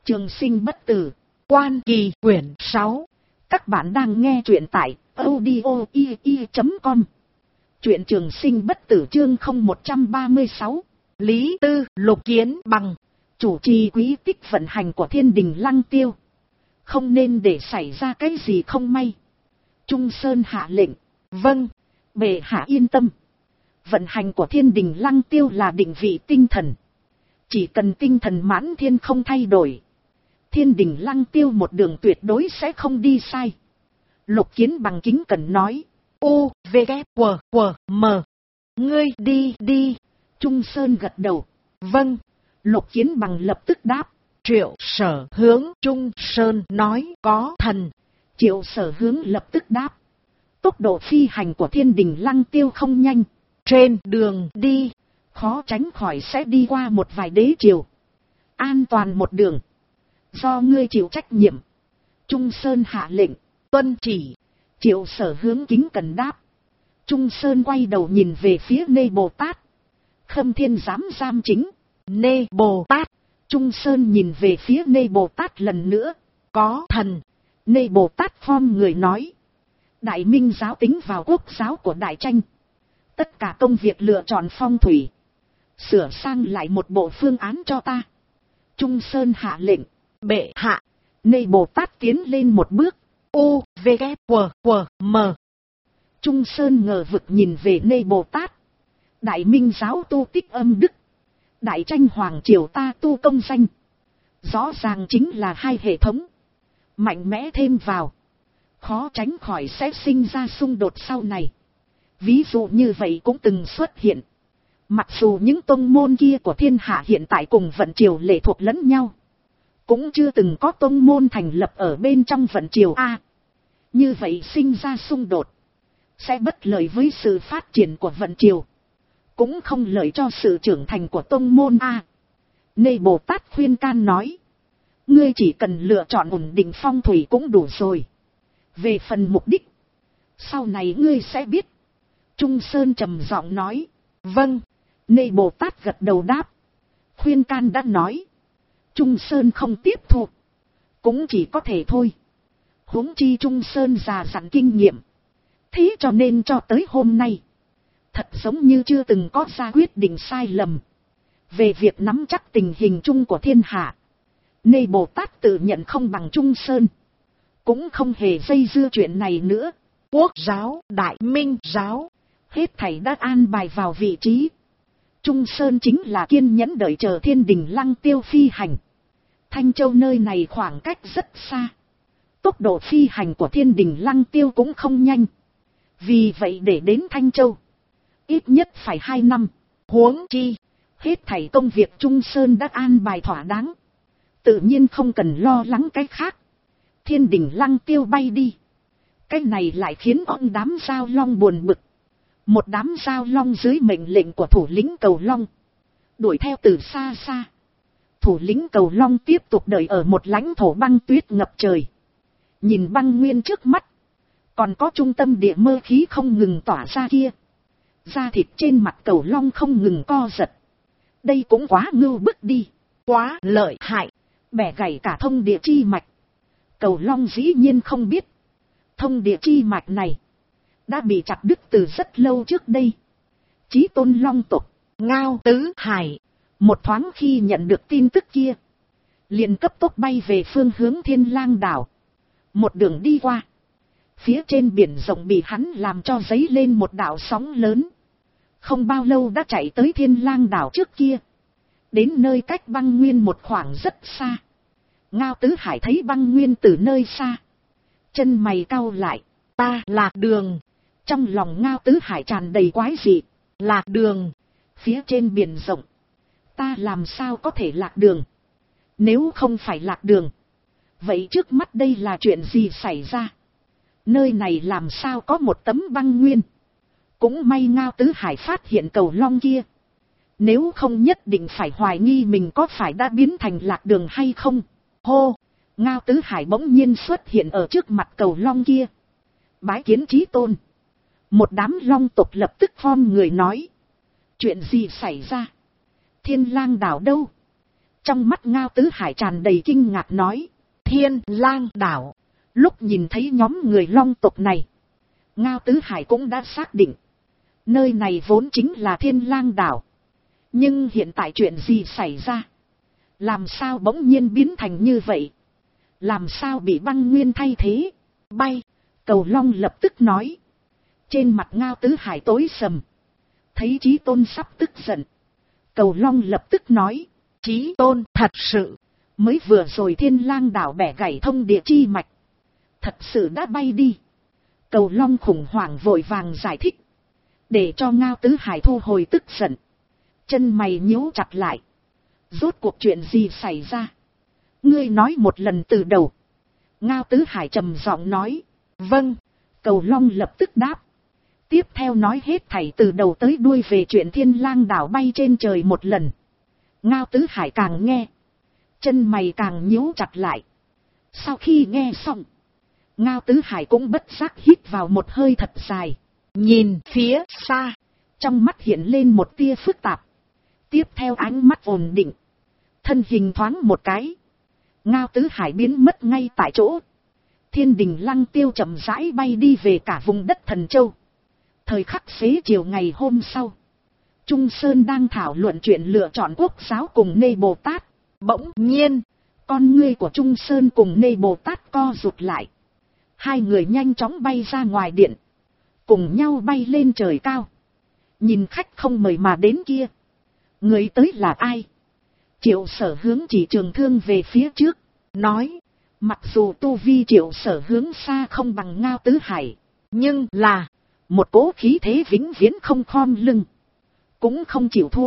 Trường sinh bất tử, Quan Kỳ quyển 6. Các bạn đang nghe truyện tại audio.com. Truyện Trường sinh bất tử chương 0136. Lý Tư, Lục Kiến Bằng, chủ trì quý tích vận hành của Thiên Đình Lăng Tiêu. Không nên để xảy ra cái gì không may. Trung Sơn hạ lệnh. Vâng, bệ hạ yên tâm. Vận hành của Thiên Đình Lăng Tiêu là định vị tinh thần. Chỉ cần tinh thần mãn thiên không thay đổi, Thiên Đình Lăng Tiêu một đường tuyệt đối sẽ không đi sai. Lục Kiến Bằng kính cẩn nói. U, V, K, W, W, M. Ngươi đi. Trung Sơn gật đầu. Vâng. Lục Kiến Bằng lập tức đáp. Triệu Sở hướng Trung Sơn nói có thần. Triệu Sở hướng lập tức đáp. Tốc độ phi hành của Thiên Đình Lăng Tiêu không nhanh. Trên đường đi, khó tránh khỏi sẽ đi qua một vài đế triều. An toàn một đường, do ngươi chịu trách nhiệm. Trung Sơn hạ lệnh. Tuân chỉ. Triệu Sở hướng kính cẩn đáp. Trung Sơn quay đầu nhìn về phía Nê Bồ Tát. Khâm Thiên giám giam chính. Nê Bồ Tát. Trung Sơn nhìn về phía Nê Bồ Tát lần nữa. Có thần. Nê Bồ Tát phom người nói. Đại Minh giáo tính vào quốc giáo của Đại Tranh. Tất cả công việc lựa chọn phong thủy, sửa sang lại một bộ phương án cho ta. Trung Sơn hạ lệnh. Bệ hạ. Nê Bồ Tát tiến lên một bước. U, V, K, W, W, M. Trung Sơn ngờ vực nhìn về Nê Bồ Tát. Đại Minh giáo tu tích âm đức, Đại Tranh hoàng triều ta tu công danh. Rõ ràng chính là hai hệ thống mạnh mẽ thêm vào, khó tránh khỏi sẽ sinh ra xung đột sau này. Ví dụ như vậy cũng từng xuất hiện. Mặc dù những tông môn kia của thiên hạ hiện tại cùng vận triều lệ thuộc lẫn nhau, cũng chưa từng có tông môn thành lập ở bên trong vận triều A. Như vậy sinh ra xung đột, sẽ bất lợi với sự phát triển của vận triều, cũng không lợi cho sự trưởng thành của tông môn A. Nê Bồ Tát khuyên can nói. Ngươi chỉ cần lựa chọn ổn định phong thủy cũng đủ rồi. Về phần mục đích, sau này ngươi sẽ biết. Trung Sơn trầm giọng nói. Vâng. Nê Bồ Tát gật đầu đáp. Khuyên can đã nói, Trung Sơn không tiếp thu, cũng chỉ có thể thôi. Huống chi Trung Sơn già dặn kinh nghiệm, thế cho nên cho tới hôm nay, thật giống như chưa từng có ra quyết định sai lầm. Về việc nắm chắc tình hình chung của thiên hạ, Nê Bồ Tát tự nhận không bằng Trung Sơn, cũng không hề dây dưa chuyện này nữa. Quốc giáo, Đại Minh giáo, hết thảy đã an bài vào vị trí. Trung Sơn chính là kiên nhẫn đợi chờ Thiên Đình Lăng Tiêu phi hành. Thanh Châu nơi này khoảng cách rất xa, tốc độ phi hành của Thiên Đình Lăng Tiêu cũng không nhanh. Vì vậy để đến Thanh Châu, ít nhất phải 2 năm. Huống chi, hết thảy công việc Trung Sơn đã an bài thỏa đáng, tự nhiên không cần lo lắng cái khác. Thiên Đình Lăng Tiêu bay đi, cái này lại khiến ông đám Giao Long buồn bực. Một đám Giao Long dưới mệnh lệnh của thủ lĩnh Cầu Long, đuổi theo từ xa xa. Thủ lĩnh Cầu Long tiếp tục đợi ở một lãnh thổ băng tuyết ngập trời. Nhìn băng nguyên trước mắt, còn có trung tâm địa mơ khí không ngừng tỏa ra kia. Da thịt trên mặt Cầu Long không ngừng co giật. Đây cũng quá ngưu bức đi, quá lợi hại, bẻ gãy cả thông địa chi mạch. Cầu Long dĩ nhiên không biết, thông địa chi mạch này đã bị chặt đứt từ rất lâu trước đây. Chí tôn Long tộc, Ngao Tứ Hải, một thoáng khi nhận được tin tức kia, liền cấp tốc bay về phương hướng Thiên Lang đảo. Một đường đi qua, phía trên biển rộng bị hắn làm cho dấy lên một đạo sóng lớn. Không bao lâu đã chạy tới Thiên Lang đảo trước kia, đến nơi cách băng nguyên một khoảng rất xa. Ngao Tứ Hải thấy băng nguyên từ nơi xa, chân mày cau lại. Ta lạc đường. Trong lòng Ngao Tứ Hải tràn đầy quái dị. Lạc đường? Phía trên biển rộng, ta làm sao có thể lạc đường? Nếu không phải lạc đường, vậy trước mắt đây là chuyện gì xảy ra? Nơi này làm sao có một tấm băng nguyên? Cũng may Ngao Tứ Hải phát hiện Cầu Long kia, nếu không nhất định phải hoài nghi mình có phải đã biến thành lạc đường hay không. Hô! Ngao Tứ Hải bỗng nhiên xuất hiện ở trước mặt Cầu Long kia. Bái kiến Chí tôn. Một đám long tộc lập tức phom người nói. Chuyện gì xảy ra? Thiên Lang đảo đâu? Trong mắt Ngao Tứ Hải tràn đầy kinh ngạc nói. Thiên Lang đảo. Lúc nhìn thấy nhóm người Long tộc này, Ngao Tứ Hải cũng đã xác định. Nơi này vốn chính là Thiên Lang đảo. Nhưng hiện tại chuyện gì xảy ra? Làm sao bỗng nhiên biến thành như vậy? Làm sao bị băng nguyên thay thế? Bay. Cầu Long lập tức nói. Trên mặt Ngao Tứ Hải tối sầm. Thấy Chí Tôn sắp tức giận. Cầu Long lập tức nói. Chí Tôn, thật sự. Mới vừa rồi Thiên Lang đảo bẻ gãy thông địa chi mạch. Thật sự đã bay đi. Cầu Long khủng hoảng vội vàng giải thích. Để cho Ngao Tứ Hải thu hồi tức giận. Chân mày nhíu chặt lại. Rốt cuộc chuyện gì xảy ra? Ngươi nói một lần từ đầu. Ngao Tứ Hải trầm giọng nói. Vâng. Cầu Long lập tức đáp. Tiếp theo nói hết thảy từ đầu tới đuôi về chuyện Thiên Lang đảo bay trên trời một lần. Ngao Tứ Hải càng nghe, chân mày càng nhíu chặt lại. Sau khi nghe xong, Ngao Tứ Hải cũng bất giác hít vào một hơi thật dài. Nhìn phía xa, trong mắt hiện lên một tia phức tạp. Tiếp theo ánh mắt ổn định, thân hình thoáng một cái, Ngao Tứ Hải biến mất ngay tại chỗ. Thiên Đình Lăng Tiêu chậm rãi bay đi về cả vùng đất Thần Châu. Thời khắc xế chiều ngày hôm sau, Trung Sơn đang thảo luận chuyện lựa chọn quốc giáo cùng Nê Bồ Tát. Bỗng nhiên, con ngươi của Trung Sơn cùng Nê Bồ Tát co rụt lại. Hai người nhanh chóng bay ra ngoài điện, cùng nhau bay lên trời cao. Nhìn khách không mời mà đến kia, người tới là ai? Triệu Sở Hướng chỉ Trường Thương về phía trước, nói. Mặc dù tu vi Triệu Sở Hướng xa không bằng Ngao Tứ Hải, nhưng là một cỗ khí thế vĩnh viễn không khom lưng, cũng không chịu thua.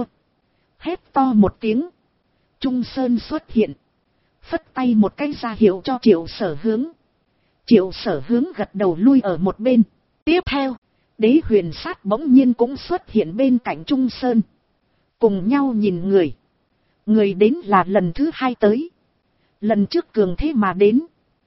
Hét to một tiếng, Trung Sơn xuất hiện, phất tay một cái ra hiệu cho Triệu Sở Hướng. Triệu Sở Hướng gật đầu lui ở một bên. Tiếp theo, Đế Huyền Sát bỗng nhiên cũng xuất hiện bên cạnh Trung Sơn, cùng nhau nhìn người. Người đến là lần thứ hai tới. Lần trước cường thế mà đến,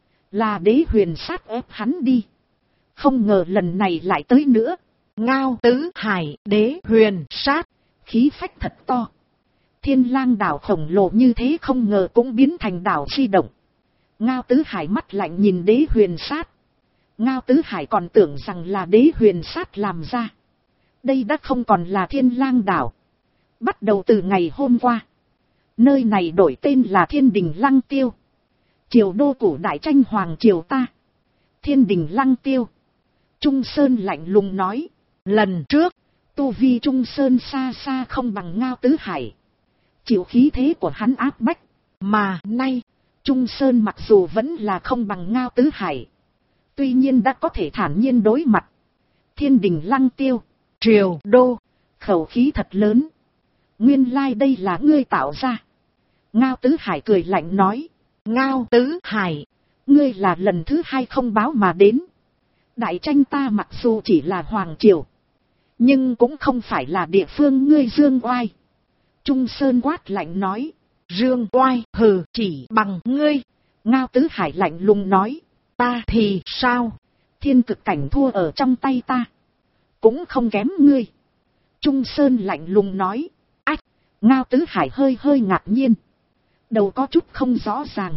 là Đế Huyền Sát ép hắn đi. Không ngờ lần này lại tới nữa. Ngao Tứ Hải, Đế Huyền Sát, khí phách thật to. Thiên Lang đảo khổng lồ như thế không ngờ cũng biến thành đảo di động. Ngao Tứ Hải mắt lạnh nhìn Đế Huyền Sát. Ngao Tứ Hải còn tưởng rằng là Đế Huyền Sát làm ra. Đây đã không còn là Thiên Lang đảo. Bắt đầu từ ngày hôm qua, nơi này đổi tên là Thiên Đình Lăng Tiêu. Triều đô cổ đại tranh hoàng triều ta. Thiên Đình Lăng Tiêu. Trung Sơn lạnh lùng nói. Lần trước, tu vi Trung Sơn xa xa không bằng Ngao Tứ Hải. Chịu khí thế của hắn áp bách. Mà nay, Trung Sơn mặc dù vẫn là không bằng Ngao Tứ Hải, tuy nhiên đã có thể thản nhiên đối mặt. Thiên Đình Lăng Tiêu, Triều đô, khẩu khí thật lớn. Nguyên lai đây là ngươi tạo ra. Ngao Tứ Hải cười lạnh nói. Ngao Tứ Hải, ngươi là lần thứ hai không báo mà đến. Đại tranh ta mặc dù chỉ là hoàng triều, nhưng cũng không phải là địa phương ngươi dương oai. Trung Sơn quát lạnh nói. Dương oai, hừ, chỉ bằng ngươi. Ngao Tứ Hải lạnh lùng nói. Ta thì sao? Thiên cực cảnh thua ở trong tay ta, cũng không kém ngươi. Trung Sơn lạnh lùng nói. Ách! Ngao Tứ Hải hơi hơi ngạc nhiên, đầu có chút không rõ ràng.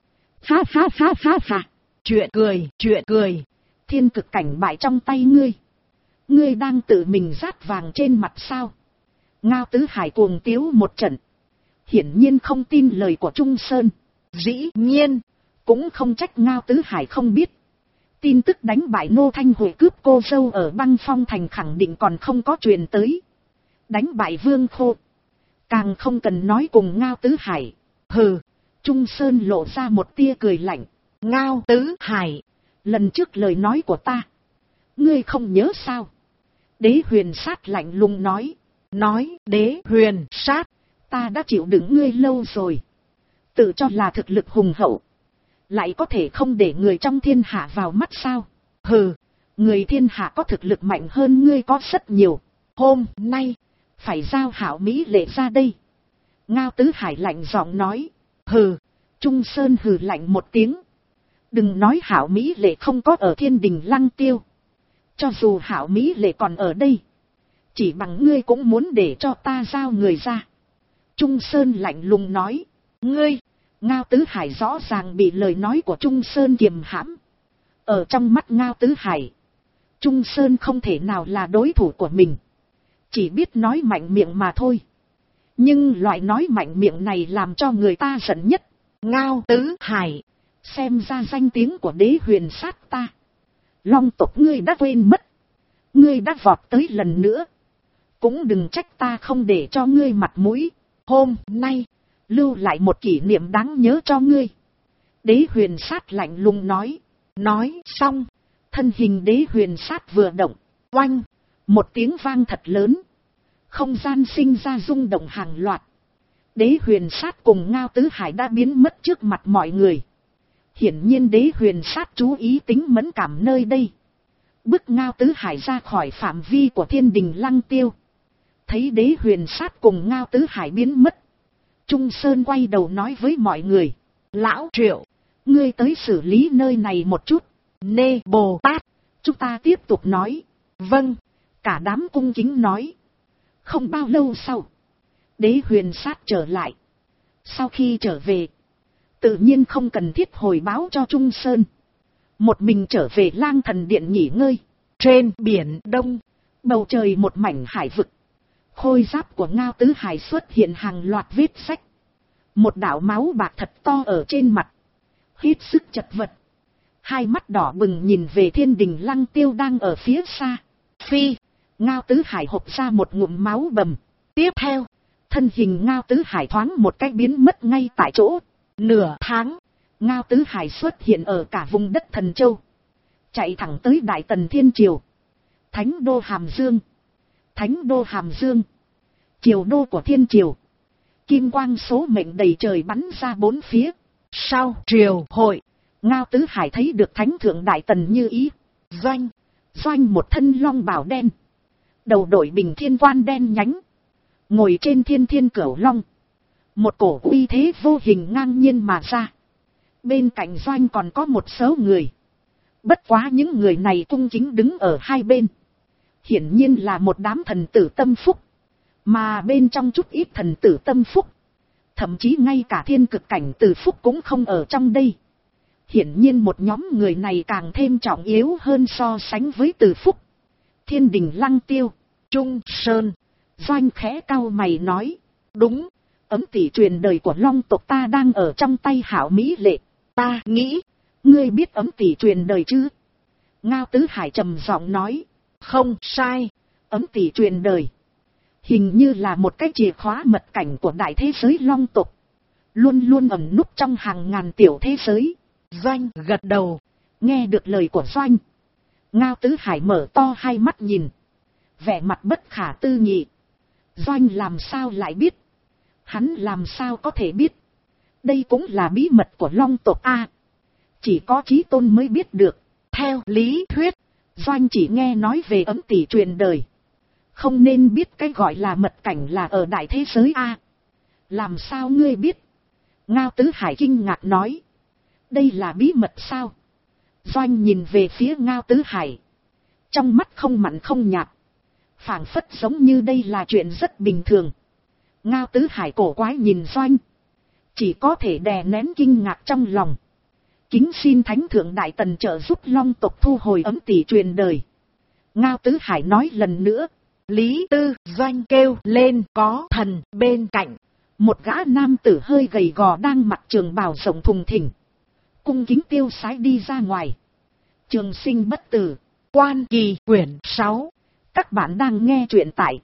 Ha ha ha ha ha! Chuyện cười, chuyện cười. Thiên cực cảnh bại trong tay ngươi. Ngươi đang tự mình rát vàng trên mặt sao? Ngao Tứ Hải cuồng tiếu một trận, hiển nhiên không tin lời của Trung Sơn. Dĩ nhiên, cũng không trách Ngao Tứ Hải không biết. Tin tức đánh bại Nô Thanh Huệ cướp cô dâu ở Băng Phong Thành khẳng định còn không có truyền tới. Đánh bại Vương Khô, càng không cần nói cùng Ngao Tứ Hải. Hừ! Trung Sơn lộ ra một tia cười lạnh. Ngao Tứ Hải, lần trước lời nói của ta, ngươi không nhớ sao? Đế Huyền Sát lạnh lùng nói. Nói, Đế Huyền Sát, ta đã chịu đựng ngươi lâu rồi. Tự cho là thực lực hùng hậu, lại có thể không để người trong thiên hạ vào mắt sao? Hừ, người thiên hạ có thực lực mạnh hơn ngươi có rất nhiều. Hôm nay, phải giao Hảo Mỹ Lệ ra đây. Ngao Tứ Hải lạnh giọng nói. Hừ! Trung Sơn hừ lạnh một tiếng. Đừng nói Hảo Mỹ Lệ không có ở Thiên Đình Lăng Tiêu. Cho dù Hảo Mỹ Lệ còn ở đây, chỉ bằng ngươi cũng muốn để cho ta giao người ra. Trung Sơn lạnh lùng nói. Ngươi, Ngao Tứ Hải rõ ràng bị lời nói của Trung Sơn kiềm hãm. Ở trong mắt Ngao Tứ Hải, Trung Sơn không thể nào là đối thủ của mình. Chỉ biết nói mạnh miệng mà thôi. Nhưng loại nói mạnh miệng này làm cho người ta giận nhất. Ngao Tứ Hải, xem ra danh tiếng của Đế Huyền Sát ta. Long tộc ngươi đã quên mất. Ngươi đã vọt tới lần nữa. Cũng đừng trách ta không để cho ngươi mặt mũi. Hôm nay, lưu lại một kỷ niệm đáng nhớ cho ngươi. Đế Huyền Sát lạnh lùng nói. Nói xong, thân hình Đế Huyền Sát vừa động. Oanh, một tiếng vang thật lớn. Không gian sinh ra rung động hàng loạt. Đế Huyền Sát cùng Ngao Tứ Hải đã biến mất trước mặt mọi người. Hiển nhiên Đế Huyền Sát chú ý tính mẫn cảm nơi đây. Bức Ngao Tứ Hải ra khỏi phạm vi của Thiên Đình Lăng Tiêu. Thấy Đế Huyền Sát cùng Ngao Tứ Hải biến mất. Trung Sơn quay đầu nói với mọi người. Lão Triệu, ngươi tới xử lý nơi này một chút. Nê Bồ Tát, chúng ta tiếp tục nói. Vâng, cả đám cung kính nói. Không bao lâu sau, Đế Huyền Sát trở lại. Sau khi trở về, tự nhiên không cần thiết hồi báo cho Trung Sơn. Một mình trở về Lang Thần Điện nghỉ ngơi. Trên biển Đông, bầu trời một mảnh hải vực. Khôi giáp của Ngao Tứ Hải xuất hiện hàng loạt vết sách. Một đạo máu bạc thật to ở trên mặt. Hết sức chật vật. Hai mắt đỏ bừng nhìn về Thiên Đình Lăng Tiêu đang ở phía xa. Phi, Ngao Tứ Hải hộc ra một ngụm máu bầm. Tiếp theo, thân hình Ngao Tứ Hải thoáng một cách biến mất ngay tại chỗ. Nửa tháng, Ngao Tứ Hải xuất hiện ở cả vùng đất Thần Châu. Chạy thẳng tới Đại Tần Thiên Triều. Thánh đô Hàm Dương. Thánh đô Hàm Dương, triều đô của Thiên Triều. Kim quang số mệnh đầy trời bắn ra bốn phía. Sau triều hội, Ngao Tứ Hải thấy được Thánh thượng Đại Tần Như Ý. Doanh một thân long bào đen. Đầu đội bình thiên quan đen nhánh. Ngồi trên thiên thiên cửu long. Một cổ uy thế vô hình ngang nhiên mà ra. Bên cạnh Doanh còn có một số người. Bất quá những người này cung kính đứng ở hai bên. Hiển nhiên là một đám thần tử tâm phúc. Mà bên trong chút ít thần tử tâm phúc, thậm chí ngay cả thiên cực cảnh tử phúc cũng không ở trong đây. Hiển nhiên một nhóm người này càng thêm trọng yếu hơn so sánh với tử phúc. Thiên Đình Lăng Tiêu, Trung Sơn, Doanh khẽ cau mày nói. Đúng, ấm tỷ truyền đời của Long tộc ta đang ở trong tay Hảo Mỹ Lệ. Ta nghĩ, ngươi biết ấm tỷ truyền đời chứ? Ngao Tứ Hải trầm giọng nói. Không sai, ấm tỷ truyền đời. Hình như là một cái chìa khóa mật cảnh của đại thế giới Long tộc. Luôn luôn ẩn núp trong hàng ngàn tiểu thế giới. Doanh gật đầu, nghe được lời của Doanh. Ngao Tứ Hải mở to hai mắt nhìn. Vẻ mặt bất khả tư nghị. Doanh làm sao lại biết? Hắn làm sao có thể biết? Đây cũng là bí mật của Long tộc A. Chỉ có Chí Tôn mới biết được. Theo lý thuyết, Doanh chỉ nghe nói về ấm tỷ truyền đời. Không nên biết cái gọi là mật cảnh là ở đại thế giới A. Làm sao ngươi biết? Ngao Tứ Hải kinh ngạc nói. Đây là bí mật sao? Doanh nhìn về phía Ngao Tứ Hải. Trong mắt không mặn không nhạt. Phảng phất giống như đây là chuyện rất bình thường. Ngao Tứ Hải cổ quái nhìn Doanh. Chỉ có thể đè nén kinh ngạc trong lòng. Kính xin Thánh thượng Đại Tần trợ giúp Long tộc thu hồi ấm tỷ truyền đời. Ngao Tứ Hải nói lần nữa. Lý Tư Doanh kêu lên có thần bên cạnh. Một gã nam tử hơi gầy gò đang mặc trường bào rộng thùng thình. Cung kính tiêu sái đi ra ngoài. Trường sinh bất tử. Quan Kỳ quyển 6. Các bạn đang nghe truyện tại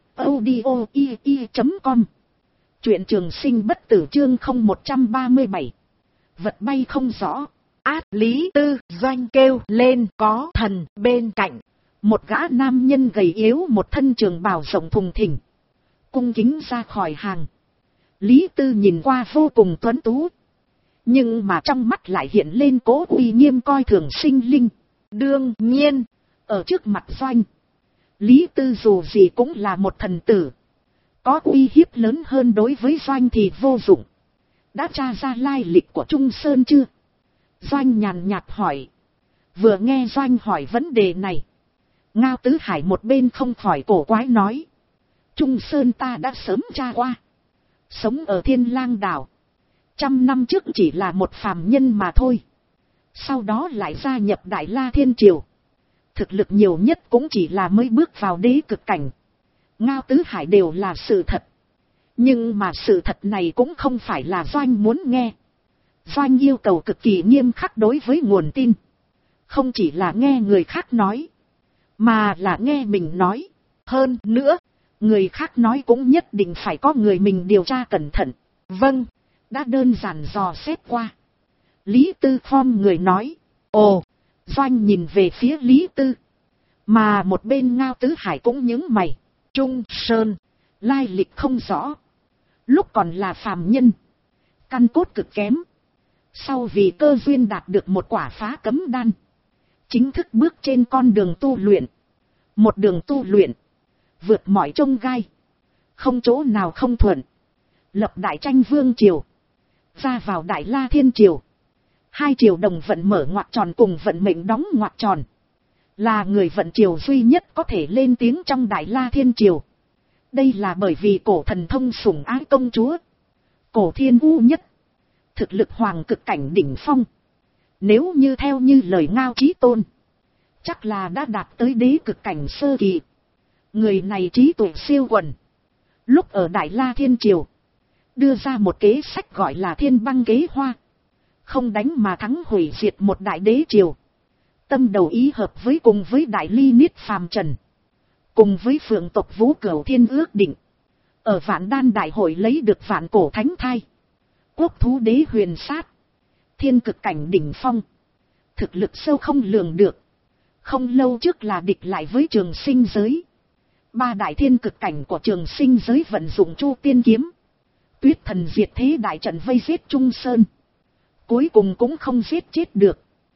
audio.com. Truyện Trường Sinh Bất Tử chương 0137. Vật bay không rõ. Át Lý Tư Doanh kêu lên có thần bên cạnh. Một gã nam nhân gầy yếu một thân trường bào rộng thùng thình. Cung kính ra khỏi hàng. Lý Tư nhìn qua vô cùng tuấn tú. Nhưng mà trong mắt lại hiện lên cố uy nghiêm coi thường sinh linh. Đương nhiên, ở trước mặt Doanh, Lý Tư dù gì cũng là một thần tử. Có uy hiếp lớn hơn đối với Doanh thì vô dụng. Đã tra ra lai lịch của Trung Sơn chưa? Doanh nhàn nhạt hỏi. Vừa nghe Doanh hỏi vấn đề này, Ngao Tứ Hải một bên không khỏi cổ quái nói. Trung Sơn ta đã sớm tra qua. Sống ở Thiên Lang Đảo. 100 năm trước chỉ là một phàm nhân mà thôi. Sau đó lại gia nhập Đại La Thiên Triều. Thực lực nhiều nhất cũng chỉ là mới bước vào đế cực cảnh. Ngao Tứ Hải đều là sự thật. Nhưng mà sự thật này cũng không phải là Doanh muốn nghe. Doanh yêu cầu cực kỳ nghiêm khắc đối với nguồn tin. Không chỉ là nghe người khác nói, mà là nghe mình nói. Hơn nữa, người khác nói cũng nhất định phải có người mình điều tra cẩn thận. Vâng, đã đơn giản dò xét qua. Lý Tư khom người nói. Ồ, Doanh nhìn về phía Lý Tư. Mà một bên Ngao Tứ Hải cũng nhướng mày. Trung Sơn, lai lịch không rõ. Lúc còn là phàm nhân, căn cốt cực kém. Sau vì cơ duyên đạt được một quả phá cấm đan, chính thức bước trên con đường tu luyện. Một đường tu luyện, vượt mọi chông gai, không chỗ nào không thuận. Lập đại tranh vương triều, ra vào Đại La Thiên Triều. Hai triều đồng vận mở ngoặc tròn cùng vận mệnh đóng ngoặc tròn. Là người vận triều duy nhất có thể lên tiếng trong Đại La Thiên Triều. Đây là bởi vì cổ thần thông sủng ái công chúa. Cổ Thiên U nhất. Thực lực hoàng cực cảnh đỉnh phong. Nếu như theo như lời Ngao Chí Tôn, chắc là đã đạt tới đế cực cảnh sơ kỳ. Người này trí tuệ siêu quần. Lúc ở Đại La Thiên Triều, đưa ra một kế sách gọi là Thiên Băng Kế Hoa. Không đánh mà thắng hủy diệt một đại đế triều. Tâm đầu ý hợp với cùng với Đại Ly Niết Phàm Trần. Cùng với Phượng tộc Vũ Cửu Thiên ước định. Ở Vạn Đan Đại hội lấy được Vạn Cổ Thánh Thai. Quốc thú đế huyền sát. Thiên cực cảnh đỉnh phong. Thực lực sâu không lường được. Không lâu trước là địch lại với Trường Sinh giới. Ba đại thiên cực cảnh của Trường Sinh giới vận dụng Chu Tiên kiếm. Tuyết thần diệt thế đại trận vây giết Trung Sơn. Cuối cùng cũng không giết chết được.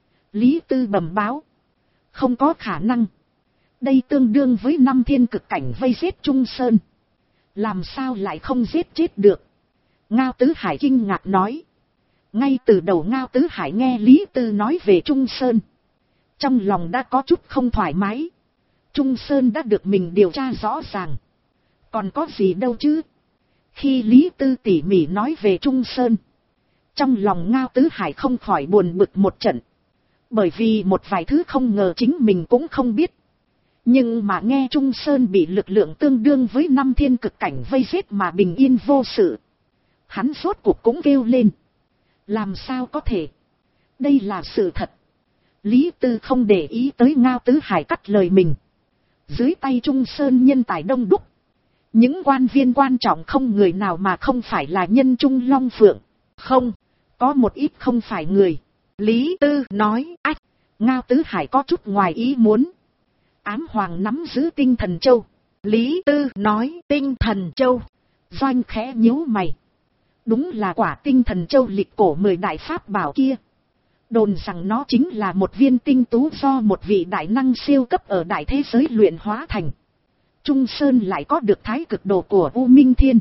Lý Tư bẩm báo. Không có khả năng. Đây tương đương với 5 thiên cực cảnh vây giết Trung Sơn. Làm sao lại không giết chết được? Ngao Tứ Hải kinh ngạc nói. Ngay từ đầu Ngao Tứ Hải nghe Lý Tư nói về Trung Sơn. Trong lòng đã có chút không thoải mái. Trung Sơn đã được mình điều tra rõ ràng. Còn có gì đâu chứ? Khi Lý Tư tỉ mỉ nói về Trung Sơn, trong lòng Ngao Tứ Hải không khỏi buồn bực một trận. Bởi vì một vài thứ không ngờ chính mình cũng không biết. Nhưng mà nghe Trung Sơn bị lực lượng tương đương với 5 thiên cực cảnh vây giết mà bình yên vô sự. Hắn rốt cuộc cũng kêu lên. Làm sao có thể? Đây là sự thật. Lý Tư không để ý tới Ngao Tứ Hải cắt lời mình. Dưới tay Trung Sơn nhân tài đông đúc. Những quan viên quan trọng không người nào mà không phải là nhân Trung Long Phượng. Không, có một ít không phải người. Lý Tư nói. Ách, Ngao Tứ Hải có chút ngoài ý muốn. Ám Hoàng nắm giữ Tinh Thần Châu. Lý Tư nói Tinh Thần Châu. Doanh khẽ nhíu mày. Đúng là quả Tinh Thần Châu lịch cổ 10 đại pháp bảo kia. Đồn rằng nó chính là một viên tinh tú do một vị đại năng siêu cấp ở đại thế giới luyện hóa thành. Trung Sơn lại có được thái cực đồ của U Minh Thiên.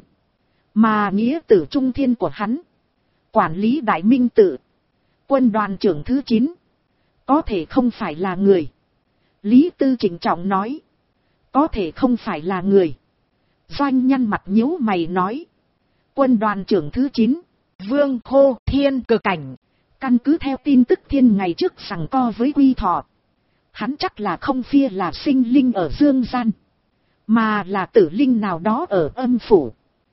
Mà nghĩa tử Trung Thiên của hắn, quản lý Đại Minh Tự, quân đoàn trưởng thứ 9, có thể không phải là người. Lý Tư trịnh trọng nói. Có thể không phải là người. Doanh nhăn mặt nhíu mày nói. Quân đoàn trưởng thứ 9, Vương Hô Thiên cực cảnh. Căn cứ theo tin tức thiên ngày trước sằng co với Quy Thọ, hắn chắc là không phia là sinh linh ở dương gian, mà là tử linh nào đó ở âm phủ.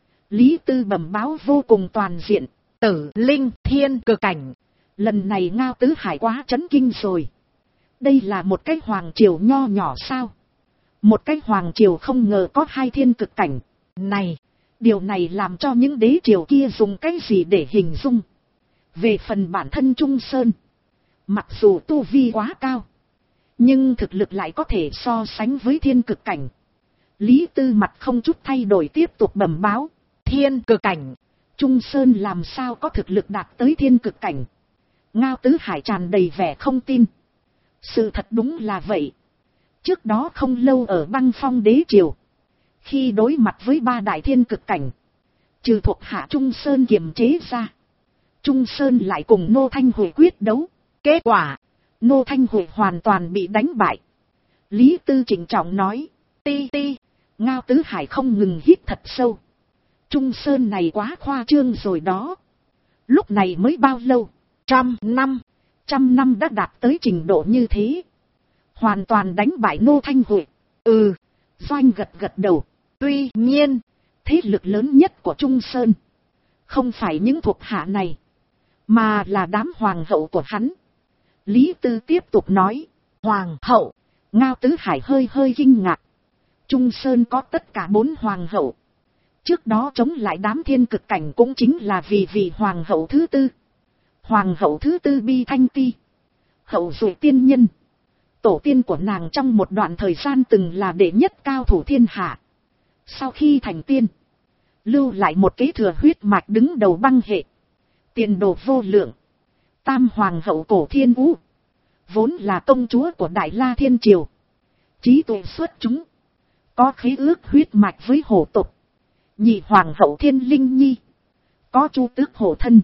Lý Tư bẩm báo vô cùng toàn diện. Tử linh thiên cực cảnh. Lần này Ngao Tứ Hải quá chấn kinh rồi. Đây là một cái hoàng triều nho nhỏ sao? Một cái hoàng triều không ngờ có 2 thiên cực cảnh. Này, điều này làm cho những đế triều kia dùng cái gì để hình dung? Về phần bản thân Trung Sơn, mặc dù tu vi quá cao, nhưng thực lực lại có thể so sánh với thiên cực cảnh. Lý Tư mặt không chút thay đổi tiếp tục bẩm báo. Thiên cực cảnh. Trung Sơn làm sao có thực lực đạt tới thiên cực cảnh? Ngao Tứ Hải tràn đầy vẻ không tin. Sự thật đúng là vậy. Trước đó không lâu ở Băng Phong đế triều, khi đối mặt với 3 đại thiên cực cảnh, trừ thuộc hạ Trung Sơn kiềm chế ra, Trung Sơn lại cùng Nô Thanh Huệ quyết đấu. Kết quả, Nô Thanh Huệ hoàn toàn bị đánh bại. Lý Tư trịnh trọng nói. Ti ti. Ngao Tứ Hải không ngừng hít thật sâu. Trung Sơn này quá khoa trương rồi đó. Lúc này mới bao lâu? 100 năm. 100 năm đã đạt tới trình độ như thế. Hoàn toàn đánh bại Ngô Thanh Huệ. Doanh gật gật đầu. Tuy nhiên, thế lực lớn nhất của Trung Sơn không phải những thuộc hạ này, mà là đám hoàng hậu của hắn. Lý Tư tiếp tục nói. Hoàng hậu? Ngao Tứ Hải hơi hơi kinh ngạc. Trung Sơn có tất cả 4 hoàng hậu. Trước đó chống lại đám thiên cực cảnh cũng chính là vì hoàng hậu thứ tư. Hoàng hậu thứ tư Bi Thanh Ti, hậu duệ tiên nhân. Tổ tiên của nàng trong một đoạn thời gian từng là đệ nhất cao thủ thiên hạ. Sau khi thành tiên, lưu lại một kế thừa huyết mạch đứng đầu băng hệ, tiền đồ vô lượng. Tam hoàng hậu Cổ Thiên Vũ, vốn là công chúa của Đại La Thiên Triều, trí tuệ xuất chúng, có khế ước huyết mạch với hổ tộc. Nhị hoàng hậu Thiên Linh Nhi, có chu tước hổ thân.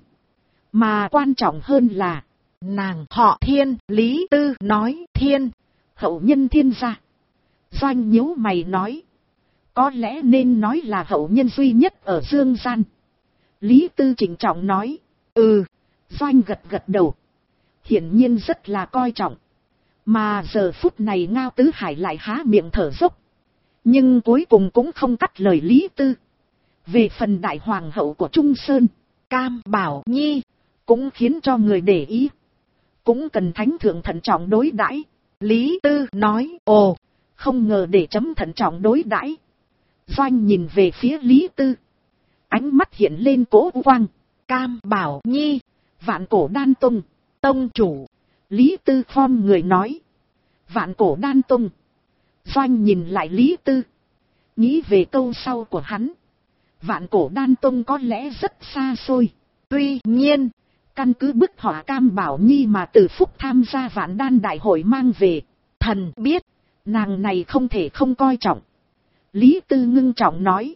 Mà quan trọng hơn là, nàng họ Thiên. Lý Tư nói. Thiên, hậu nhân Thiên gia. Doanh nhíu mày nói. Có lẽ nên nói là hậu nhân duy nhất ở Dương gian. Lý Tư trịnh trọng nói. Doanh gật gật đầu. Hiển nhiên rất là coi trọng. Mà giờ phút này Ngao Tứ Hải lại há miệng thở dốc. Nhưng cuối cùng cũng không cắt lời Lý Tư. Về phần đại hoàng hậu của Trung Sơn, Cam Bảo Nhi, cũng khiến cho người để ý. Cũng cần thánh thượng thận trọng đối đãi. Lý Tư nói. Không ngờ để chấm thận trọng đối đãi. Doanh nhìn về phía Lý Tư, ánh mắt hiện lên cố quang. Cam Bảo Nhi, Vạn Cổ Đan Tông tông chủ. Lý Tư khom người nói. Vạn Cổ Đan Tông. Doanh nhìn lại Lý Tư, nghĩ về câu sau của hắn. Vạn Cổ Đan Tông có lẽ rất xa xôi. Tuy nhiên, căn cứ bức họa Cam Bảo Nhi mà Từ Phúc tham gia Vạn Đan Đại hội mang về, thần biết, nàng này không thể không coi trọng. Lý Tư ngưng trọng nói.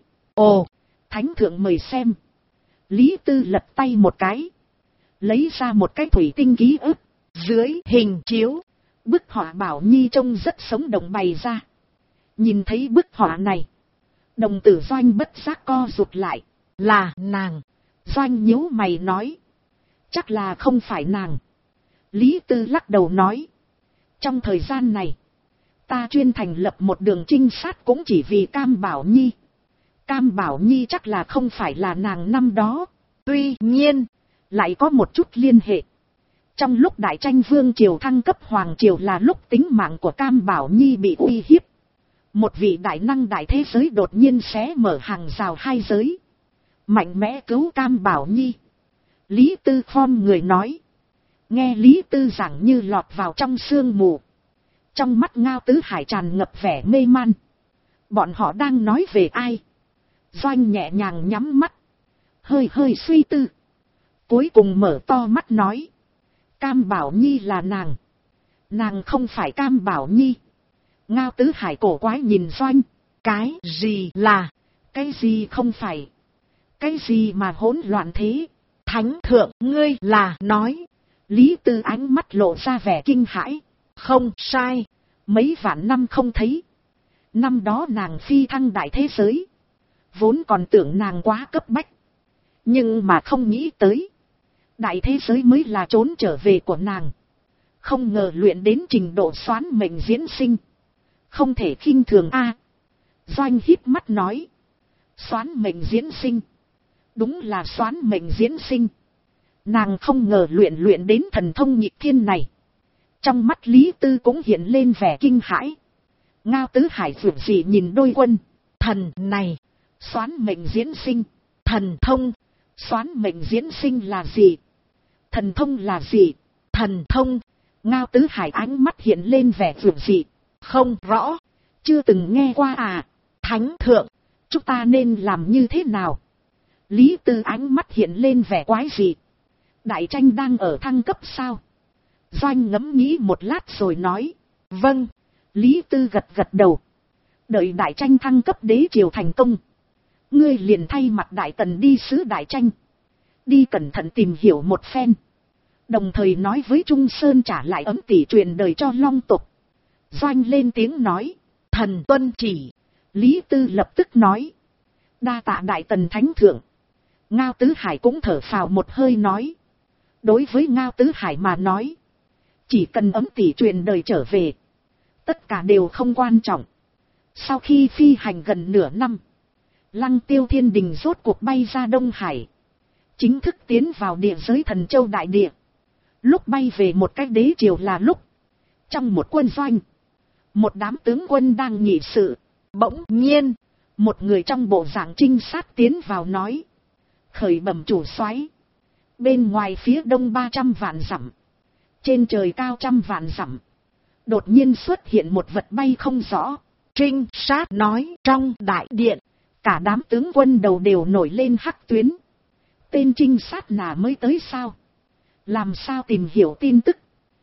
Thánh thượng mời xem. Lý Tư lật tay một cái, lấy ra một cái thủy tinh ký ức. Dưới hình chiếu, bức họa Bảo Nhi trông rất sống động bày ra. Nhìn thấy bức họa này, đồng tử Doanh bất giác co rụt lại. Là nàng. Doanh nhíu mày nói. Chắc là không phải nàng. Lý Tư lắc đầu nói. Trong thời gian này, ta chuyên thành lập một đường trinh sát cũng chỉ vì Cam Bảo Nhi. Cam Bảo Nhi chắc là không phải là nàng năm đó. Tuy nhiên, lại có một chút liên hệ. Trong lúc đại tranh vương triều thăng cấp hoàng triều là lúc tính mạng của Cam Bảo Nhi bị uy hiếp. Một vị đại năng đại thế giới đột nhiên xé mở hàng rào hai giới, mạnh mẽ cứu Cam Bảo Nhi. Lý Tư khom người nói. Nghe Lý Tư giảng như lọt vào trong sương mù. Trong mắt Ngao Tứ Hải tràn ngập vẻ mê man. Bọn họ đang nói về ai? Doanh nhẹ nhàng nhắm mắt, hơi hơi suy tư, cuối cùng mở to mắt nói. Cam Bảo Nhi là nàng. Nàng không phải Cam Bảo Nhi. Ngao Tứ Hải cổ quái nhìn Doanh. Cái gì là? Cái gì không phải? Cái gì mà hỗn loạn thế? Thánh thượng, ngươi là nói. Lý Tư ánh mắt lộ ra vẻ kinh hãi. Không sai. Mấy vạn năm không thấy. Năm đó nàng phi thăng đại thế giới. Vốn còn tưởng nàng quá cấp bách. Nhưng mà không nghĩ tới. Đại thế giới mới là trốn trở về của nàng. Không ngờ luyện đến trình độ xoán mệnh diễn sinh. Không thể khinh thường a. Doanh híp mắt nói. Xoán mệnh diễn sinh. Đúng là xoán mệnh diễn sinh. Nàng không ngờ luyện đến thần thông nhịp thiên này. Trong mắt Lý Tư cũng hiện lên vẻ kinh hãi. Ngao Tứ Hải vượt dị nhìn đôi quân. Thần này. Xoán mệnh diễn sinh. Thần thông. Xoán mệnh diễn sinh là gì? Thần thông là gì? Thần thông. Ngao Tứ Hải ánh mắt hiện lên vẻ vượt dị. Không rõ. Chưa từng nghe qua à? Thánh thượng. Chúng ta nên làm như thế nào? Lý Tư ánh mắt hiện lên vẻ quái dị. Đại tranh đang ở thăng cấp sao? Doanh ngẫm nghĩ một lát rồi nói. Vâng. Lý Tư gật gật đầu. Đợi đại tranh thăng cấp đế triều thành công, ngươi liền thay mặt đại tần đi sứ đại tranh. Đi cẩn thận tìm hiểu một phen. Đồng thời nói với Trung Sơn trả lại ấm tỷ truyền đời cho Long tộc. Doanh lên tiếng nói. Thần tuân chỉ. Lý Tư lập tức nói. Đa tạ đại tần thánh thượng. Ngao Tứ Hải cũng thở phào một hơi nói. Đối với Ngao Tứ Hải mà nói, chỉ cần ấm tỷ truyền đời trở về, tất cả đều không quan trọng. Sau khi phi hành gần nửa năm, Lăng Tiêu Thiên Đình rốt cuộc bay ra Đông Hải, chính thức tiến vào địa giới Thần Châu đại địa. Lúc bay về một cái đế triều là lúc, trong một quân doanh, một đám tướng quân đang nghị sự. Bỗng nhiên, một người trong bộ dạng trinh sát tiến vào nói. Khởi bẩm chủ soái, bên ngoài phía đông 300 vạn dặm, trên trời cao 100 vạn dặm, đột nhiên xuất hiện một vật bay không rõ. Trinh sát nói trong đại điện, cả đám tướng quân đầu đều nổi lên hắc tuyến. Tên trinh sát nào mới tới sao? Làm sao tìm hiểu tin tức?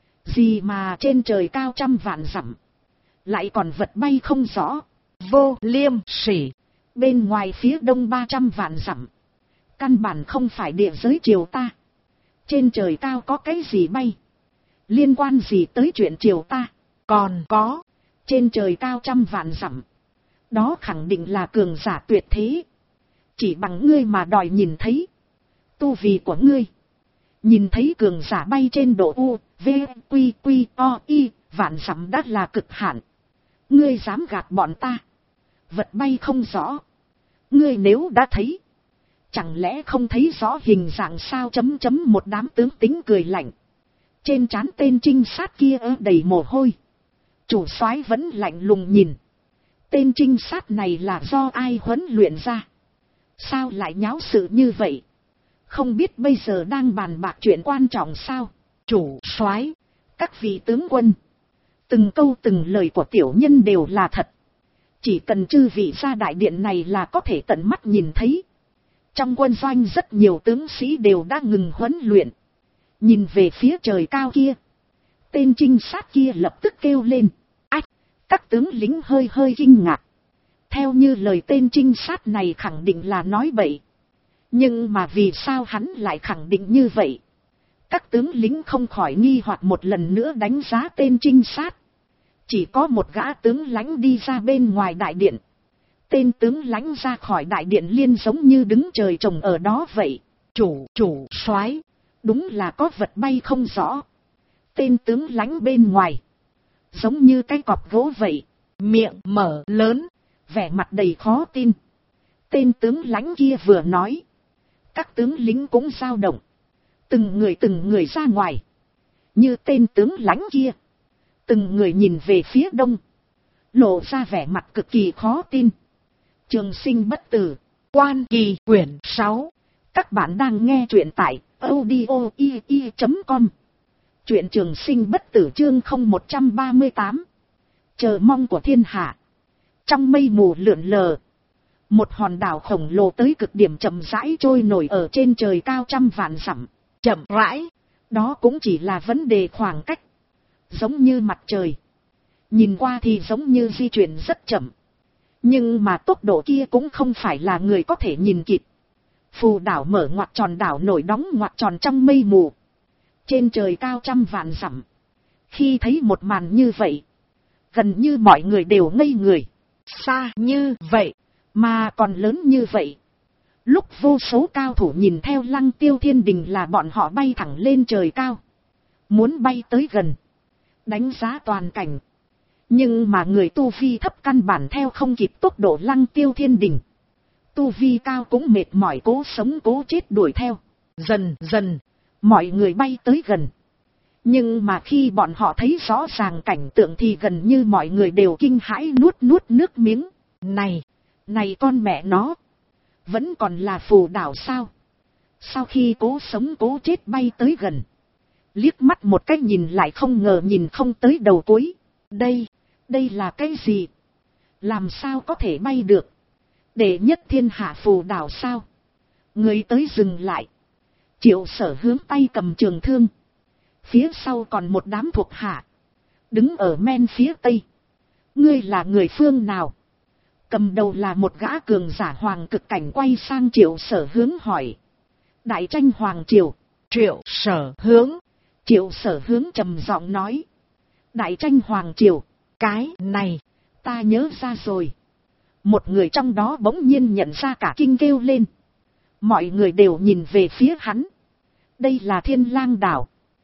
Gì mà trên trời cao 100 vạn dặm, lại còn vật bay không rõ? Vô liêm sỉ, bên ngoài phía đông 300 vạn dặm, căn bản không phải địa giới triều ta. Trên trời cao có cái gì bay? Liên quan gì tới chuyện triều ta? Còn có, trên trời cao 100 vạn dặm, đó khẳng định là cường giả tuyệt thế. Chỉ bằng ngươi mà đòi nhìn thấy tu vi của ngươi. Nhìn thấy cường giả bay trên độ U, V, Quy, Quy, O, Y, vạn dặm đã là cực hạn. Ngươi dám gạt bọn ta? Vật bay không rõ. Ngươi nếu đã thấy, chẳng lẽ không thấy rõ hình dạng sao? Một đám tướng tính cười lạnh. Trên trán tên trinh sát kia đầy mồ hôi. Chủ soái vẫn lạnh lùng nhìn. Tên trinh sát này là do ai huấn luyện ra? Sao lại nháo sự như vậy? Không biết bây giờ đang bàn bạc chuyện quan trọng sao? Chủ soái, các vị tướng quân, từng câu từng lời của tiểu nhân đều là thật. Chỉ cần chư vị ra đại điện này là có thể tận mắt nhìn thấy. Trong quân doanh rất nhiều tướng sĩ đều đã ngừng huấn luyện. Nhìn về phía trời cao kia. Tên trinh sát kia lập tức kêu lên. Ách! Các tướng lính hơi hơi kinh ngạc. Theo như lời tên trinh sát này khẳng định là nói bậy. Nhưng mà vì sao hắn lại khẳng định như vậy? Các tướng lính không khỏi nghi hoặc một lần nữa đánh giá tên trinh sát. Chỉ có một gã tướng lãnh đi ra bên ngoài đại điện. Tên tướng lãnh ra khỏi đại điện liên giống như đứng trời trồng ở đó vậy. Chủ soái, đúng là có vật bay không rõ. Tên tướng lãnh bên ngoài, giống như cái cọp gỗ vậy, miệng mở lớn, vẻ mặt đầy khó tin. Tên tướng lãnh kia vừa nói, các tướng lính cũng dao động. Từng người ra ngoài. Như tên tướng lãnh kia, từng người nhìn về phía đông, lộ ra vẻ mặt cực kỳ khó tin. Trường Sinh bất tử, Quan Kỳ quyển 6. Các bạn đang nghe truyện tại audio.com. Truyện Trường Sinh bất tử chương 0138. Chờ mong của thiên hạ. Trong mây mù lượn lờ, một hòn đảo khổng lồ tới cực điểm chậm rãi trôi nổi ở trên trời cao 100 vạn dặm. Chậm rãi, đó cũng chỉ là vấn đề khoảng cách. Giống như mặt trời, nhìn qua thì giống như di chuyển rất chậm. Nhưng mà tốc độ kia cũng không phải là người có thể nhìn kịp. Phù đảo mở ngoặc tròn, đảo nổi đóng ngoặc tròn trong mây mù. Trên trời cao 100 vạn dặm. Khi thấy một màn như vậy, gần như mọi người đều ngây người. Xa như vậy, mà còn lớn như vậy. Lúc vô số cao thủ nhìn theo Lăng Tiêu Thiên Đình là bọn họ bay thẳng lên trời cao. Muốn bay tới gần, đánh giá toàn cảnh. Nhưng mà người tu vi thấp căn bản theo không kịp tốc độ Lăng Tiêu Thiên Đình. Tu vi cao cũng mệt mỏi cố sống cố chết đuổi theo. Dần dần, mọi người bay tới gần. Nhưng mà khi bọn họ thấy rõ ràng cảnh tượng thì gần như mọi người đều kinh hãi nuốt nước miếng. Này con mẹ nó, vẫn còn là phù đảo sao? Sau khi cố sống cố chết bay tới gần, liếc mắt một cái nhìn lại không ngờ nhìn không tới đầu cuối. Đây là cái gì? Làm sao có thể bay được? Đệ nhất thiên hạ phù đảo sao? Người tới dừng lại. Triệu Sở hướng tay cầm trường thương. Phía sau còn một đám thuộc hạ, đứng ở men phía tây. Ngươi là người phương nào? Cầm đầu là một gã cường giả hoàng cực cảnh, quay sang Triệu Sở hướng hỏi. Đại tranh hoàng triều. Triệu Sở hướng trầm giọng nói. Đại tranh hoàng triều, cái này, ta nhớ ra rồi. Một người trong đó bỗng nhiên nhận ra cả kinh kêu lên. Mọi người đều nhìn về phía hắn. Đây là Thiên Lang đảo.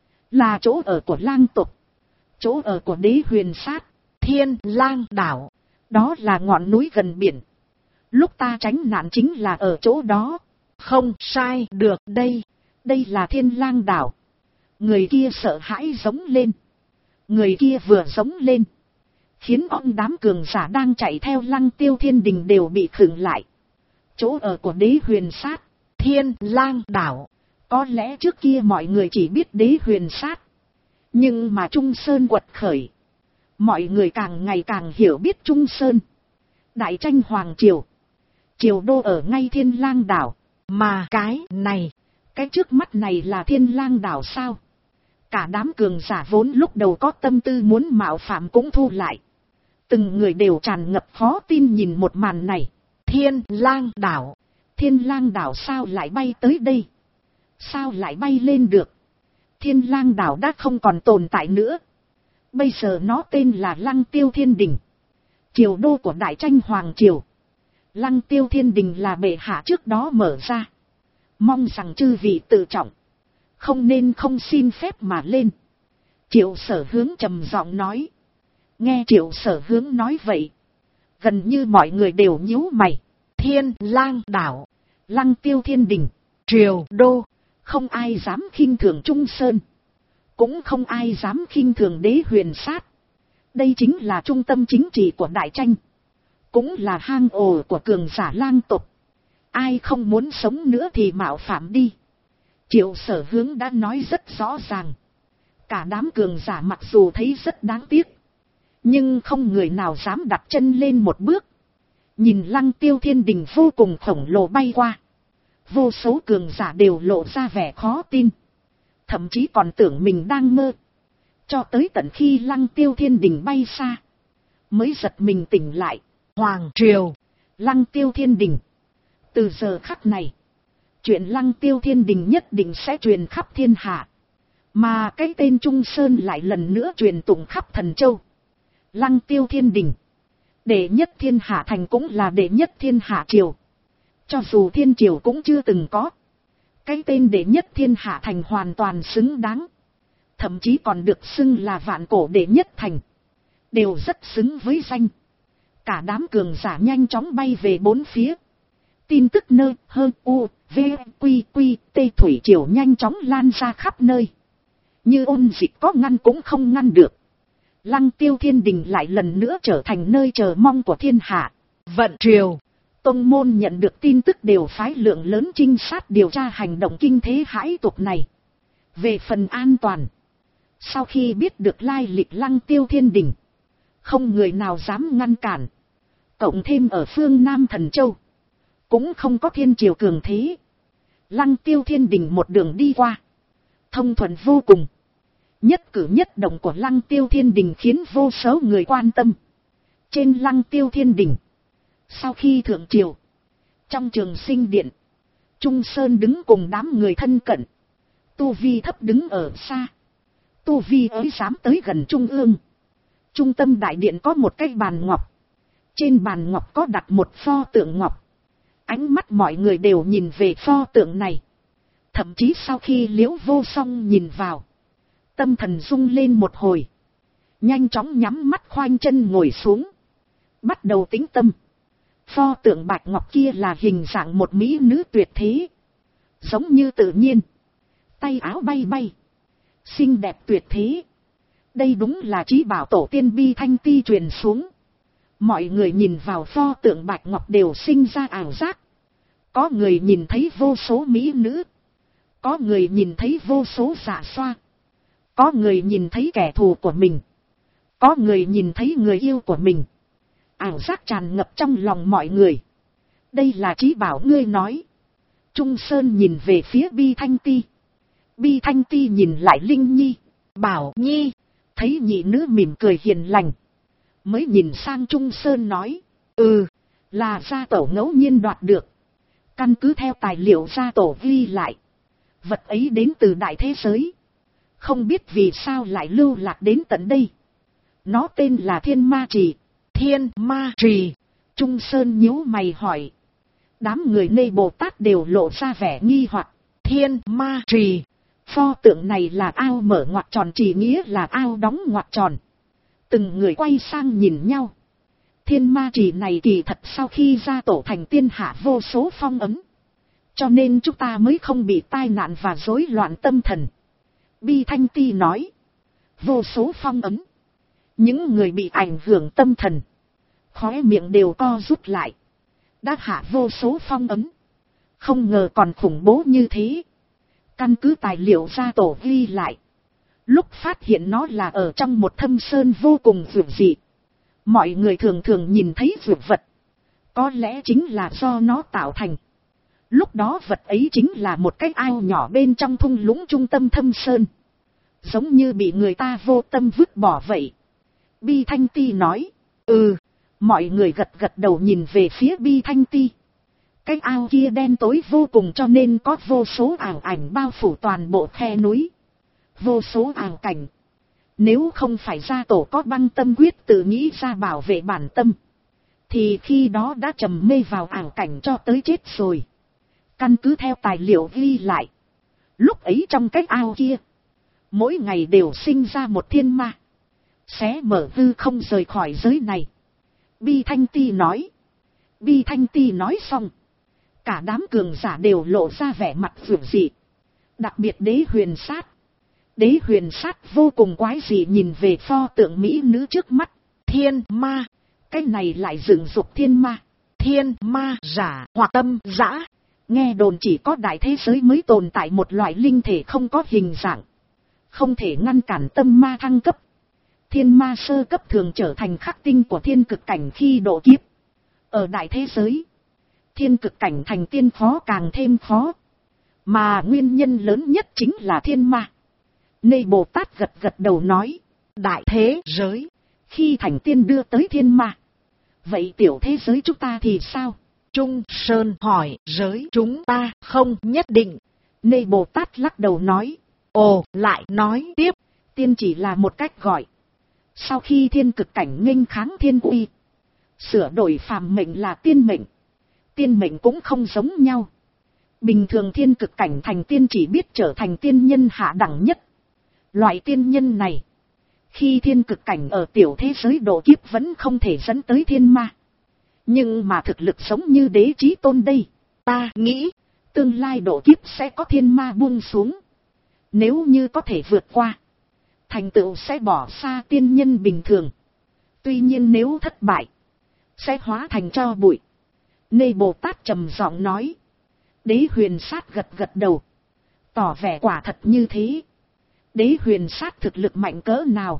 Là chỗ ở của lang tộc. Chỗ ở của đế huyền sát. Thiên Lang đảo. Đó là ngọn núi gần biển. Lúc ta tránh nạn chính là ở chỗ đó. Không sai được đây. Đây là Thiên Lang đảo. Người kia sợ hãi giống lên. Người kia vừa giống lên, khiến ông đám cường giả đang chạy theo Lăng Tiêu Thiên Đình đều bị khựng lại. Chỗ ở của đế huyền sát, Thiên Lang đảo. Có lẽ trước kia mọi người chỉ biết đế huyền sát. Nhưng mà Trung Sơn quật khởi. Mọi người càng ngày càng hiểu biết Trung Sơn. Đại tranh Hoàng Triều. Triều đô ở ngay Thiên Lang đảo. Mà cái này, cái trước mắt này là Thiên Lang đảo sao? Cả đám cường giả vốn lúc đầu có tâm tư muốn mạo phạm cũng thu lại. Từng người đều tràn ngập khó tin nhìn một màn này. Thiên Lang đảo. Thiên Lang đảo sao lại bay tới đây? Sao lại bay lên được? Thiên Lang đảo đã không còn tồn tại nữa. Bây giờ nó tên là Lăng Tiêu Thiên Đình. Triều đô của Đại tranh Hoàng Triều. Lăng Tiêu Thiên Đình là bệ hạ trước đó mở ra. Mong rằng chư vị tự trọng. Không nên không xin phép mà lên. Triệu Sở Hướng trầm giọng nói. Nghe Triệu Sở Hướng nói vậy, gần như mọi người đều nhíu mày. Thiên Lang đảo, Lăng Tiêu Thiên Đình, Triều đô, không ai dám khinh thường Trung Sơn, cũng không ai dám khinh thường đế huyền sát. Đây chính là trung tâm chính trị của đại tranh, cũng là hang ổ của cường giả lang tộc. Ai không muốn sống nữa thì mạo phạm đi. Triệu Sở Hướng đã nói rất rõ ràng. Cả đám cường giả mặc dù thấy rất đáng tiếc, nhưng không người nào dám đặt chân lên một bước. Nhìn Lăng Tiêu Thiên Đình vô cùng khổng lồ bay qua. Vô số cường giả đều lộ ra vẻ khó tin. Thậm chí còn tưởng mình đang mơ. Cho tới tận khi Lăng Tiêu Thiên Đình bay xa, mới giật mình tỉnh lại. Hoàng Triều, Lăng Tiêu Thiên Đình. Từ giờ khắc này, chuyện Lăng Tiêu Thiên Đình nhất định sẽ truyền khắp thiên hạ. Mà cái tên Trung Sơn lại lần nữa truyền tụng khắp Thần Châu. Lăng Tiêu Thiên Đình, đệ nhất thiên hạ thành cũng là đệ nhất thiên hạ triều. Cho dù thiên triều cũng chưa từng có. Cái tên đệ nhất thiên hạ thành hoàn toàn xứng đáng. Thậm chí còn được xưng là vạn cổ đệ nhất thành. Đều rất xứng với danh. Cả đám cường giả nhanh chóng bay về bốn phía. Tin tức nơi hơn u, v, quy, quy, tây thủy triều nhanh chóng lan ra khắp nơi. Như ôn dịch có ngăn cũng không ngăn được. Lăng Tiêu Thiên Đình lại lần nữa trở thành nơi chờ mong của thiên hạ. Vận triều, tông môn nhận được tin tức đều phái lượng lớn trinh sát điều tra hành động kinh thế hãi tục này. Về phần an toàn, sau khi biết được lai lịch Lăng Tiêu Thiên Đình, không người nào dám ngăn cản. Cộng thêm ở phương Nam Thần Châu, cũng không có thiên triều cường thế. Lăng Tiêu Thiên Đình một đường đi qua, thông thuận vô cùng. Nhất cử nhất động của Lăng Tiêu Thiên Đình khiến vô số người quan tâm. Trên Lăng Tiêu Thiên Đình, sau khi thượng triều, trong Trường Sinh Điện, Trung Sơn đứng cùng đám người thân cận. Tu Vi thấp đứng ở xa. Tu Vi ấy dám tới gần trung ương. Trung tâm đại điện có một cái bàn ngọc. Trên bàn ngọc có đặt một pho tượng ngọc. Ánh mắt mọi người đều nhìn về pho tượng này. Thậm chí sau khi Liễu Vô Song nhìn vào, tâm thần rung lên một hồi. Nhanh chóng nhắm mắt khoanh chân ngồi xuống, bắt đầu tĩnh tâm. Pho tượng bạch ngọc kia là hình dạng một mỹ nữ tuyệt thế, giống như tự nhiên, tay áo bay bay, xinh đẹp tuyệt thế. Đây đúng là chí bảo tổ tiên Bi Thanh Ti truyền xuống. Mọi người nhìn vào pho tượng bạch ngọc đều sinh ra ảo giác. Có người nhìn thấy vô số mỹ nữ, có người nhìn thấy vô số dạ xoa, có người nhìn thấy kẻ thù của mình, có người nhìn thấy người yêu của mình. Ảo giác tràn ngập trong lòng mọi người. Đây là chí bảo ngươi nói. Trung Sơn nhìn về phía Bi Thanh Ti. Bi Thanh Ti nhìn lại Linh Nhi, Bảo Nhi. Thấy nhị nữ mỉm cười hiền lành, mới nhìn sang Trung Sơn nói. Là gia tổ ngẫu nhiên đoạt được. Căn cứ theo tài liệu gia tổ ghi lại, vật ấy đến từ đại thế giới, không biết vì sao lại lưu lạc đến tận đây. Nó tên là Thiên Ma Trì. Thiên Ma Trì. Trung Sơn nhíu mày hỏi. Đám người Nê Bồ Tát đều lộ ra vẻ nghi hoặc. Thiên ma trì. Pho tượng này là ao mở ngoặc tròn, chỉ nghĩa là ao đóng ngoặc tròn. Từng người quay sang nhìn nhau. Thiên ma trì này kỳ thật sau khi ra tổ thành tiên hạ vô số phong ấn. Cho nên chúng ta mới không bị tai nạn và rối loạn tâm thần. Bi Thanh Ti nói. Vô số phong ấn. Những người bị ảnh hưởng tâm thần, khóe miệng đều co rút lại. Đã hạ vô số phong ấn, không ngờ còn khủng bố như thế. Căn cứ tài liệu gia tổ ghi lại, lúc phát hiện nó là ở trong một thâm sơn vô cùng dữ dị. Mọi người thường thường nhìn thấy dược vật, có lẽ chính là do nó tạo thành. Lúc đó vật ấy chính là một cái ao nhỏ bên trong thung lũng trung tâm thâm sơn, giống như bị người ta vô tâm vứt bỏ vậy. Bi Thanh Ti nói. Mọi người gật gật đầu nhìn về phía Bi Thanh Ti. Cái ao kia đen tối vô cùng, cho nên có vô số ảo ảnh bao phủ toàn bộ khe núi. Vô số ảo cảnh. Nếu không phải gia tổ có băng tâm quyết tự nghĩ ra bảo vệ bản tâm, thì khi đó đã trầm mê vào ảo cảnh cho tới chết rồi. Căn cứ theo tài liệu ghi lại, lúc ấy trong cái ao kia, mỗi ngày đều sinh ra một thiên ma, xé mở hư không rời khỏi giới này. Bi Thanh Ti nói. Bi Thanh Ti nói xong, cả đám cường giả đều lộ ra vẻ mặt dữ dị. Đặc biệt Đế Huyền Sát. Đế Huyền Sát vô cùng quái dị nhìn về pho tượng mỹ nữ trước mắt. Thiên ma. Cái này lại dựng dục thiên ma. Thiên ma giả hoặc tâm dã. Nghe đồn chỉ có đại thế giới mới tồn tại một loại linh thể không có hình dạng, không thể ngăn cản tâm ma thăng cấp. Thiên ma sơ cấp thường trở thành khắc tinh của thiên cực cảnh khi độ kiếp. Ở đại thế giới, thiên cực cảnh thành tiên khó càng thêm khó. Mà nguyên nhân lớn nhất chính là thiên ma. Nê Bồ Tát gật gật đầu nói. Đại thế giới, khi thành tiên đưa tới thiên ma. Vậy tiểu thế giới chúng ta thì sao? Trung Sơn hỏi. Giới chúng ta không nhất định. Nê Bồ Tát lắc đầu nói. Lại nói tiếp. Tiên chỉ là một cách gọi. Sau khi thiên cực cảnh nghênh kháng thiên uy, sửa đổi phàm mệnh là tiên mệnh. Tiên mệnh cũng không giống nhau. Bình thường thiên cực cảnh thành tiên chỉ biết trở thành tiên nhân hạ đẳng nhất. Loại tiên nhân này, khi thiên cực cảnh ở tiểu thế giới độ kiếp vẫn không thể dẫn tới thiên ma. Nhưng mà thực lực giống như Đế Chí Tôn đây, ta nghĩ tương lai độ kiếp sẽ có thiên ma buông xuống. Nếu như có thể vượt qua, thành tựu sẽ bỏ xa tiên nhân bình thường. Tuy nhiên nếu thất bại, sẽ hóa thành tro bụi. Nê Bồ Tát trầm giọng nói. Đế Huyền Sát gật gật đầu, tỏ vẻ quả thật như thế. Đế Huyền Sát thực lực mạnh cỡ nào,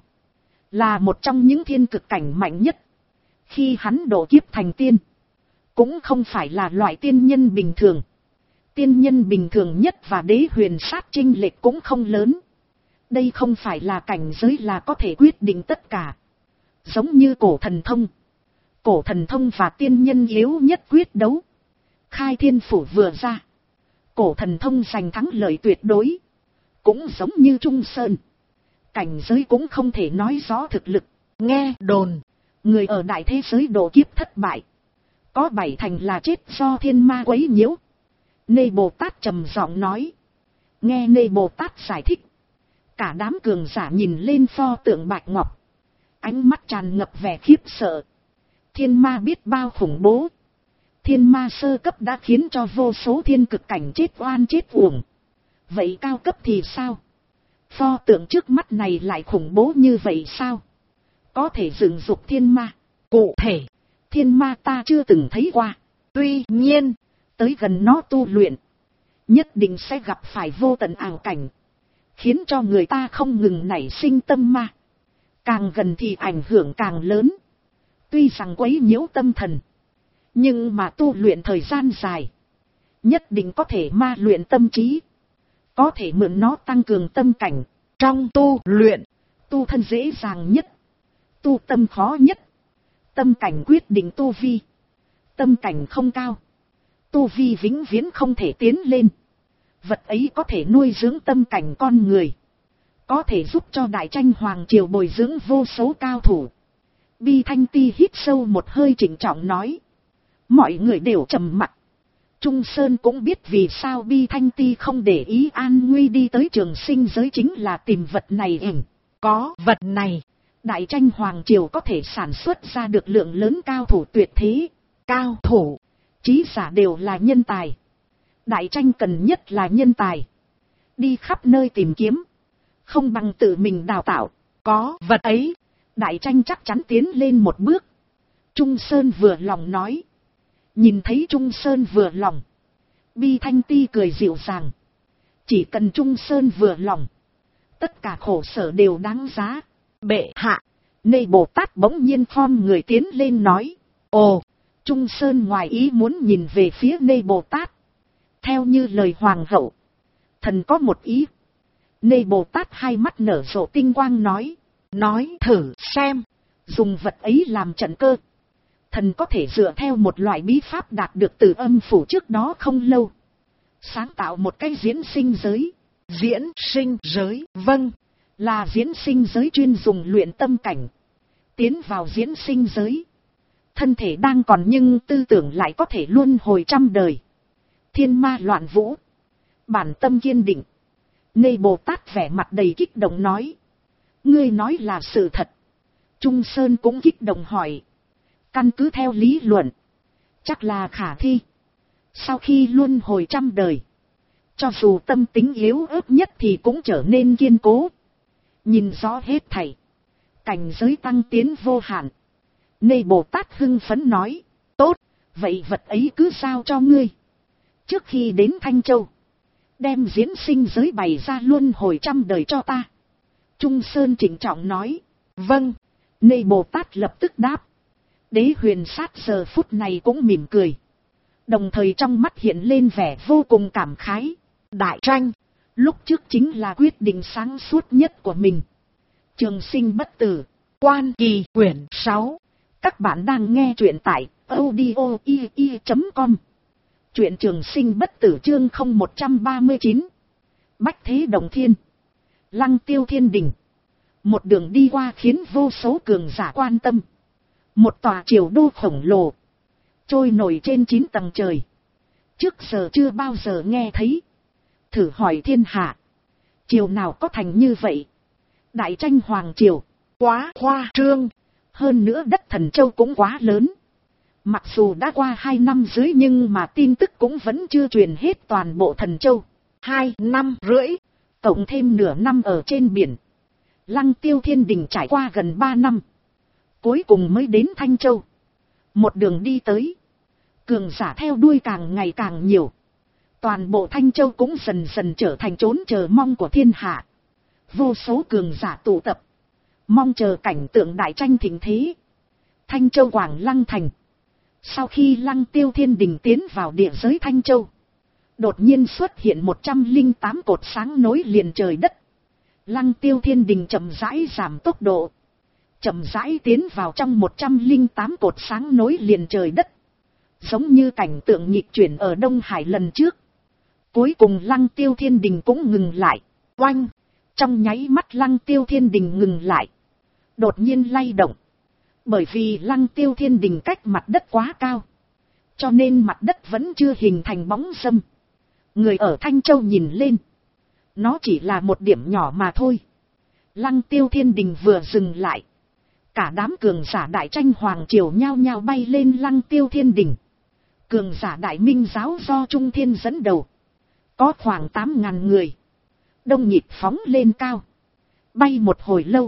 là một trong những thiên cực cảnh mạnh nhất. Khi hắn độ kiếp thành tiên, cũng không phải là loại tiên nhân bình thường. Tiên nhân bình thường nhất và Đế Huyền Sát chênh lệch cũng không lớn. Đây không phải là cảnh giới là có thể quyết định tất cả. Giống như cổ thần thông. Cổ thần thông và tiên nhân yếu nhất quyết đấu. Khai Thiên Phủ vừa ra, cổ thần thông giành thắng lợi tuyệt đối. Cũng giống như Trung Sơn, cảnh giới cũng không thể nói rõ thực lực. Nghe đồn, người ở đại thế giới độ kiếp thất bại, có 7 thành là chết do thiên ma quấy nhiễu. Nê Bồ Tát trầm giọng nói. Nghe Nê Bồ Tát giải thích, cả đám cường giả nhìn lên pho tượng bạch ngọc, ánh mắt tràn ngập vẻ khiếp sợ. Thiên ma biết bao khủng bố. Thiên ma sơ cấp đã khiến cho vô số thiên cực cảnh chết oan chết uổng. Vậy cao cấp thì sao? Pho tượng trước mắt này lại khủng bố như vậy sao? Có thể dựng dục thiên ma. Cụ thể, thiên ma ta chưa từng thấy qua. Tuy nhiên, tới gần nó tu luyện, nhất định sẽ gặp phải vô tận ảo cảnh, khiến cho người ta không ngừng nảy sinh tâm ma. Càng gần thì ảnh hưởng càng lớn. Tuy rằng quấy nhiễu tâm thần, nhưng mà tu luyện thời gian dài, nhất định có thể ma luyện tâm trí. Có thể mượn nó tăng cường tâm cảnh. Trong tu luyện, tu thân dễ dàng nhất, tu tâm khó nhất. Tâm cảnh quyết định tu vi. Tâm cảnh không cao, tu vi vĩnh viễn không thể tiến lên. Vật ấy có thể nuôi dưỡng tâm cảnh con người, có thể giúp cho đại tranh hoàng triều bồi dưỡng vô số cao thủ. Bi Thanh Ti hít sâu một hơi trịnh trọng nói. Mọi người đều trầm mặc. Trung Sơn cũng biết vì sao Bi Thanh Ti không để ý an nguy đi tới Trường Sinh giới chính là tìm vật này. Có vật này, Đại Tranh Hoàng Triều có thể sản xuất ra được lượng lớn cao thủ tuyệt thế. Cao thủ, trí giả đều là nhân tài. Đại Tranh cần nhất là nhân tài. Đi khắp nơi tìm kiếm, không bằng tự mình đào tạo. Có vật ấy, Đại Tranh chắc chắn tiến lên một bước. Trung Sơn vừa lòng nói. Nhìn thấy Trung Sơn vừa lòng, Bi Thanh Ti cười dịu dàng. Chỉ cần Trung Sơn vừa lòng, tất cả khổ sở đều đáng giá. Bệ hạ, Nê Bồ Tát bỗng nhiên khom người tiến lên nói. Ồ, Trung Sơn ngoài ý muốn nhìn về phía Nê Bồ Tát. Theo như lời hoàng hậu, thần có một ý. Nê Bồ Tát hai mắt nở rộ tinh quang nói. Nói thử xem, dùng vật ấy làm trận cơ. Thần có thể dựa theo một loại bí pháp đạt được từ âm phủ trước đó không lâu. Sáng tạo một cái diễn sinh giới. Diễn sinh giới, vâng, là diễn sinh giới chuyên dùng luyện tâm cảnh. Tiến vào diễn sinh giới, thân thể đang còn nhưng tư tưởng lại có thể luân hồi trăm đời. Thiên ma loạn vũ, bản tâm kiên định. Nê Bồ Tát vẻ mặt đầy kích động nói. Ngươi nói là sự thật. Trung Sơn cũng kích động hỏi. Căn cứ theo lý luận, chắc là khả thi. Sau khi luân hồi trăm đời, cho dù tâm tính yếu ớt nhất thì cũng trở nên kiên cố. Nhìn rõ hết thảy, cảnh giới tăng tiến vô hạn. Nê Bồ Tát hưng phấn nói. Tốt, vậy vật ấy cứ giao cho ngươi. Trước khi đến Thanh Châu, đem diễn sinh giới bày ra luân hồi trăm đời cho ta. Trung Sơn trịnh trọng nói. Vâng. Nê Bồ Tát lập tức đáp. Đế Huyền Sát giờ phút này cũng mỉm cười, đồng thời trong mắt hiện lên vẻ vô cùng cảm khái. Đại Tranh, lúc trước chính là quyết định sáng suốt nhất của mình. Trường Sinh bất tử, Quan Kỳ quyển 6. Các bạn đang nghe truyện tại audio.com. Truyện Trường Sinh bất tử chương 0139. Bách Thế Đồng Thiên, Lăng Tiêu Thiên Đình. Một đường đi qua khiến vô số cường giả quan tâm. Một tòa triều đô khổng lồ, trôi nổi trên 9 tầng trời. Trước giờ chưa bao giờ nghe thấy. Thử hỏi thiên hạ, triều nào có thành như vậy? Đại Tranh Hoàng Triều, quá khoa trương. Hơn nữa đất Thần Châu cũng quá lớn. Mặc dù đã qua 2 năm dưới nhưng mà tin tức cũng vẫn chưa truyền hết toàn bộ Thần Châu. 2 năm rưỡi, cộng thêm nửa năm ở trên biển. Lăng Tiêu Thiên Đình trải qua gần 3 năm. Cuối cùng mới đến Thanh Châu. Một đường đi tới, cường giả theo đuôi càng ngày càng nhiều. Toàn bộ Thanh Châu cũng dần dần trở thành chốn chờ mong của thiên hạ. Vô số cường giả tụ tập, mong chờ cảnh tượng đại tranh thịnh thế. Thanh Châu Quảng Lăng Thành. Sau khi Lăng Tiêu Thiên Đình tiến vào địa giới Thanh Châu, đột nhiên xuất hiện 108 cột sáng nối liền trời đất. Lăng Tiêu Thiên Đình chậm rãi giảm tốc độ, chậm rãi tiến vào trong 108 cột sáng nối liền trời đất. Giống như cảnh tượng nghịch chuyển ở Đông Hải lần trước. Cuối cùng Lăng Tiêu Thiên Đình cũng ngừng lại. Oanh! Trong nháy mắt Lăng Tiêu Thiên Đình ngừng lại, đột nhiên lay động. Bởi vì Lăng Tiêu Thiên Đình cách mặt đất quá cao, cho nên mặt đất vẫn chưa hình thành bóng râm. Người ở Thanh Châu nhìn lên, nó chỉ là một điểm nhỏ mà thôi. Lăng Tiêu Thiên Đình vừa dừng lại, cả đám cường giả Đại Tranh Hoàng Triều nhao nhao bay lên Lăng Tiêu Thiên Đình. Cường giả Đại Minh Giáo do Trung Thiên dẫn đầu, có khoảng 8.000 người, đông nhịp phóng lên cao. Bay một hồi lâu,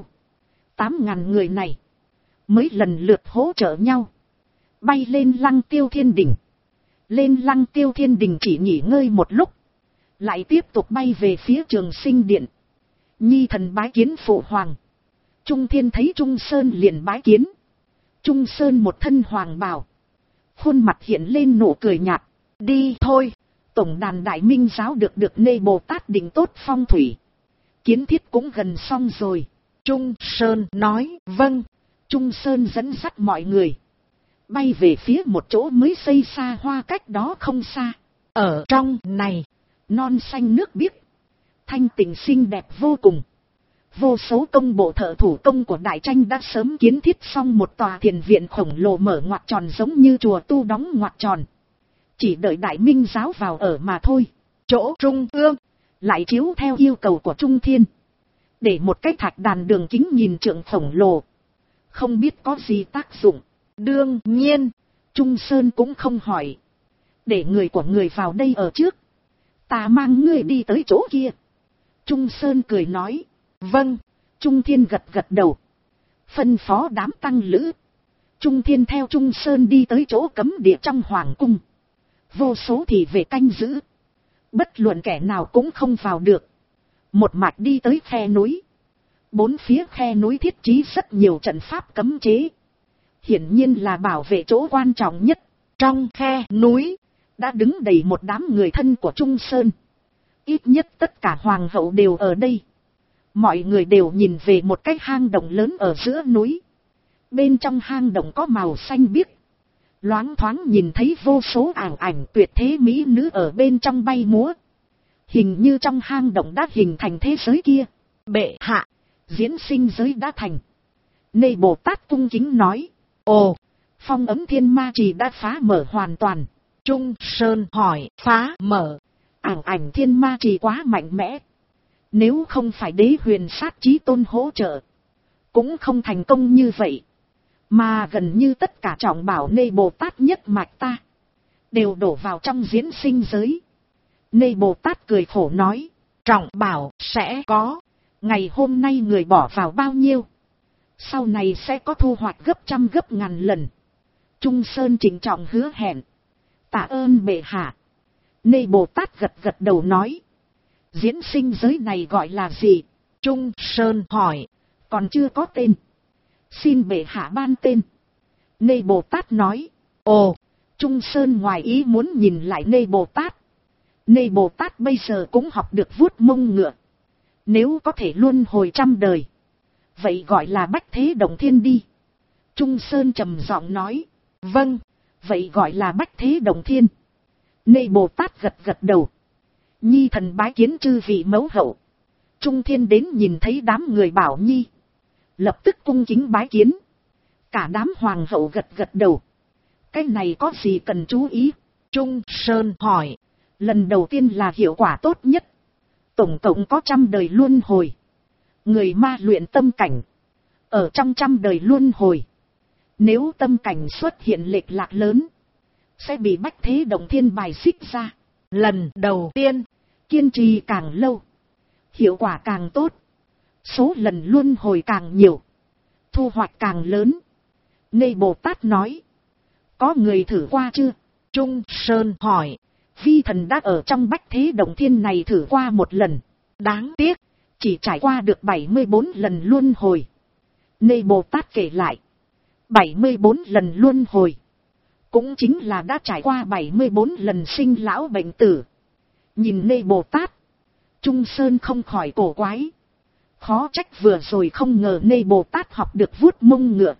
8.000 người này mới lần lượt hỗ trợ nhau, bay lên Lăng Tiêu Thiên Đình. Lên Lăng Tiêu Thiên Đình chỉ nghỉ ngơi một lúc, lại tiếp tục bay về phía Trường Sinh Điện. Nhi thần bái kiến phụ hoàng. Trung Thiên thấy Trung Sơn liền bái kiến. Trung Sơn một thân hoàng bào, khuôn mặt hiện lên nụ cười nhạt. Đi thôi, tổng đàn Đại Minh Giáo được Nê Bồ Tát định tốt phong thủy, kiến thiết cũng gần xong rồi. Trung Sơn nói vâng. Trung Sơn dẫn dắt mọi người bay về phía một chỗ mới xây xa hoa cách đó không xa. Ở trong này, non xanh nước biếc, thanh tịnh xinh đẹp vô cùng. Vô số công bộ thợ thủ công của Đại Tranh đã sớm kiến thiết xong một tòa thiền viện khổng lồ mở ngoặt tròn giống như chùa tu đóng ngoặt tròn. chỉ đợi Đại Minh giáo vào ở mà thôi. Chỗ trung ương lại chiếu theo yêu cầu của Trung Thiên, để một cái thạch đàn đường kính nhìn trượng khổng lồ, không biết có gì tác dụng. Đương nhiên, Trung Sơn cũng không hỏi, để người của người vào đây ở trước, ta mang ngươi đi tới chỗ kia. Trung Sơn cười nói, vâng. Trung Thiên gật gật đầu, phân phó đám tăng lữ. Trung Thiên theo Trung Sơn đi tới chỗ cấm địa trong hoàng cung. Vô số thị vệ canh giữ, bất luận kẻ nào cũng không vào được. Một mạch đi tới khe núi. Bốn phía khe núi thiết trí rất nhiều trận pháp cấm chế, hiển nhiên là bảo vệ chỗ quan trọng nhất. Trong khe núi đã đứng đầy một đám người thân của Trung Sơn. Ít nhất tất cả hoàng hậu đều ở đây. Mọi người đều nhìn về một cái hang động lớn ở giữa núi. Bên trong hang động có màu xanh biếc, loáng thoáng nhìn thấy vô số ảo ảnh tuyệt thế mỹ nữ ở bên trong bay múa. Hình như trong hang động đã hình thành thế giới kia. Bệ hạ, diễn sinh giới đã thành. Nê Bồ Tát cung kính nói, ồ, phong ấm thiên ma trì đã phá mở hoàn toàn. Trung Sơn hỏi, phá mở? Ảo ảnh thiên ma trì quá mạnh mẽ, nếu không phải Đế Huyền Sát Chí Tôn hỗ trợ, cũng không thành công như vậy. Mà gần như tất cả trọng bảo Nê Bồ Tát nhất mạch ta đều đổ vào trong diễn sinh giới. Nê Bồ Tát cười khổ nói, trọng bảo sẽ có, ngày hôm nay người bỏ vào bao nhiêu, sau này sẽ có thu hoạch gấp trăm gấp ngàn lần. Trung Sơn trịnh trọng hứa hẹn, tạ ơn bệ hạ. Nê Bồ Tát gật gật đầu nói, diễn sinh giới này gọi là gì? Trung Sơn hỏi, còn chưa có tên, xin bệ hạ ban tên. Nê Bồ Tát nói, ồ. Trung Sơn ngoài ý muốn nhìn lại Nê Bồ Tát. Nê Bồ Tát bây giờ cũng học được vuốt mông ngựa, nếu có thể luân hồi trăm đời, vậy gọi là Bách Thế Đồng Thiên đi. Trung Sơn trầm giọng nói, vâng, vậy gọi là Bách Thế Đồng Thiên. Nê Bồ Tát gật gật đầu, nhi thần bái kiến chư vị mẫu hậu. Trung Thiên đến nhìn thấy đám người bảo nhi, lập tức cung kính bái kiến. Cả đám hoàng hậu gật gật đầu, cái này có gì cần chú ý? Trung Sơn hỏi, lần đầu tiên là hiệu quả tốt nhất, tổng cộng có 100 đời luân hồi. Người ma luyện tâm cảnh, ở trong 100 đời luân hồi, nếu tâm cảnh xuất hiện lệch lạc lớn, sẽ bị Bách Thế Đồng Thiên bài xích ra. Lần đầu tiên, kiên trì càng lâu, hiệu quả càng tốt, số lần luân hồi càng nhiều, thu hoạch càng lớn. Nê Bồ Tát nói, có người thử qua chưa? Trung Sơn hỏi, vi thần đã ở trong Bách Thế Đồng Thiên này thử qua một lần, đáng tiếc chỉ trải qua được 74 lần luân hồi. Nê Bồ Tát kể lại, 74 lần luân hồi, cũng chính là đã trải qua 74 lần sinh lão bệnh tử. Nhìn Nê Bồ Tát, Trung Sơn không khỏi cổ quái, khó trách vừa rồi không ngờ Nê Bồ Tát học được vuốt mông ngựa.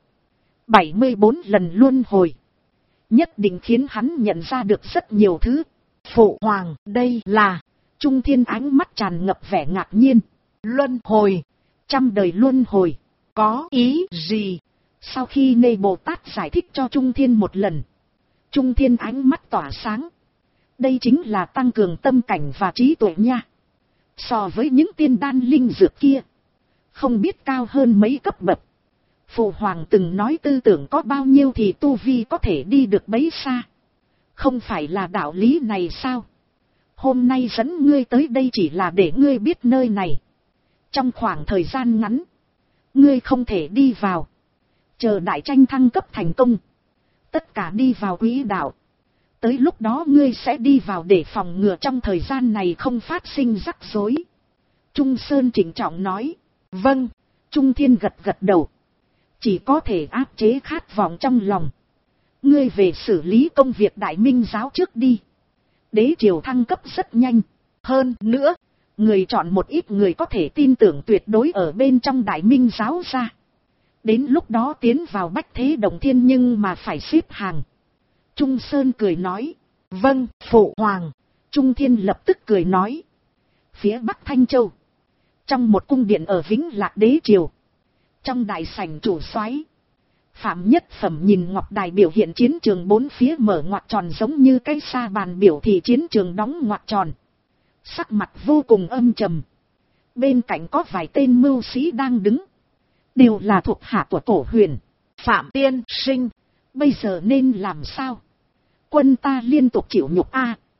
74 lần luân hồi, nhất định khiến hắn nhận ra được rất nhiều thứ. Phụ hoàng, đây là... Trung Thiên ánh mắt tràn ngập vẻ ngạc nhiên. Luân hồi, 100 đời luân hồi, có ý gì? Sau khi Nê Bồ Tát giải thích cho Trung Thiên một lần, Trung Thiên ánh mắt tỏa sáng. Đây chính là tăng cường tâm cảnh và trí tuệ nha. So với những tiên đan linh dược kia, không biết cao hơn mấy cấp bậc. Phụ hoàng từng nói tư tưởng có bao nhiêu thì tu vi có thể đi được bấy xa. Không phải là đạo lý này sao? Hôm nay dẫn ngươi tới đây chỉ là để ngươi biết nơi này. Trong khoảng thời gian ngắn, ngươi không thể đi vào. Chờ đại tranh thăng cấp thành công, tất cả đi vào quỹ đạo. Tới lúc đó ngươi sẽ đi vào để phòng ngừa trong thời gian này không phát sinh rắc rối. Trung Sơn trịnh trọng nói, vâng. Trung Thiên gật gật đầu, chỉ có thể áp chế khát vọng trong lòng. Ngươi về xử lý công việc Đại Minh giáo trước đi. Đế triều thăng cấp rất nhanh. Hơn nữa, người chọn một ít người có thể tin tưởng tuyệt đối ở bên trong Đại Minh giáo ra. Đến lúc đó tiến vào Bách Thế Đồng Thiên nhưng mà phải xếp hàng. Trung Sơn cười nói, vâng, phụ hoàng. Trung Thiên lập tức cười nói, phía Bắc Thanh Châu, trong một cung điện ở Vĩnh Lạc Đế triều, trong đại sảnh chủ soái, Phạm Nhất Phẩm nhìn ngọc đài biểu hiện chiến trường bốn phía mở ngoặc tròn giống như cái sa bàn biểu thị chiến trường đóng ngoặc tròn. Sắc mặt vô cùng âm trầm. Bên cạnh có vài tên mưu sĩ đang đứng. Đều là thuộc hạ của Cổ Huyền. Phạm tiên sinh, bây giờ nên làm sao? Quân ta liên tục chịu nhục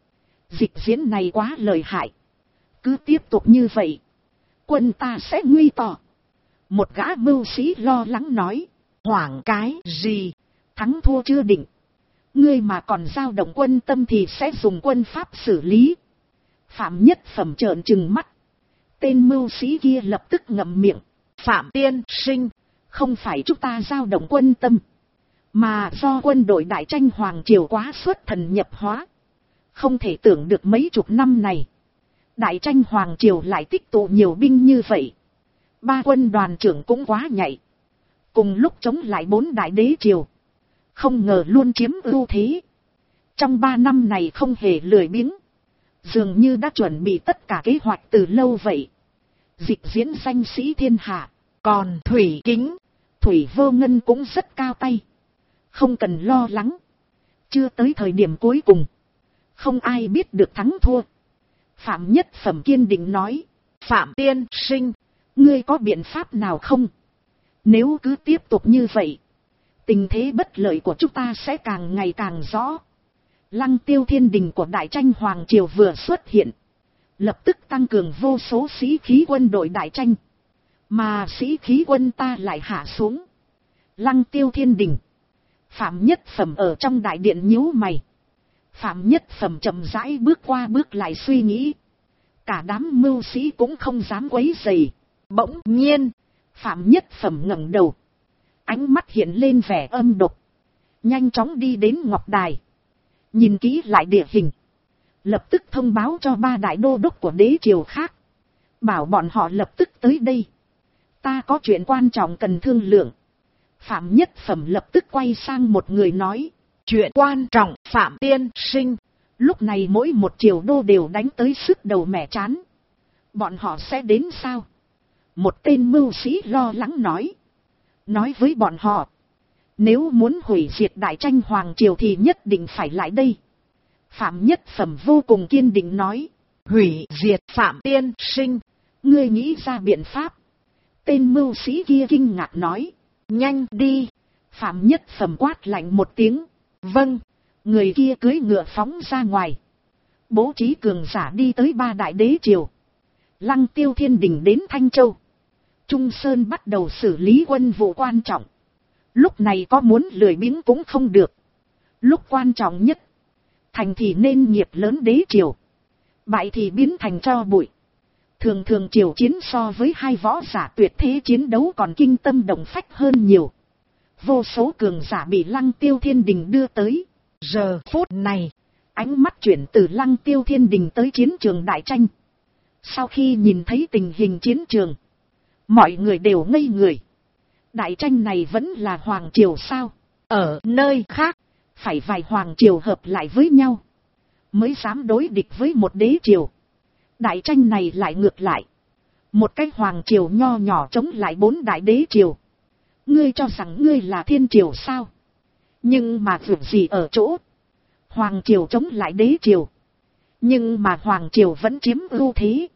Dịch diễn này quá lợi hại. Cứ tiếp tục như vậy, quân ta sẽ nguy to. Một gã mưu sĩ lo lắng nói. Hoảng cái gì? Thắng thua chưa định. Ngươi mà còn dao động quân tâm thì sẽ dùng quân pháp xử lý. Phạm Nhất Phẩm trợn trừng mắt. Tên mưu sĩ kia lập tức ngậm miệng. Phạm tiên sinh, không phải chúng ta dao động quân tâm, mà do quân đội Đại Tranh Hoàng Triều quá xuất thần nhập hóa. Không thể tưởng được mấy chục năm này, Đại Tranh Hoàng Triều lại tích tụ nhiều binh như vậy. 3 quân đoàn trưởng cũng quá nhạy. Cùng lúc chống lại 4 đại đế triều. Không ngờ luôn chiếm ưu thế. Trong 3 năm này không hề lười biếng. Dường như đã chuẩn bị tất cả kế hoạch từ lâu vậy. Dịch diễn danh sĩ thiên hạ. Còn Thủy Kính, Thủy Vô Ngân cũng rất cao tay. Không cần lo lắng. Chưa tới thời điểm cuối cùng, không ai biết được thắng thua. Phạm Nhất Phẩm kiên định nói. Phạm tiên sinh, ngươi có biện pháp nào không? Nếu cứ tiếp tục như vậy, tình thế bất lợi của chúng ta sẽ càng ngày càng rõ. Lăng Tiêu thiên đình của Đại Tranh Hoàng Triều vừa xuất hiện, lập tức tăng cường vô số sĩ khí quân đội Đại Tranh. Mà sĩ khí quân ta lại hạ xuống. Lăng Tiêu thiên đình. Phạm Nhất Phẩm ở trong đại điện nhíu mày. Phạm Nhất Phẩm chậm rãi bước qua bước lại suy nghĩ. Cả đám mưu sĩ cũng không dám quấy rầy. Bỗng nhiên, Phạm Nhất Phẩm ngẩng đầu. Ánh mắt hiện lên vẻ âm độc. Nhanh chóng đi đến ngọc đài. Nhìn kỹ lại địa hình. Lập tức thông báo cho 3 đại đô đốc của đế triều khác. Bảo bọn họ lập tức tới đây. Ta có chuyện quan trọng cần thương lượng. Phạm Nhất Phẩm lập tức quay sang một người nói. Chuyện quan trọng, Phạm tiên sinh. Lúc này mỗi một triều đô đều đánh tới sức đầu mẻ chán. Bọn họ sẽ đến sao? Một tên mưu sĩ lo lắng nói. Nói với bọn họ, nếu muốn hủy diệt Đại Tranh Hoàng Triều thì nhất định phải lại đây. Phạm Nhất Phẩm vô cùng kiên định nói. Hủy diệt Phạm tiên sinh, ngươi nghĩ ra biện pháp? Tên mưu sĩ kia kinh ngạc nói. Nhanh đi. Phạm Nhất Phẩm quát lạnh một tiếng. Vâng. Người kia cưỡi ngựa phóng ra ngoài. Bố trí cường giả đi tới 3 đại đế triều. Lăng Tiêu thiên đình đến Thanh Châu. Trung Sơn bắt đầu xử lý quân vụ quan trọng. Lúc này có muốn lười biếng cũng không được. Lúc quan trọng nhất, thành thì nên nghiệp lớn đế triều, bại thì biến thành tro bụi. Thường thường triều chiến so với 2 võ giả tuyệt thế chiến đấu còn kinh tâm động phách hơn nhiều. Vô số cường giả bị Lăng Tiêu thiên đình đưa tới. Giờ phút này, ánh mắt chuyển từ Lăng Tiêu thiên đình tới chiến trường Đại Tranh. Sau khi nhìn thấy tình hình chiến trường, mọi người đều ngây người. Đại Tranh này vẫn là hoàng triều sao? Ở nơi khác, phải vài hoàng triều hợp lại với nhau mới dám đối địch với một đế triều. Đại Tranh này lại ngược lại. Một cái hoàng triều nho nhỏ chống lại 4 đại đế triều. Ngươi cho rằng ngươi là thiên triều sao? Nhưng mà việc gì ở chỗ? Hoàng triều chống lại đế triều. Nhưng mà hoàng triều vẫn chiếm ưu thế.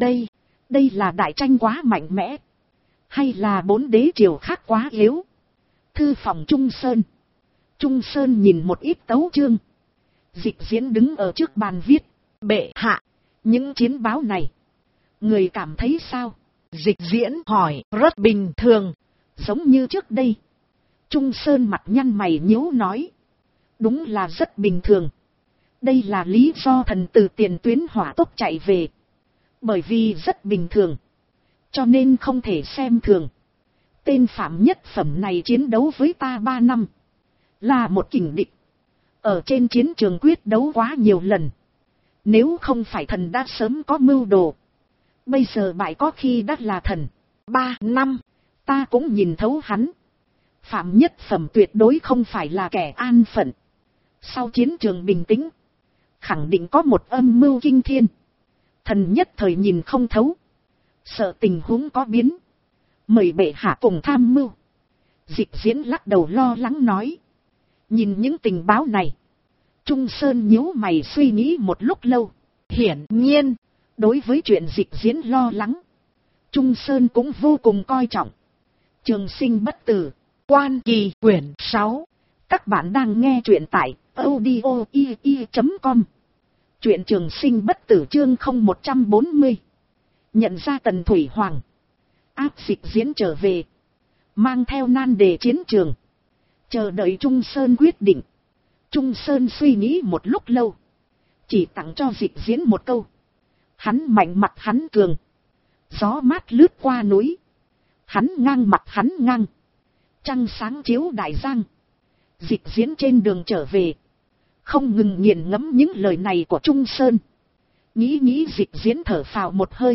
Đây là Đại Tranh quá mạnh mẽ. Hay là 4 đế triều khác quá yếu? Thư phòng Trung Sơn. Trung Sơn nhìn một ít tấu chương. Dịch diễn đứng ở trước bàn viết. Bệ hạ, những chiến báo này, người cảm thấy sao? Dịch diễn hỏi. Rất bình thường. Giống như trước đây. Trung Sơn mặt nhăn mày nhíu nói. Đúng là rất bình thường. Đây là lý do thần từ tiền tuyến hỏa tốc chạy về. Bởi vì rất bình thường, cho nên không thể xem thường. Tên Phạm Nhất Phẩm này chiến đấu với ta 3 năm. Là một kình địch. Ở trên chiến trường quyết đấu quá nhiều lần. Nếu không phải thần đã sớm có mưu đồ. Bây giờ bại có khi đã là thần. 3 năm, ta cũng nhìn thấu hắn. Phạm Nhất Phẩm tuyệt đối không phải là kẻ an phận. Sau chiến trường bình tĩnh, khẳng định có một âm mưu kinh thiên. Thần nhất thời nhìn không thấu. Sợ tình huống có biến, mời bệ hạ cùng tham mưu. Dịch Diễn lắc đầu lo lắng nói. Nhìn những tình báo này. Trung Sơn nhíu mày suy nghĩ một lúc lâu. Hiển nhiên, đối với chuyện Dịch Diễn lo lắng, Trung Sơn cũng vô cùng coi trọng. Trường Sinh bất tử, Quan Kỳ quyển 6. Các bạn đang nghe truyện tại audio.com. Truyện Trường Sinh bất tử chương 0140. Nhận ra Tần Thủy Hoàng. Áp Dịch Diễn trở về. Mang theo nan đề chiến trường. Chờ đợi Trung Sơn quyết định. Trung Sơn suy nghĩ một lúc lâu. Chỉ tặng cho Dịch Diễn một câu. Hắn mạnh mặt hắn cường. Gió mát lướt qua núi. Hắn ngang mặt hắn ngang. Trăng sáng chiếu đại giang. Dịch Diễn trên đường trở về. Không ngừng nghiền ngẫm những lời này của Trung Sơn. Nghĩ Dịch Diễn thở phào một hơi.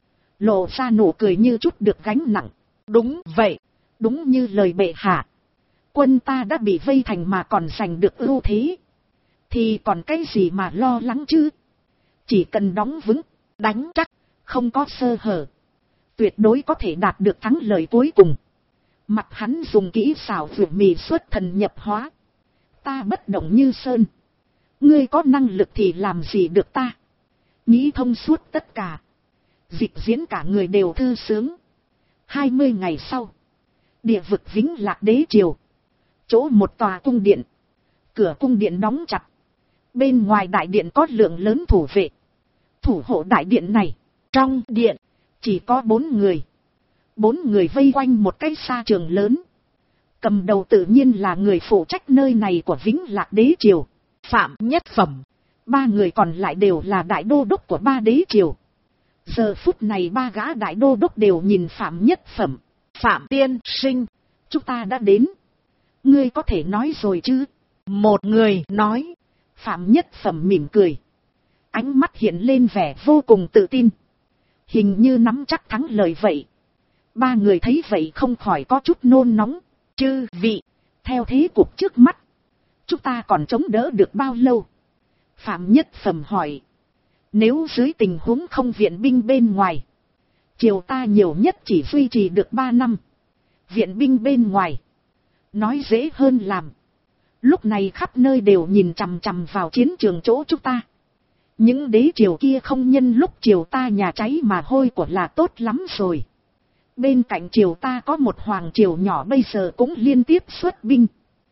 Lộ ra nụ cười như chút được gánh nặng. Đúng vậy. Đúng như lời bệ hạ. Quân ta đã bị vây thành mà còn giành được ưu thế. Thì còn cái gì mà lo lắng chứ. Chỉ cần đóng vững, đánh chắc, không có sơ hở. Tuyệt đối có thể đạt được thắng lợi cuối cùng. Mặt hắn dùng kỹ xảo vượt mì xuất thần nhập hóa. Ta bất động như sơn. Ngươi có năng lực thì làm gì được ta. Nghĩ thông suốt tất cả. Dịch Diễn cả người đều thư sướng. 20 ngày sau. Địa vực Vĩnh Lạc Đế Triều. Chỗ một tòa cung điện. Cửa cung điện đóng chặt. Bên ngoài đại điện có lượng lớn thủ vệ. Thủ hộ đại điện này. Trong điện. Chỉ có 4 người. 4 người vây quanh một cái sa trường lớn. Cầm đầu tự nhiên là người phụ trách nơi này của Vĩnh Lạc Đế Triều. Phạm Nhất Phẩm. 3 người còn lại đều là đại đô đốc của 3 đế triều. Giờ phút này 3 gã đại đô đốc đều nhìn Phạm Nhất Phẩm. Phạm tiên sinh. Chúng ta đã đến. Ngươi có thể nói rồi chứ? Một người nói. Phạm Nhất Phẩm mỉm cười. Ánh mắt hiện lên vẻ vô cùng tự tin. Hình như nắm chắc thắng lợi vậy. 3 người thấy vậy không khỏi có chút nôn nóng. Chư vị, theo thế cục trước mắt, chúng ta còn chống đỡ được bao lâu? Phạm Nhất Phẩm hỏi. Nếu dưới tình huống không viện binh bên ngoài, triều ta nhiều nhất chỉ duy trì được 3 năm. Viện binh bên ngoài, nói dễ hơn làm. Lúc này khắp nơi đều nhìn chằm chằm vào chiến trường chỗ chúng ta. Những đế triều kia không nhân lúc triều ta nhà cháy mà hôi của là tốt lắm rồi. Bên cạnh triều ta có một hoàng triều nhỏ bây giờ cũng liên tiếp xuất binh.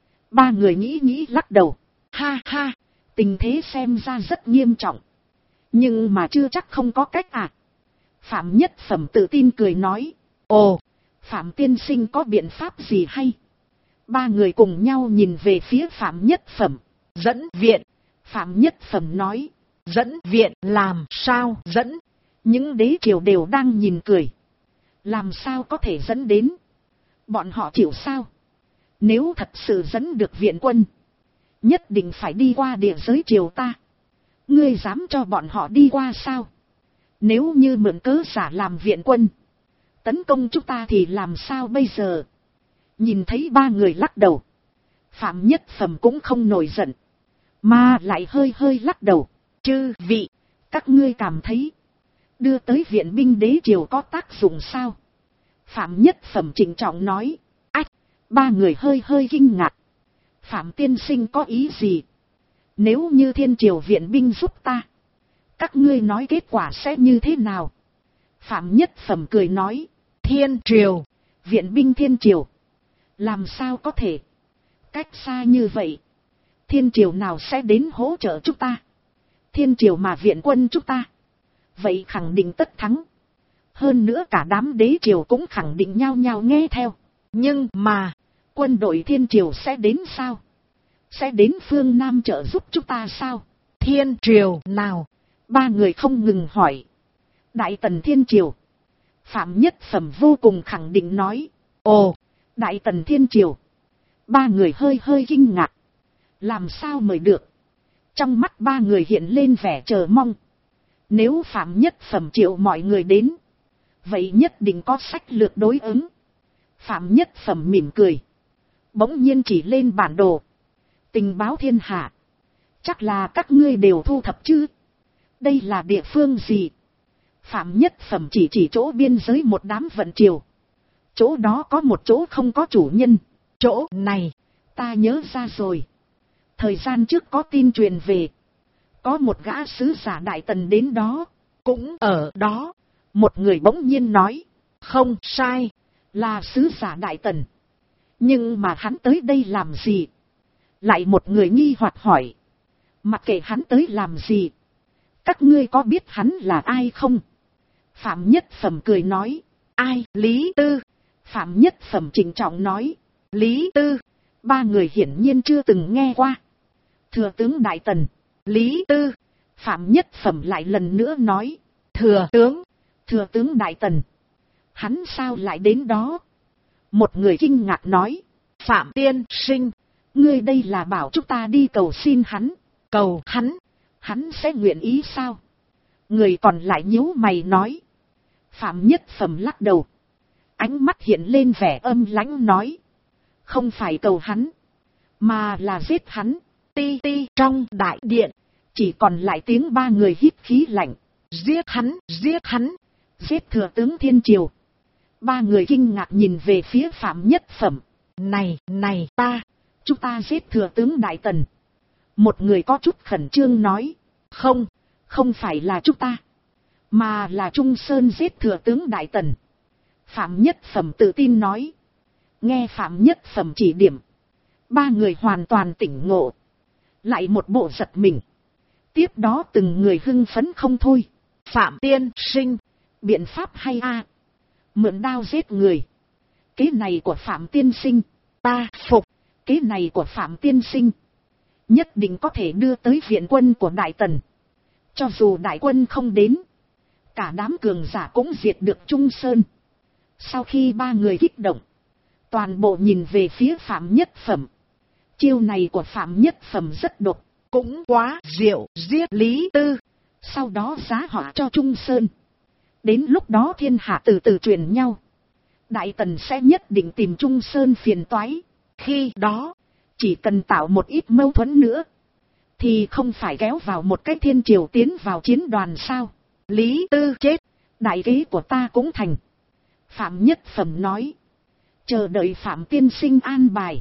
3 người nghĩ lắc đầu. Ha ha, tình thế xem ra rất nghiêm trọng. Nhưng mà chưa chắc không có cách à. Phạm Nhất Phẩm tự tin cười nói. Ồ, Phạm tiên sinh có biện pháp gì hay? 3 người cùng nhau nhìn về phía Phạm Nhất Phẩm. Dẫn viện. Phạm Nhất Phẩm nói. Dẫn viện làm sao dẫn? Những đế triều đều đang nhìn cười. Làm sao có thể dẫn đến? Bọn họ chịu sao? Nếu thật sự dẫn được viện quân, nhất định phải đi qua địa giới triều ta. Ngươi dám cho bọn họ đi qua sao? Nếu như mượn cớ giả làm viện quân, tấn công chúng ta thì làm sao bây giờ? Nhìn thấy 3 người lắc đầu, Phạm Nhất Phẩm cũng không nổi giận, mà lại hơi lắc đầu. Chư vị, các ngươi cảm thấy đưa tới viện binh đế triều có tác dụng sao? Phạm Nhất Phẩm trịnh trọng nói. Ách, 3 người hơi kinh ngạc. Phạm tiên sinh có ý gì? Nếu như thiên triều viện binh giúp ta, các ngươi nói kết quả sẽ như thế nào? Phạm Nhất Phẩm cười nói. Thiên triều, viện binh thiên triều. Làm sao có thể? Cách xa như vậy, thiên triều nào sẽ đến hỗ trợ chúng ta? Thiên triều mà viện quân chúng ta, vậy khẳng định tất thắng. Hơn nữa cả đám đế triều cũng khẳng định nhau nghe theo. Nhưng mà, quân đội thiên triều sẽ đến sao? Sẽ đến phương Nam trợ giúp chúng ta sao? Thiên triều nào? 3 người không ngừng hỏi. Đại Tần thiên triều. Phạm Nhất Phẩm vô cùng khẳng định nói. Ồ, Đại Tần thiên triều. 3 người hơi kinh ngạc. Làm sao mời được? Trong mắt 3 người hiện lên vẻ chờ mong. Nếu Phạm Nhất Phẩm triệu mọi người đến, vậy nhất định có sách lược đối ứng. Phạm Nhất Phẩm mỉm cười. Bỗng nhiên chỉ lên bản đồ. Tình báo thiên hạ. Chắc là các ngươi đều thu thập chứ? Đây là địa phương gì? Phạm Nhất Phẩm chỉ chỗ biên giới một đám vận triều. Chỗ đó có một chỗ không có chủ nhân. chỗ này, ta nhớ ra rồi. Thời gian trước có tin truyền về. Có một gã sứ giả Đại Tần đến đó. Cũng ở đó. Một người bỗng nhiên nói. Không sai. Là sứ giả Đại Tần. Nhưng mà hắn tới đây làm gì? Lại một người nghi hoặc hỏi. Mặc kệ hắn tới làm gì? Các ngươi có biết hắn là ai không? Phạm Nhất Phẩm cười nói. Ai? Lý Tư. Phạm Nhất Phẩm trịnh trọng nói. Lý Tư. Ba người hiển nhiên chưa từng nghe qua. Thừa tướng Đại Tần. Lý Tư. Phạm Nhất Phẩm lại lần nữa nói. Thừa tướng Đại Tần. Hắn sao lại đến đó? Một người kinh ngạc nói. Phạm tiên sinh. Ngươi đây là bảo chúng ta đi cầu xin hắn. Cầu hắn sẽ nguyện ý sao? Người còn lại nhíu mày nói. Phạm Nhất Phẩm lắc đầu. Ánh mắt hiện lên vẻ âm lãnh nói. Không phải cầu hắn, mà là giết hắn. Ti ti trong đại điện, chỉ còn lại tiếng ba người hít khí lạnh. Giết hắn, giết thừa tướng Thiên Triều. Ba người kinh ngạc nhìn về phía Phạm Nhất Phẩm. Này, chúng ta giết thừa tướng Đại Tần. Một người có chút khẩn trương nói. Không phải là chúng ta, mà là Trung Sơn giết thừa tướng Đại Tần. Phạm Nhất Phẩm tự tin nói. Nghe Phạm Nhất Phẩm chỉ điểm, ba người hoàn toàn tỉnh ngộ. Lại một bộ giật mình. Tiếp đó từng người hưng phấn không thôi. Phạm tiên sinh, biện pháp hay a? Mượn đao giết người. Kế này của Phạm tiên sinh, ta phục. Kế này của Phạm tiên sinh, nhất định có thể đưa tới viện quân của Đại Tần. Cho dù đại quân không đến, cả đám cường giả cũng diệt được Trung Sơn. Sau khi ba người kích động, toàn bộ nhìn về phía Phạm Nhất Phẩm. Chiêu này của Phạm Nhất Phẩm rất độc, cũng quá diệu. Giết Lý Tư, sau đó giá họa cho Trung Sơn. Đến lúc đó thiên hạ từ từ truyền nhau, Đại Tần sẽ nhất định tìm Trung Sơn phiền toái. Khi đó, chỉ cần tạo một ít mâu thuẫn nữa, thì không phải kéo vào một cái Thiên Triều tiến vào chiến đoàn sao? Lý Tư chết, đại kế của ta cũng thành. Phạm Nhất Phẩm nói. Chờ đợi Phạm tiên sinh an bài.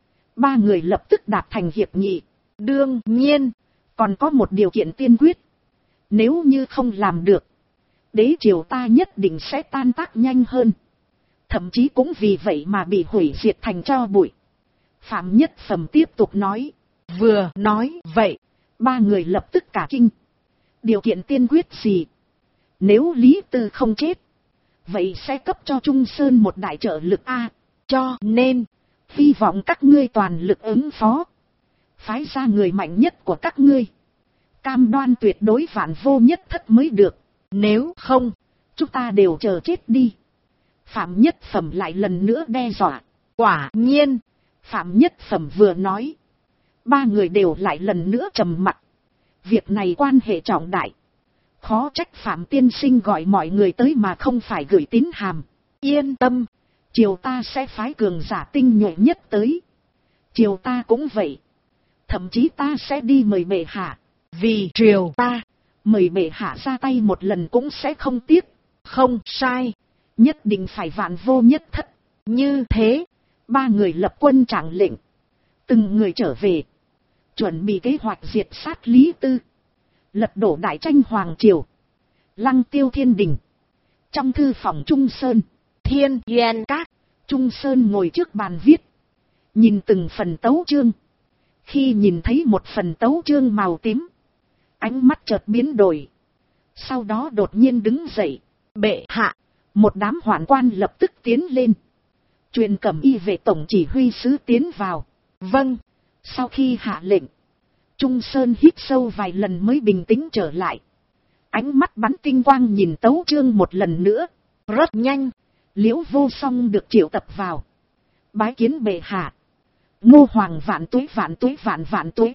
Ba người lập tức đạt thành hiệp nghị. Đương nhiên, còn có một điều kiện tiên quyết. Nếu như không làm được, đế triều ta nhất định sẽ tan tác nhanh hơn. Thậm chí cũng vì vậy mà bị hủy diệt thành tro bụi. Phạm Nhất Phẩm tiếp tục nói. Vừa nói vậy, ba người lập tức cả kinh. Điều kiện tiên quyết gì? Nếu Lý Tư không chết, vậy sẽ cấp cho Trung Sơn một đại trợ lực A. Cho nên, hy vọng các ngươi toàn lực ứng phó. Phái ra người mạnh nhất của các ngươi. Cam đoan tuyệt đối vạn vô nhất thất mới được. Nếu không, chúng ta đều chờ chết đi. Phạm Nhất Phẩm lại lần nữa đe dọa. Quả nhiên, Phạm Nhất Phẩm vừa nói, ba người đều lại lần nữa trầm mặc. Việc này quan hệ trọng đại. Khó trách Phạm tiên sinh gọi mọi người tới mà không phải gửi tín hàm. Yên tâm, triều ta sẽ phái cường giả tinh nhuệ nhất tới. Triều ta cũng vậy. Thậm chí ta sẽ đi mời bệ hạ. Vì triều ta, mời bệ hạ ra tay một lần cũng sẽ không tiếc. Không sai, nhất định phải vạn vô nhất thất. Như thế, ba người lập quân trạng lệnh. Từng người trở về, chuẩn bị kế hoạch diệt sát Lý Tư, lật đổ đại tranh hoàng triều, lăng tiêu thiên đình. Trong thư phòng Trung Sơn, Thiên Yên Các, Trung Sơn ngồi trước bàn viết, nhìn từng phần tấu chương. Khi nhìn thấy một phần tấu chương màu tím, ánh mắt chợt biến đổi. Sau đó đột nhiên đứng dậy. Bệ hạ! Một đám hoạn quan lập tức tiến lên. Truyền cẩm y về tổng chỉ huy sứ tiến vào. Vâng! Sau khi hạ lệnh, Trung Sơn hít sâu vài lần mới bình tĩnh trở lại. Ánh mắt bắn tinh quang nhìn tấu chương một lần nữa. Rất nhanh, Liễu Vô Song được triệu tập vào. Bái kiến bệ hạ. Ngô Hoàng vạn tuế vạn tuế vạn tuế.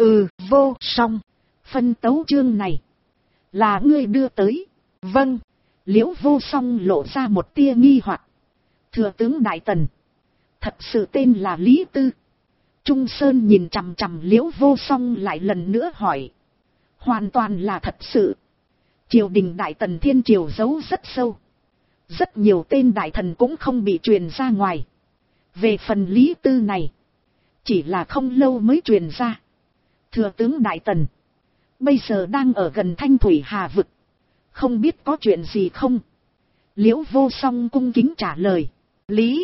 Vô Song, phân tấu chương này là ngươi đưa tới. Vâng. Liễu Vô Song lộ ra một tia nghi hoặc. Thừa tướng Đại Tần, thật sự tên là Lý Tư? Trung Sơn nhìn chằm chằm Liễu Vô Song lại lần nữa hỏi. Hoàn toàn là thật sự. Triều đình Đại Tần Thiên Triều giấu rất sâu. Rất nhiều tên đại thần cũng không bị truyền ra ngoài. Về phần Lý Tư này, chỉ là không lâu mới truyền ra. Thừa tướng Đại Tần, bây giờ đang ở gần Thanh Thủy Hà Vực, không biết có chuyện gì không? Liễu Vô Song cung kính trả lời. Lý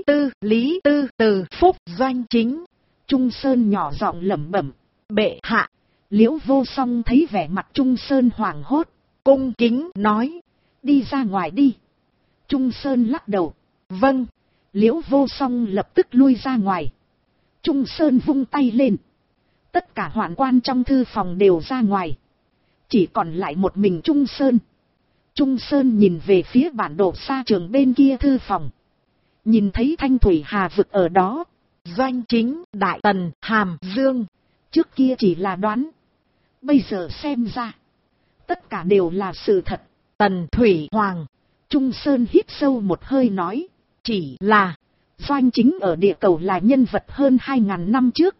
Tư từ Phúc Doanh Chính. Trung Sơn nhỏ giọng lẩm bẩm. Bệ hạ. Liễu Vô Song thấy vẻ mặt Trung Sơn hoảng hốt, cung kính nói. Đi ra ngoài đi. Trung Sơn lắc đầu. Vâng. Liễu Vô Song lập tức lui ra ngoài. Trung Sơn vung tay lên. Tất cả hoạn quan trong thư phòng đều ra ngoài. Chỉ còn lại một mình Trung Sơn. Trung Sơn nhìn về phía bản đồ xa trường bên kia thư phòng. Nhìn thấy Thanh Thủy Hà Vực ở đó. Doanh Chính, Đại Tần, Hàm Dương. Trước kia chỉ là đoán. Bây giờ xem ra. Tất cả đều là sự thật. Tần Thủy Hoàng. Trung Sơn hít sâu một hơi nói. Chỉ là Doanh Chính ở địa cầu là nhân vật hơn 2.000 năm trước.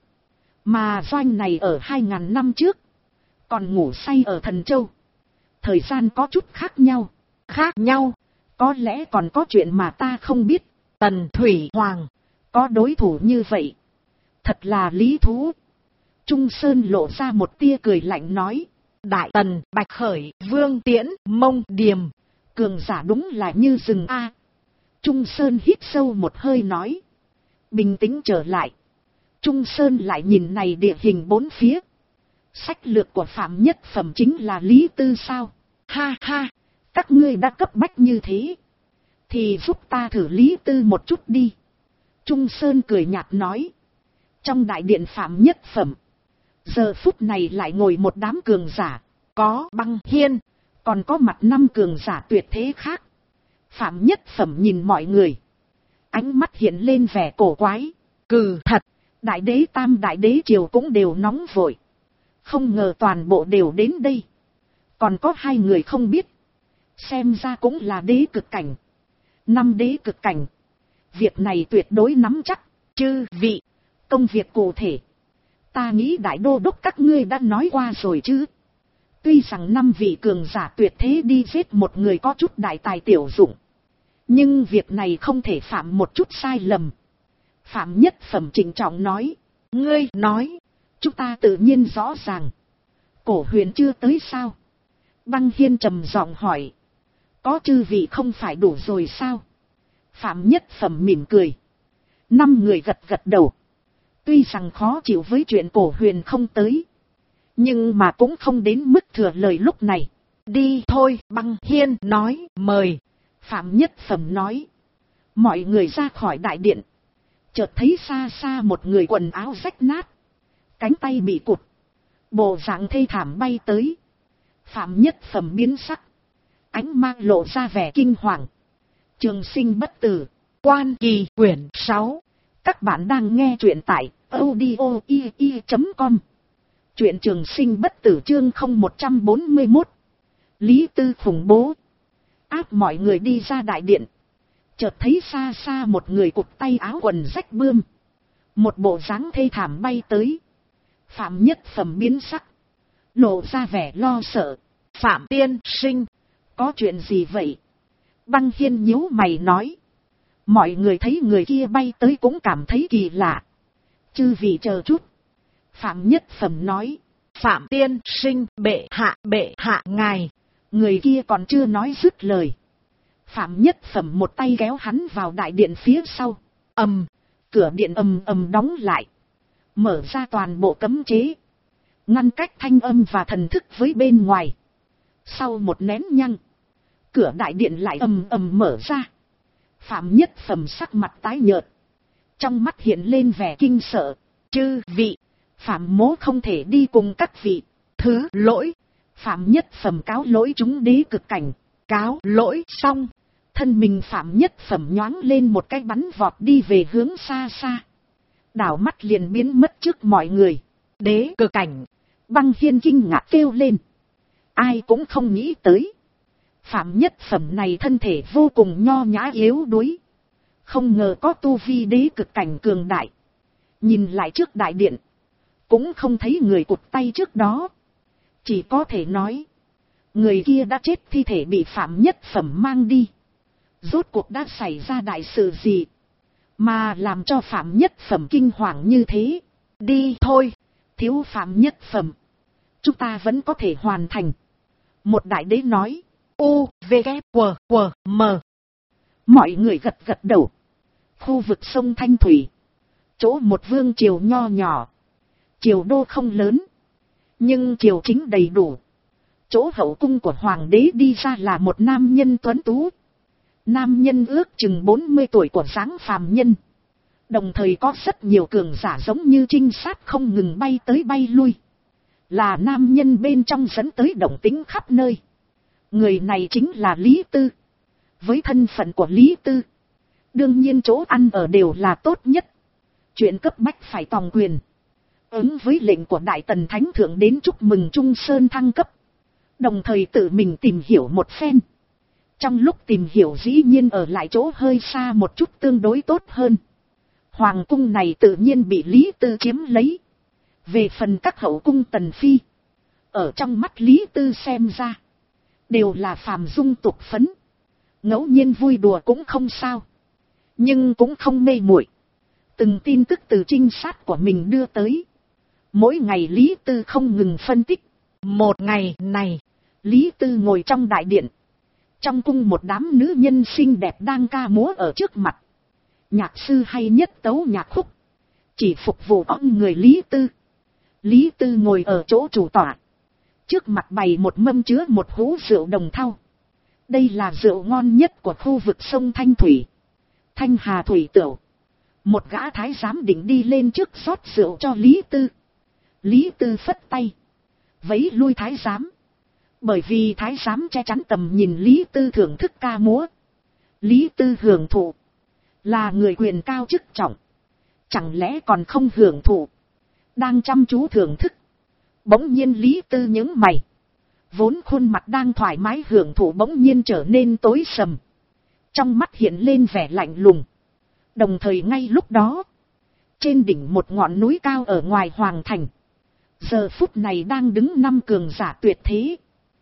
Mà Doanh này ở 2.000 năm trước. Còn ngủ say ở Thần Châu. Thời gian có chút khác nhau. Khác nhau. Có lẽ còn có chuyện mà ta không biết. Tần Thủy Hoàng có đối thủ như vậy. Thật là lý thú. Trung Sơn lộ ra một tia cười lạnh nói. Đại Tần, Bạch Khởi, Vương Tiễn, Mông Điềm. Cường giả đúng là như rừng A. Trung Sơn hít sâu một hơi nói. Bình tĩnh trở lại. Trung Sơn lại nhìn này địa hình bốn phía. Sách lược của Phạm Nhất Phẩm chính là Lý Tư sao? Ha ha, các ngươi đã cấp bách như thế. Thì giúp ta thử Lý Tư một chút đi. Trung Sơn cười nhạt nói. Trong đại điện Phạm Nhất Phẩm. Giờ phút này lại ngồi một đám cường giả. Có Băng Hiên. Còn có mặt 5 cường giả tuyệt thế khác. Phạm Nhất Phẩm nhìn mọi người. Ánh mắt hiện lên vẻ cổ quái. Cừ thật. Đại đế Tam Đại Đế Triều cũng đều nóng vội. Không ngờ toàn bộ đều đến đây. Còn có 2 người không biết. Xem ra cũng là đế cực cảnh. 5 đế cực cảnh. Việc này tuyệt đối nắm chắc. Chư vị. Công việc cụ thể. Ta nghĩ đại đô đốc các ngươi đã nói qua rồi chứ. Tuy rằng 5 vị cường giả tuyệt thế đi giết một người có chút đại tài tiểu dụng. Nhưng việc này không thể phạm một chút sai lầm. Phạm Nhất Phẩm trịnh trọng nói. Ngươi nói. Chúng ta tự nhiên rõ ràng. Cổ Huyền chưa tới sao? Băng Hiên trầm giọng hỏi. Có chư vị không phải đủ rồi sao? Phạm Nhất Phẩm mỉm cười. 5 người gật gật đầu. Tuy rằng khó chịu với chuyện Cổ Huyền không tới. Nhưng mà cũng không đến mức thừa lời lúc này. Đi thôi, Băng Hiên nói, mời. Phạm Nhất Phẩm nói. Mọi người ra khỏi đại điện. Chợt thấy xa xa một người quần áo rách nát. Cánh tay bị cụt. Bộ dạng thê thảm bay tới. Phạm Nhất Phẩm biến sắc. Ánh mang lộ ra vẻ kinh hoàng. Trường Sinh bất tử. Quan Kỳ quyển 6. Các bạn đang nghe truyện tại audio.com. Truyện Trường Sinh bất tử chương 0141. Lý Tư khủng bố. Áp mọi người đi ra đại điện. Chợt thấy xa xa một người cụt tay áo quần rách bươm. Một bộ dáng thê thảm bay tới. Phạm Nhất Phẩm biến sắc. Lộ ra vẻ lo sợ. Phạm tiên sinh. Có chuyện gì vậy? Băng Hiên nhíu mày nói. Mọi người thấy người kia bay tới cũng cảm thấy kỳ lạ. Chư vị chờ chút. Phạm Nhất Phẩm nói. Phạm tiên sinh, bệ hạ ngài. Người kia còn chưa nói dứt lời. Phạm Nhất Phẩm một tay kéo hắn vào đại điện phía sau. Cửa điện ầm đóng lại. Mở ra toàn bộ cấm chế. Ngăn cách thanh âm và thần thức với bên ngoài. Sau một nén nhăng. Cửa đại điện lại ầm mở ra. Phạm Nhất Phẩm sắc mặt tái nhợt. Trong mắt hiện lên vẻ kinh sợ. Chư vị. Phạm mỗ không thể đi cùng các vị. Thứ lỗi. Phạm Nhất Phẩm cáo lỗi chúng đế cực cảnh. Cáo lỗi xong. Thân mình Phạm Nhất Phẩm nhoáng lên một cái bắn vọt đi về hướng xa xa. Đảo mắt liền biến mất trước mọi người. Đế cực cảnh. Băng Hiên kinh ngạc kêu lên. Ai cũng không nghĩ tới. Phạm Nhất Phẩm này thân thể vô cùng nho nhã yếu đuối. Không ngờ có tu vi đế cực cảnh cường đại. Nhìn lại trước đại điện. Cũng không thấy người cụt tay trước đó. Chỉ có thể nói. Người kia đã chết, thi thể bị Phạm Nhất Phẩm mang đi. Rốt cuộc đã xảy ra đại sự gì? mà làm cho phạm nhất phẩm kinh hoàng như thế. Đi thôi, thiếu phạm nhất phẩm, chúng ta vẫn có thể hoàn thành. Một đại đế nói. U, V, K, W, W, M. Mọi người gật gật đầu. Khu vực sông Thanh Thủy, chỗ một vương triều nho nhỏ. Triều đô không lớn, nhưng triều chính đầy đủ. Chỗ hậu cung của hoàng đế đi ra là một nam nhân tuấn tú. Nam nhân ước chừng 40 tuổi của dáng phàm nhân. Đồng thời có rất nhiều cường giả giống như trinh sát không ngừng bay tới bay lui. Là nam nhân bên trong dẫn tới động tĩnh khắp nơi. Người này chính là Lý Tư. Với thân phận của Lý Tư, đương nhiên chỗ ăn ở đều là tốt nhất. Chuyện cấp bách phải tòng quyền. Ứng với lệnh của Đại Tần Thánh Thượng đến chúc mừng Trung Sơn thăng cấp. Đồng thời tự mình tìm hiểu một phen. Trong lúc tìm hiểu dĩ nhiên ở lại chỗ hơi xa một chút tương đối tốt hơn. Hoàng cung này tự nhiên bị Lý Tư chiếm lấy. Về phần các hậu cung tần phi, ở trong mắt Lý Tư xem ra, đều là phàm dung tục phấn. Ngẫu nhiên vui đùa cũng không sao, nhưng cũng không mê muội. Từng tin tức từ trinh sát của mình đưa tới. Mỗi ngày Lý Tư không ngừng phân tích. Một ngày này, Lý Tư ngồi trong đại điện. Trong cung một đám nữ nhân xinh đẹp đang ca múa ở trước mặt. Nhạc sư hay nhất tấu nhạc khúc, chỉ phục vụ ông người Lý Tư. Lý Tư ngồi ở chỗ chủ tọa. Trước mặt bày một mâm chứa một hũ rượu đồng thau. Đây là rượu ngon nhất của khu vực sông Thanh Thủy. Thanh Hà Thủy Tửu. Một gã thái giám định đi lên trước rót rượu cho Lý Tư. Lý Tư phất tay, vẫy lui thái giám. Bởi vì thái giám che chắn tầm nhìn Lý Tư thưởng thức ca múa. Lý Tư hưởng thụ, là người quyền cao chức trọng, chẳng lẽ còn không hưởng thụ. Đang chăm chú thưởng thức, bỗng nhiên Lý Tư nhướng mày. Vốn khuôn mặt đang thoải mái hưởng thụ bỗng nhiên trở nên tối sầm. Trong mắt hiện lên vẻ lạnh lùng. Đồng thời ngay lúc đó, trên đỉnh một ngọn núi cao ở ngoài hoàng thành, giờ phút này đang đứng 5 cường giả tuyệt thế.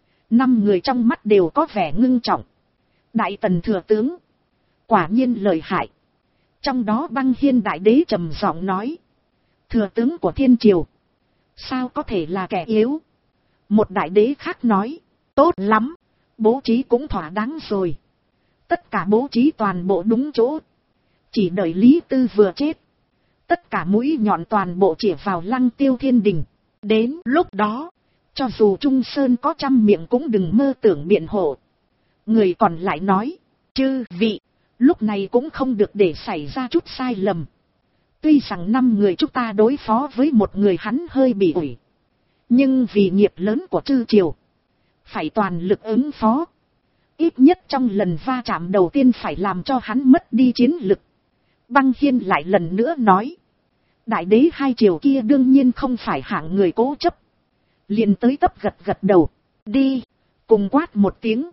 5 người trong mắt đều có vẻ ngưng trọng. Đại Tần thừa tướng, quả nhiên lợi hại. Trong đó Băng Hiên đại đế trầm giọng nói. Thừa tướng của thiên triều, sao có thể là kẻ yếu? Một đại đế khác nói. Tốt lắm, bố trí cũng thỏa đáng rồi. Tất cả bố trí toàn bộ đúng chỗ. Chỉ đợi Lý Tư vừa chết, tất cả mũi nhọn toàn bộ chĩa vào Lăng Tiêu Thiên Đình. Đến lúc đó, cho dù Trung Sơn có 100 miệng cũng đừng mơ tưởng biện hộ. Người còn lại nói. Chư vị, lúc này cũng không được để xảy ra chút sai lầm. Tuy rằng 5 người chúng ta đối phó với một người hắn hơi bị ủi, nhưng vì nghiệp lớn của chư triều, phải toàn lực ứng phó. Ít nhất trong lần va chạm đầu tiên phải làm cho hắn mất đi chiến lực. Băng Hiên lại lần nữa nói. Đại đế 2 triều kia đương nhiên không phải hạng người cố chấp. Liền tới tấp gật gật đầu. Đi, cùng quát một tiếng.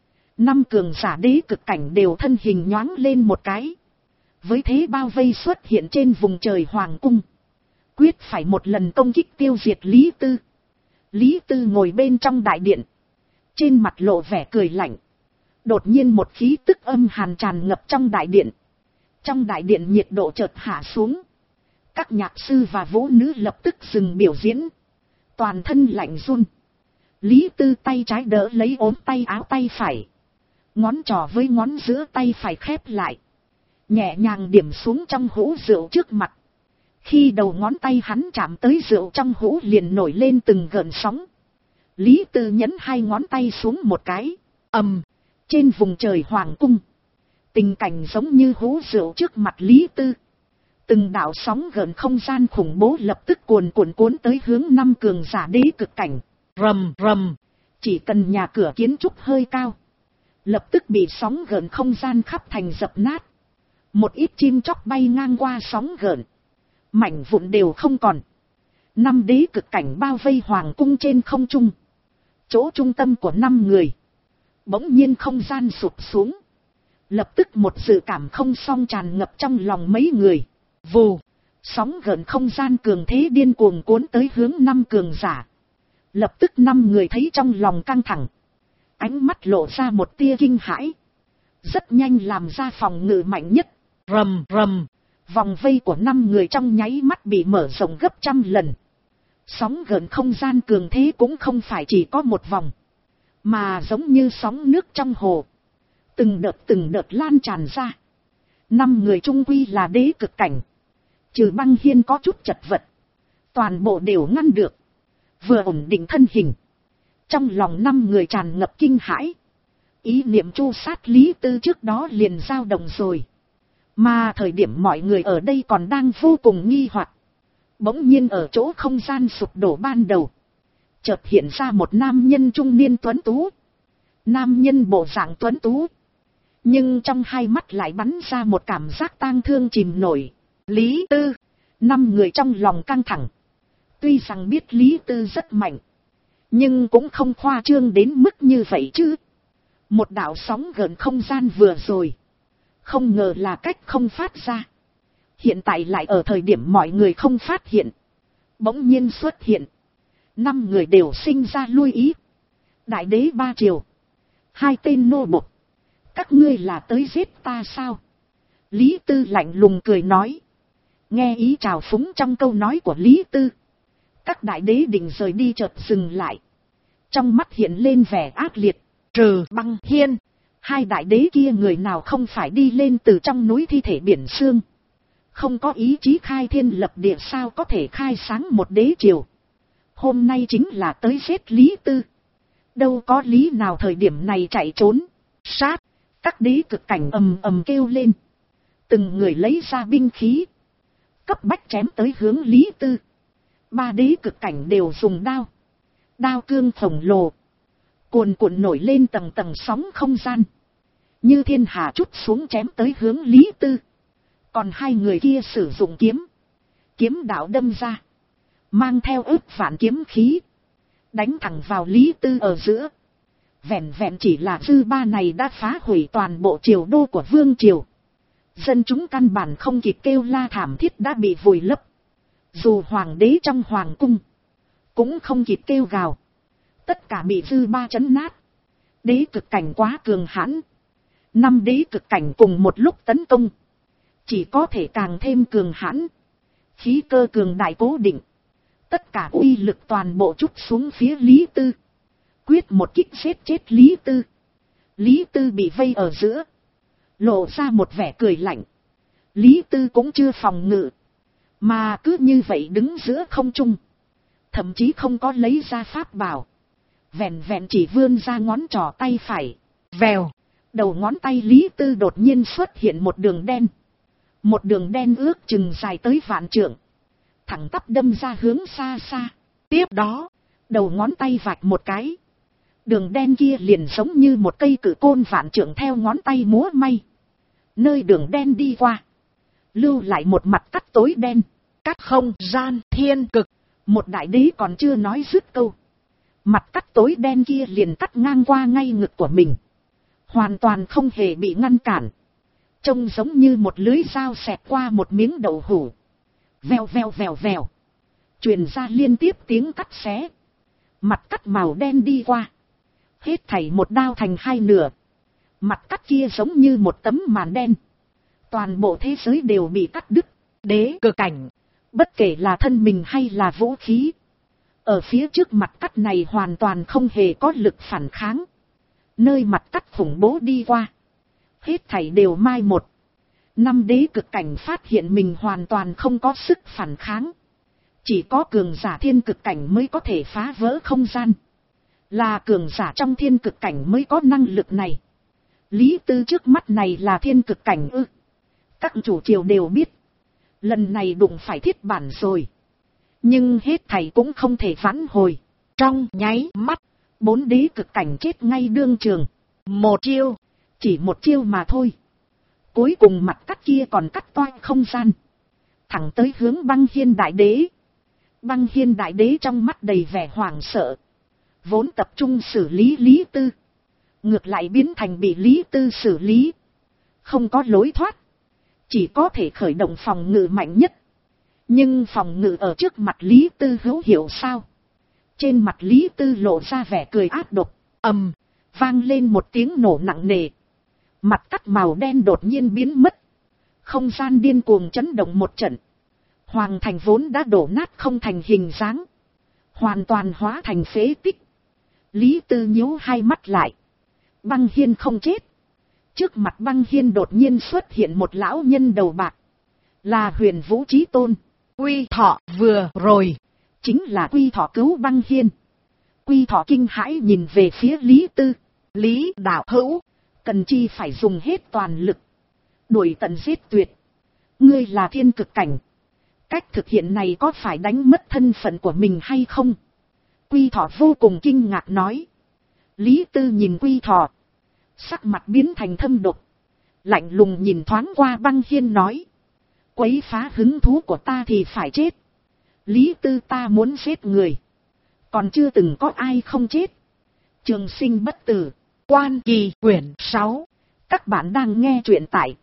5 cường giả đế cực cảnh đều thân hình nhoáng lên một cái. Với thế bao vây xuất hiện trên vùng trời hoàng cung. Quyết phải một lần công kích tiêu diệt Lý Tư. Lý Tư ngồi bên trong đại điện, trên mặt lộ vẻ cười lạnh. Đột nhiên một khí tức âm hàn tràn ngập trong đại điện. Trong đại điện nhiệt độ chợt hạ xuống. Các nhạc sư và vũ nữ lập tức dừng biểu diễn. Toàn thân lạnh run. Lý Tư tay trái đỡ lấy ốm tay áo tay phải. Ngón trỏ với ngón giữa tay phải khép lại. Nhẹ nhàng điểm xuống trong hũ rượu trước mặt. Khi đầu ngón tay hắn chạm tới rượu trong hũ liền nổi lên từng gợn sóng. Lý Tư nhấn 2 ngón tay xuống một cái. Ầm, trên vùng trời hoàng cung. Tình cảnh giống như hũ rượu trước mặt Lý Tư. Từng đạo sóng gợn không gian khủng bố lập tức cuồn cuộn cuốn tới hướng 5 cường giả đế cực cảnh. Rầm rầm, chỉ cần nhà cửa kiến trúc hơi cao, lập tức bị sóng gợn không gian khắp thành dập nát. Một ít chim chóc bay ngang qua sóng gợn, mảnh vụn đều không còn. 5 đế cực cảnh bao vây hoàng cung trên không trung. Chỗ trung tâm của 5 người, bỗng nhiên không gian sụp xuống. Lập tức một dự cảm không xong tràn ngập trong lòng mấy người. Vù, sóng gợn không gian cường thế điên cuồng cuốn tới hướng 5 cường giả. Lập tức 5 người thấy trong lòng căng thẳng. Ánh mắt lộ ra một tia kinh hãi. Rất nhanh làm ra phòng ngự mạnh nhất. Rầm rầm, Vòng vây của 5 người trong nháy mắt bị mở rộng gấp trăm lần. Sóng gợn không gian cường thế cũng không phải chỉ có một vòng, mà giống như sóng nước trong hồ. Từng đợt lan tràn ra. 5 người chung quy là đế cực cảnh. Trừ Băng Hiên có chút chật vật, toàn bộ đều ngăn được. Vừa ổn định thân hình, trong lòng 5 người tràn ngập kinh hãi. Ý niệm tru sát Lý Tư trước đó liền dao động rồi. Mà thời điểm mọi người ở đây còn đang vô cùng nghi hoặc, bỗng nhiên ở chỗ không gian sụp đổ ban đầu, chợt hiện ra một nam nhân trung niên tuấn tú. Nam nhân bộ dạng tuấn tú, nhưng trong hai mắt lại bắn ra một cảm giác tang thương chìm nổi. Lý Tư, 5 người trong lòng căng thẳng. Tuy rằng biết Lý Tư rất mạnh, nhưng cũng không khoa trương đến mức như vậy chứ. Một đạo sóng gợn không gian vừa rồi, không ngờ là cách không phát ra. Hiện tại lại ở thời điểm mọi người không phát hiện, bỗng nhiên xuất hiện. 5 người đều sinh ra lui ý. Đại đế Ba Triều, 2 tên nô bộc, các ngươi là tới giết ta sao? Lý Tư lạnh lùng cười nói. Nghe ý trào phúng trong câu nói của Lý Tư, các đại đế định rời đi chợt dừng lại. Trong mắt hiện lên vẻ ác liệt. Trừ Băng Hiên, 2 đại đế kia người nào không phải đi lên từ trong núi thi thể biển sương. Không có ý chí khai thiên lập địa sao có thể khai sáng một đế triều. Hôm nay chính là tới giết Lý Tư. Đâu có lý nào thời điểm này chạy trốn. Sát, các đế cực cảnh ầm ầm kêu lên. Từng người lấy ra binh khí, cấp bách chém tới hướng Lý Tư. 3 đế cực cảnh đều dùng đao. Đao cương khổng lồ, cuồn cuộn nổi lên tầng tầng sóng không gian, như thiên hà trút xuống chém tới hướng Lý Tư. Còn 2 người kia sử dụng kiếm, kiếm đạo đâm ra, mang theo ức vạn kiếm khí, đánh thẳng vào Lý Tư ở giữa. Vẹn vẹn chỉ là dư ba này đã phá hủy toàn bộ triều đô của vương triều. Dân chúng căn bản không kịp kêu la thảm thiết đã bị vùi lấp. Dù hoàng đế trong hoàng cung cũng không kịp kêu gào, tất cả bị dư ba chấn nát. Đế cực cảnh quá cường hãn, 5 đế cực cảnh cùng một lúc tấn công, chỉ có thể càng thêm cường hãn. Khí cơ cường đại cố định, tất cả uy lực toàn bộ trút xuống phía Lý Tư, quyết một kích giết chết Lý Tư. Lý Tư bị vây ở giữa, lộ ra một vẻ cười lạnh. Lý Tư cũng chưa phòng ngự, mà cứ như vậy đứng giữa không trung, thậm chí không có lấy ra pháp bảo, vẹn vẹn chỉ vươn ra ngón trỏ tay phải. Vèo, đầu ngón tay Lý Tư đột nhiên xuất hiện một đường đen. Một đường đen ước chừng dài tới vạn trượng, thẳng tắp đâm ra hướng xa xa. Tiếp đó, đầu ngón tay vạch một cái, đường đen kia liền giống như một cây cự côn vạn trượng theo ngón tay múa may. Nơi đường đen đi qua, lưu lại một mặt cắt tối đen, cắt không gian thiên cực. Một đại đế còn chưa nói dứt câu, mặt cắt tối đen kia liền cắt ngang qua ngay ngực của mình, hoàn toàn không hề bị ngăn cản. Trông giống như một lưới dao xẹt qua một miếng đậu hũ. Vèo vèo vèo vèo, truyền ra liên tiếp tiếng cắt xé. Mặt cắt màu đen đi qua, hết thảy một đao thành 2 nửa. Mặt cắt kia giống như một tấm màn đen, toàn bộ thế giới đều bị cắt đứt. Đế cực cảnh, bất kể là thân mình hay là vũ khí, ở phía trước mặt cắt này hoàn toàn không hề có lực phản kháng. Nơi mặt cắt khủng bố đi qua, hết thảy đều mai một. 5 đế cực cảnh phát hiện mình hoàn toàn không có sức phản kháng. Chỉ có cường giả thiên cực cảnh mới có thể phá vỡ không gian. Là cường giả trong thiên cực cảnh mới có năng lực này. Lý Tư trước mắt này là thiên cực cảnh ư? Các chủ triều đều biết, lần này đụng phải thiết bản rồi. Nhưng hết thảy cũng không thể vãn hồi. Trong nháy mắt, 4 đế cực cảnh chết ngay đương trường. Một chiêu, chỉ một chiêu mà thôi. Cuối cùng mặt cắt kia còn cắt toang không gian, thẳng tới hướng Băng Hiên đại đế. Băng Hiên đại đế trong mắt đầy vẻ hoảng sợ, vốn tập trung xử lý Lý Tư, ngược lại biến thành bị Lý Tư xử lý. Không có lối thoát, chỉ có thể khởi động phòng ngự mạnh nhất. Nhưng phòng ngự ở trước mặt Lý Tư hữu hiệu sao? Trên mặt Lý Tư lộ ra vẻ cười ác độc. Ầm, vang lên một tiếng nổ nặng nề. Mặt cắt màu đen đột nhiên biến mất, Không gian điên cuồng chấn động một trận. Hoàng thành vốn đã đổ nát không thành hình dáng, hoàn toàn hóa thành phế tích. Lý Tư nhíu hai mắt lại. Băng Hiên không chết. Trước mặt Băng Hiên đột nhiên xuất hiện một lão nhân đầu bạc. Là Huyền Vũ Chí Tôn. Quy Thọ vừa rồi chính là Quy Thọ cứu Băng Hiên. Quy Thọ kinh hãi nhìn về phía Lý Tư. Lý đạo hữu, cần chi phải dùng hết toàn lực, đuổi tận giết tuyệt. Ngươi là thiên cực cảnh, cách thực hiện này có phải đánh mất thân phận của mình hay không? Quy Thọ vô cùng kinh ngạc nói. Lý Tư nhìn Quy Thọ, sắc mặt biến thành thâm độc, lạnh lùng nhìn thoáng qua Băng Hiên nói. Quấy phá hứng thú của ta thì phải chết. Lý Tư, ta muốn giết người, còn chưa từng có ai không chết. Trường sinh bất tử, Quan Kỳ quyển 6. Các bạn đang nghe truyện tại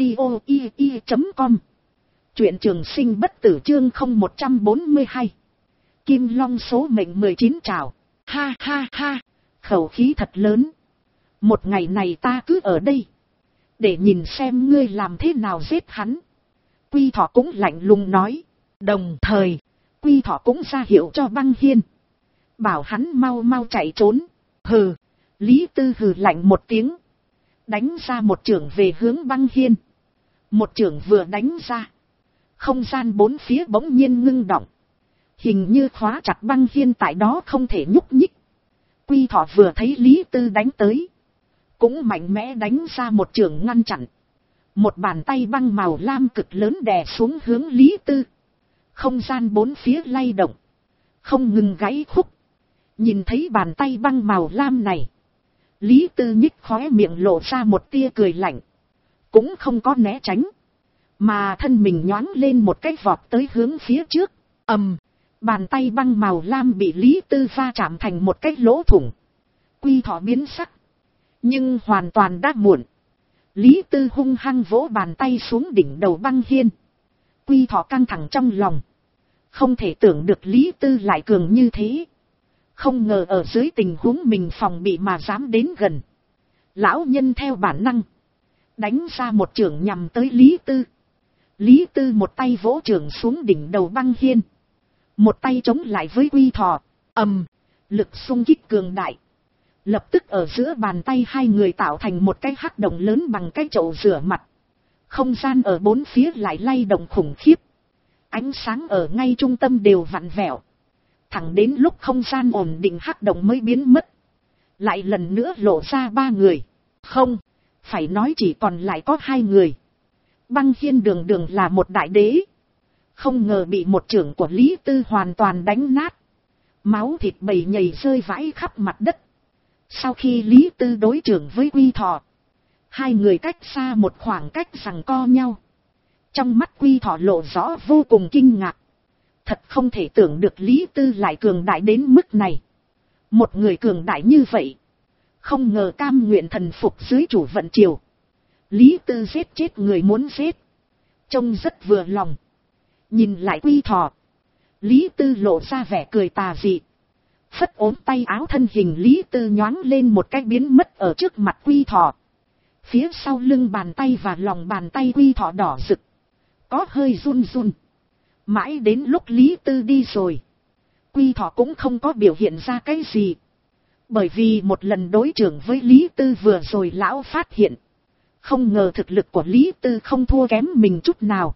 audio.com. Truyện Trường Sinh bất tử chương 0142. Kim Long số mệnh 19 trào. Ha ha ha, khẩu khí thật lớn. Một ngày này ta cứ ở đây, để nhìn xem ngươi làm thế nào giết hắn. Quy Thọ cũng lạnh lùng nói. Đồng thời, Quy Thọ cũng ra hiệu cho Băng Hiên, bảo hắn mau mau chạy trốn. Hừ. Lý Tư hừ lạnh một tiếng, đánh ra một chưởng về hướng Băng Hiên. Một chưởng vừa đánh ra, không gian bốn phía bỗng nhiên ngưng động, hình như khóa chặt Băng Hiên tại đó không thể nhúc nhích. Quy Thọ vừa thấy Lý Tư đánh tới, cũng mạnh mẽ đánh ra một chưởng ngăn chặn. Một bàn tay băng màu lam cực lớn đè xuống hướng Lý Tư. Không gian bốn phía lay động, không ngừng gãy khúc. Nhìn thấy bàn tay băng màu lam này, Lý Tư nhích khóe miệng lộ ra một tia cười lạnh, cũng không có né tránh, mà thân mình nhoáng lên một cái vọt tới hướng phía trước. Bàn tay băng màu lam bị Lý Tư va chạm thành một cái lỗ thủng. Quy Thọ biến sắc, nhưng hoàn toàn đã muộn. Lý Tư hung hăng vỗ bàn tay xuống đỉnh đầu Băng Hiên. Quy Thọ căng thẳng trong lòng, không thể tưởng được Lý Tư lại cường như thế. Không ngờ ở dưới tình huống mình phòng bị mà dám đến gần. Lão nhân theo bản năng đánh ra một chưởng nhằm tới Lý Tư. Lý Tư một tay vỗ chưởng xuống đỉnh đầu Băng Hiên, một tay chống lại với Quy Thọ. Lực xung kích cường đại, lập tức ở giữa bàn tay hai người tạo thành một cái hắc động lớn bằng cái chậu rửa mặt. Không gian ở bốn phía lại lay động khủng khiếp, ánh sáng ở ngay trung tâm đều vặn vẹo. Thẳng đến lúc không gian ổn định, hắc động mới biến mất. Lại lần nữa lộ ra ba người. Không, phải nói chỉ còn lại có hai người. Băng Hiên đường đường là một đại đế, không ngờ bị một chưởng của Lý Tư hoàn toàn đánh nát. Máu thịt bầy nhầy rơi vãi khắp mặt đất. Sau khi Lý Tư đối chưởng với Quy Thọ, hai người cách xa một khoảng cách giằng co nhau. Trong mắt Quy Thọ lộ rõ vô cùng kinh ngạc. Thật không thể tưởng được Lý Tư lại cường đại đến mức này. Một người cường đại như vậy, không ngờ cam nguyện thần phục dưới chủ vận triều. Lý Tư giết chết người muốn giết, trông rất vừa lòng. Nhìn lại Quy Thọ, Lý Tư lộ ra vẻ cười tà dị. Phất ốm tay áo, thân hình Lý Tư nhoáng lên một cái biến mất ở trước mặt Quy Thọ. Phía sau lưng bàn tay và lòng bàn tay Quy Thọ đỏ rực, có hơi run run. Mãi đến lúc Lý Tư đi rồi, Quy Thọ cũng không có biểu hiện ra cái gì. Bởi vì một lần đối chưởng với Lý Tư vừa rồi lão phát hiện, không ngờ thực lực của Lý Tư không thua kém mình chút nào.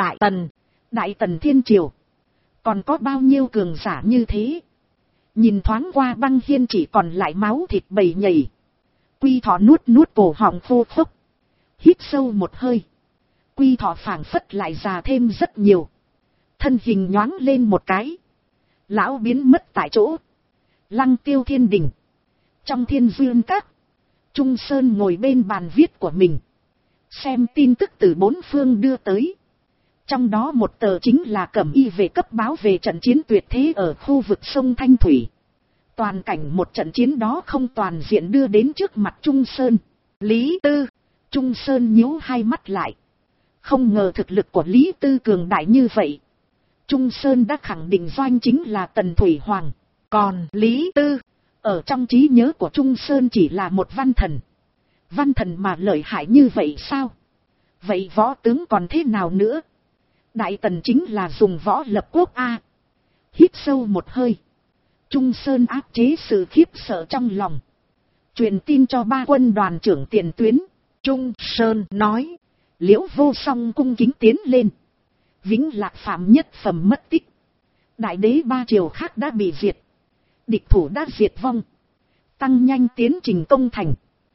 Đại Tần Thiên Triều còn có bao nhiêu cường giả như thế? Nhìn thoáng qua Băng Hiên chỉ còn lại máu thịt bầy nhầy. Quy Thọ nuốt cổ họng khô khốc, hít sâu một hơi. Quy Thọ phảng phất lại già thêm rất nhiều. Thân hình nhoáng lên một cái, lão biến mất tại chỗ. Lăng Tiêu Thiên Đình, trong Thiên Dương Các, Trung Sơn ngồi bên bàn viết của mình, xem tin tức từ bốn phương đưa tới. Trong đó một tờ chính là Cẩm Y về cấp báo về trận chiến tuyệt thế ở khu vực sông Thanh Thủy. Toàn cảnh một trận chiến đó không toàn diện đưa đến trước mặt Trung Sơn. Lý Tư, Trung Sơn nhíu hai mắt lại. Không ngờ thực lực của Lý Tư cường đại như vậy. Trung Sơn đã khẳng định doanh chính là Tần Thủy Hoàng. Còn Lý Tư, ở trong trí nhớ của Trung Sơn chỉ là một văn thần. Văn thần mà lợi hại như vậy sao? Vậy võ tướng còn thế nào nữa? Đại tần chính là dùng võ lập quốc a. Hít sâu một hơi. Trung Sơn áp chế sự khiếp sợ trong lòng. Truyền tin cho ba quân đoàn trưởng tiền tuyến. Trung Sơn nói. Liễu Vô Song cung kính tiến lên. Vĩnh Lạc phạm nhất phẩm mất tích. Đại đế ba triều khác đã bị diệt. Địch thủ đã diệt vong. Tăng nhanh tiến trình công thành.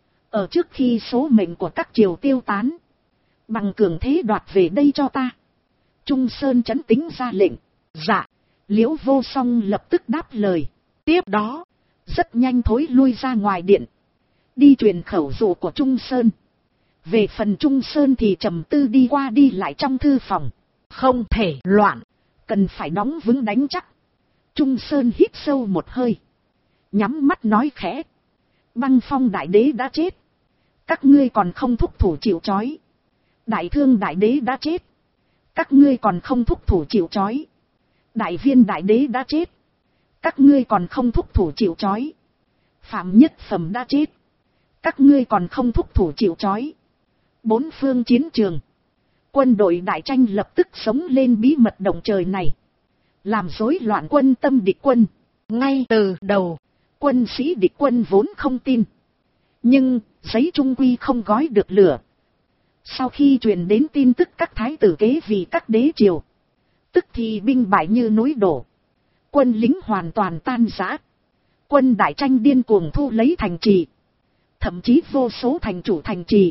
Ở trước khi số mệnh của các triều tiêu tán. Bằng cường thế đoạt về đây cho ta. Trung Sơn trấn tĩnh ra lệnh. Dạ. Liễu Vô Song lập tức đáp lời. Tiếp đó. Rất nhanh thối lui ra ngoài điện. Đi truyền khẩu dụ của Trung Sơn. Về phần Trung Sơn thì trầm tư đi qua đi lại trong thư phòng. Không thể loạn. Cần phải đóng vững đánh chắc. Trung Sơn hít sâu một hơi. Nhắm mắt nói khẽ. Băng Phong đại đế đã chết. Các ngươi còn không thúc thủ chịu trói. Đại Thương đại đế đã chết. Các ngươi còn không thúc thủ chịu trói. Đại Viên đại đế đã chết. Các ngươi còn không thúc thủ chịu trói. Phạm Nhất Phẩm đã chết. Các ngươi còn không thúc thủ chịu trói. Bốn phương chiến trường. Quân đội đại tranh lập tức sống lên bí mật động trời này. Làm rối loạn quân tâm địch quân. Ngay từ đầu, quân sĩ địch quân vốn không tin. Nhưng, giấy trung quy không gói được lửa. Sau khi truyền đến tin tức các thái tử kế vị các đế triều. Tức thì binh bại như núi đổ. Quân lính hoàn toàn tan rã. Quân đại tranh điên cuồng thu lấy thành trì. Thậm chí vô số thành chủ thành trì.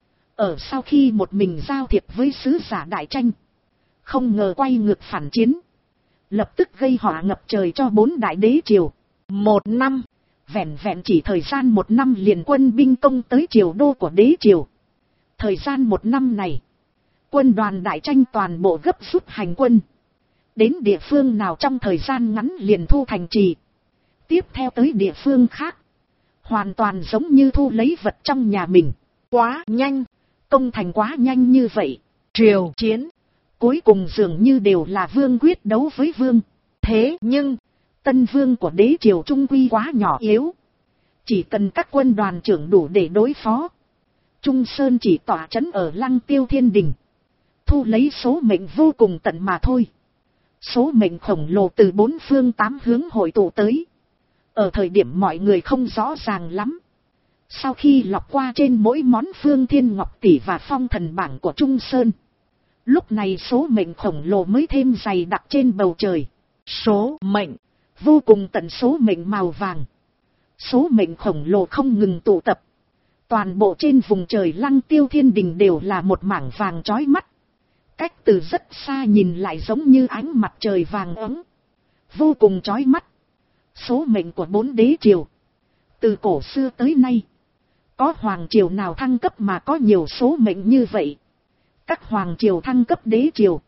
Ở sau khi một mình giao thiệp với sứ giả đại tranh. Không ngờ quay ngược phản chiến. Lập tức gây họa ngập trời cho bốn đại đế triều. 1 năm. Vẹn vẹn chỉ thời gian 1 năm liền quân binh công tới triều đô của đế triều. Thời gian 1 năm này. Quân đoàn đại tranh toàn bộ gấp rút hành quân. Đến địa phương nào trong thời gian ngắn liền thu thành trì. Tiếp theo tới địa phương khác. Hoàn toàn giống như thu lấy vật trong nhà mình. Quá nhanh. Công thành quá nhanh như vậy. Triều chiến. Cuối cùng dường như đều là vương quyết đấu với vương. Thế nhưng, tân vương của đế triều trung quy quá nhỏ yếu. Chỉ cần các quân đoàn trưởng đủ để đối phó. Trung Sơn chỉ tỏa trấn ở Lăng Tiêu Thiên Đình. Thu lấy số mệnh vô cùng tận mà thôi. Số mệnh khổng lồ từ 4 phương 8 hướng hội tụ tới. Ở thời điểm mọi người không rõ ràng lắm. Sau khi lọc qua trên mỗi món Phương Thiên Ngọc Tỷ và phong thần bảng của Trung Sơn. Lúc này số mệnh khổng lồ mới thêm dày đặc trên bầu trời. Số mệnh, vô cùng tận số mệnh màu vàng. Số mệnh khổng lồ không ngừng tụ tập. Toàn bộ trên vùng trời Lăng Tiêu Thiên Đình đều là một mảng vàng chói mắt. Cách từ rất xa nhìn lại giống như ánh mặt trời vàng ấm. Vô cùng chói mắt. Số mệnh của 4 đế triều. Từ cổ xưa tới nay. Có hoàng triều nào thăng cấp mà có nhiều số mệnh như vậy? Các hoàng triều thăng cấp đế triều.